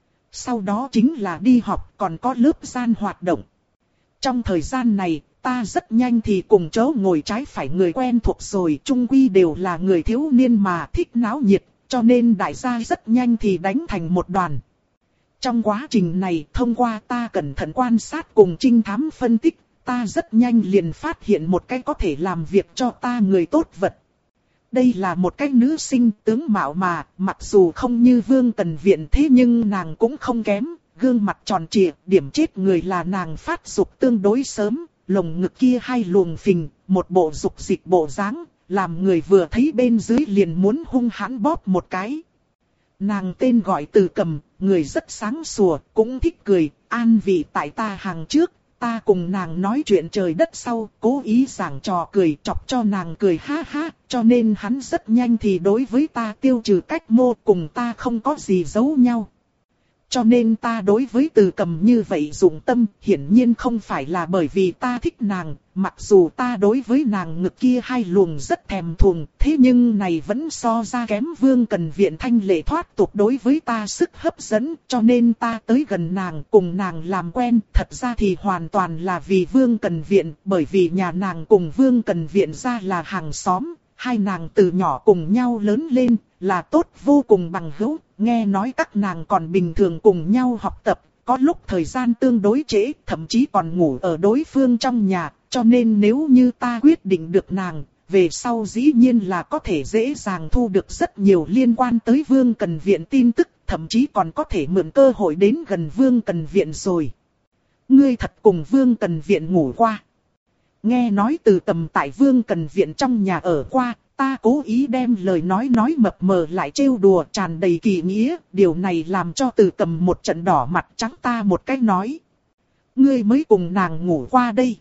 [SPEAKER 1] Sau đó chính là đi học, còn có lớp gian hoạt động. Trong thời gian này, ta rất nhanh thì cùng chỗ ngồi trái phải người quen thuộc rồi, chung quy đều là người thiếu niên mà thích náo nhiệt, cho nên đại gia rất nhanh thì đánh thành một đoàn. Trong quá trình này, thông qua ta cẩn thận quan sát cùng trinh thám phân tích, ta rất nhanh liền phát hiện một cái có thể làm việc cho ta người tốt vật. Đây là một cái nữ sinh tướng mạo mà, mặc dù không như Vương Cần Viện thế nhưng nàng cũng không kém, gương mặt tròn trịa, điểm chết người là nàng phát dục tương đối sớm, lồng ngực kia hai luồng phình, một bộ dục dịch bộ dáng, làm người vừa thấy bên dưới liền muốn hung hãn bóp một cái. Nàng tên gọi Từ Cầm, người rất sáng sủa, cũng thích cười, an vị tại ta hàng trước. Ta cùng nàng nói chuyện trời đất sau, cố ý giảng trò cười chọc cho nàng cười ha ha, cho nên hắn rất nhanh thì đối với ta tiêu trừ cách mô, cùng ta không có gì giấu nhau. Cho nên ta đối với Từ Cầm như vậy dụng tâm, hiển nhiên không phải là bởi vì ta thích nàng, mặc dù ta đối với nàng ngực kia hai luồng rất thèm thuồng, thế nhưng này vẫn so ra kém Vương Cần Viện thanh lệ thoát tục đối với ta sức hấp dẫn, cho nên ta tới gần nàng, cùng nàng làm quen, thật ra thì hoàn toàn là vì Vương Cần Viện, bởi vì nhà nàng cùng Vương Cần Viện ra là hàng xóm. Hai nàng từ nhỏ cùng nhau lớn lên, là tốt vô cùng bằng hữu, nghe nói các nàng còn bình thường cùng nhau học tập, có lúc thời gian tương đối trễ, thậm chí còn ngủ ở đối phương trong nhà, cho nên nếu như ta quyết định được nàng, về sau dĩ nhiên là có thể dễ dàng thu được rất nhiều liên quan tới Vương Cần Viện tin tức, thậm chí còn có thể mượn cơ hội đến gần Vương Cần Viện rồi. Ngươi thật cùng Vương Cần Viện ngủ qua. Nghe nói Từ Cầm tại Vương Cần Viện trong nhà ở qua, ta cố ý đem lời nói nói mập mờ lại trêu đùa tràn đầy kỳ nghĩa, điều này làm cho Từ Cầm một trận đỏ mặt trắng ta một cái nói. Ngươi mới cùng nàng ngủ qua đây.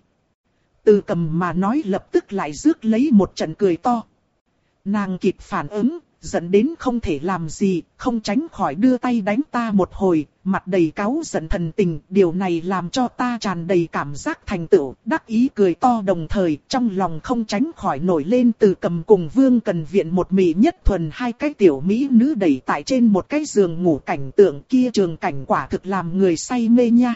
[SPEAKER 1] Từ Cầm mà nói lập tức lại rước lấy một trận cười to. Nàng kịp phản ứng, giận đến không thể làm gì, không tránh khỏi đưa tay đánh ta một hồi, mặt đầy cáu giận thần tình, điều này làm cho ta tràn đầy cảm giác thành tựu, đắc ý cười to đồng thời, trong lòng không tránh khỏi nổi lên Từ Cầm cùng Vương Cần Viện một mỹ nhất thuần hai cái tiểu mỹ nữ đẩy tại trên một cái giường ngủ cảnh tượng kia, trường cảnh quả thực làm người say mê nha.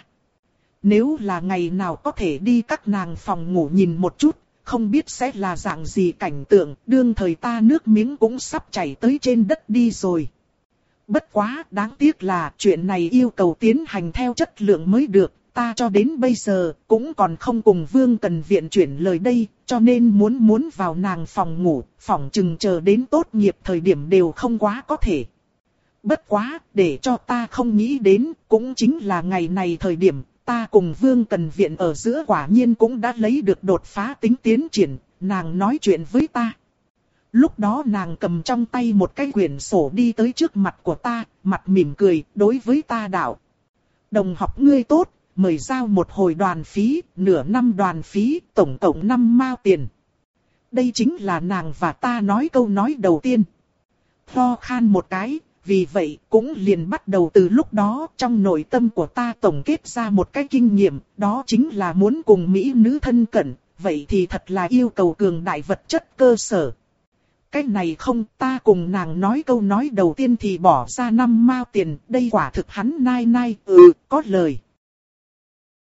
[SPEAKER 1] Nếu là ngày nào có thể đi các nàng phòng ngủ nhìn một chút, không biết sẽ là dạng gì cảnh tượng, đương thời ta nước miếng cũng sắp chảy tới trên đất đi rồi. Bất quá, đáng tiếc là chuyện này yêu cầu tiến hành theo chất lượng mới được, ta cho đến bây giờ cũng còn không cùng Vương Cần Viện chuyển lời đây, cho nên muốn muốn vào nàng phòng ngủ, phỏng chừng chờ đến tốt nghiệp thời điểm đều không quá có thể. Bất quá, để cho ta không nghĩ đến, cũng chính là ngày này thời điểm, ta cùng Vương Cần Viện ở giữa quả nhiên cũng đã lấy được đột phá tính tiến triển, nàng nói chuyện với ta. Lúc đó nàng cầm trong tay một cái quyển sổ đi tới trước mặt của ta, mặt mỉm cười, đối với ta đạo. Đồng học ngươi tốt, mời giao một hồi đoàn phí, nửa năm đoàn phí, tổng cộng năm mao tiền. Đây chính là nàng và ta nói câu nói đầu tiên. Ho khan một cái, vì vậy cũng liền bắt đầu từ lúc đó trong nội tâm của ta tổng kết ra một cái kinh nghiệm, đó chính là muốn cùng mỹ nữ thân cận, vậy thì thật là yêu cầu cường đại vật chất cơ sở. Cái này không, ta cùng nàng nói câu nói đầu tiên thì bỏ ra năm mao tiền, đây quả thực hắn nai nai, ừ, có lời.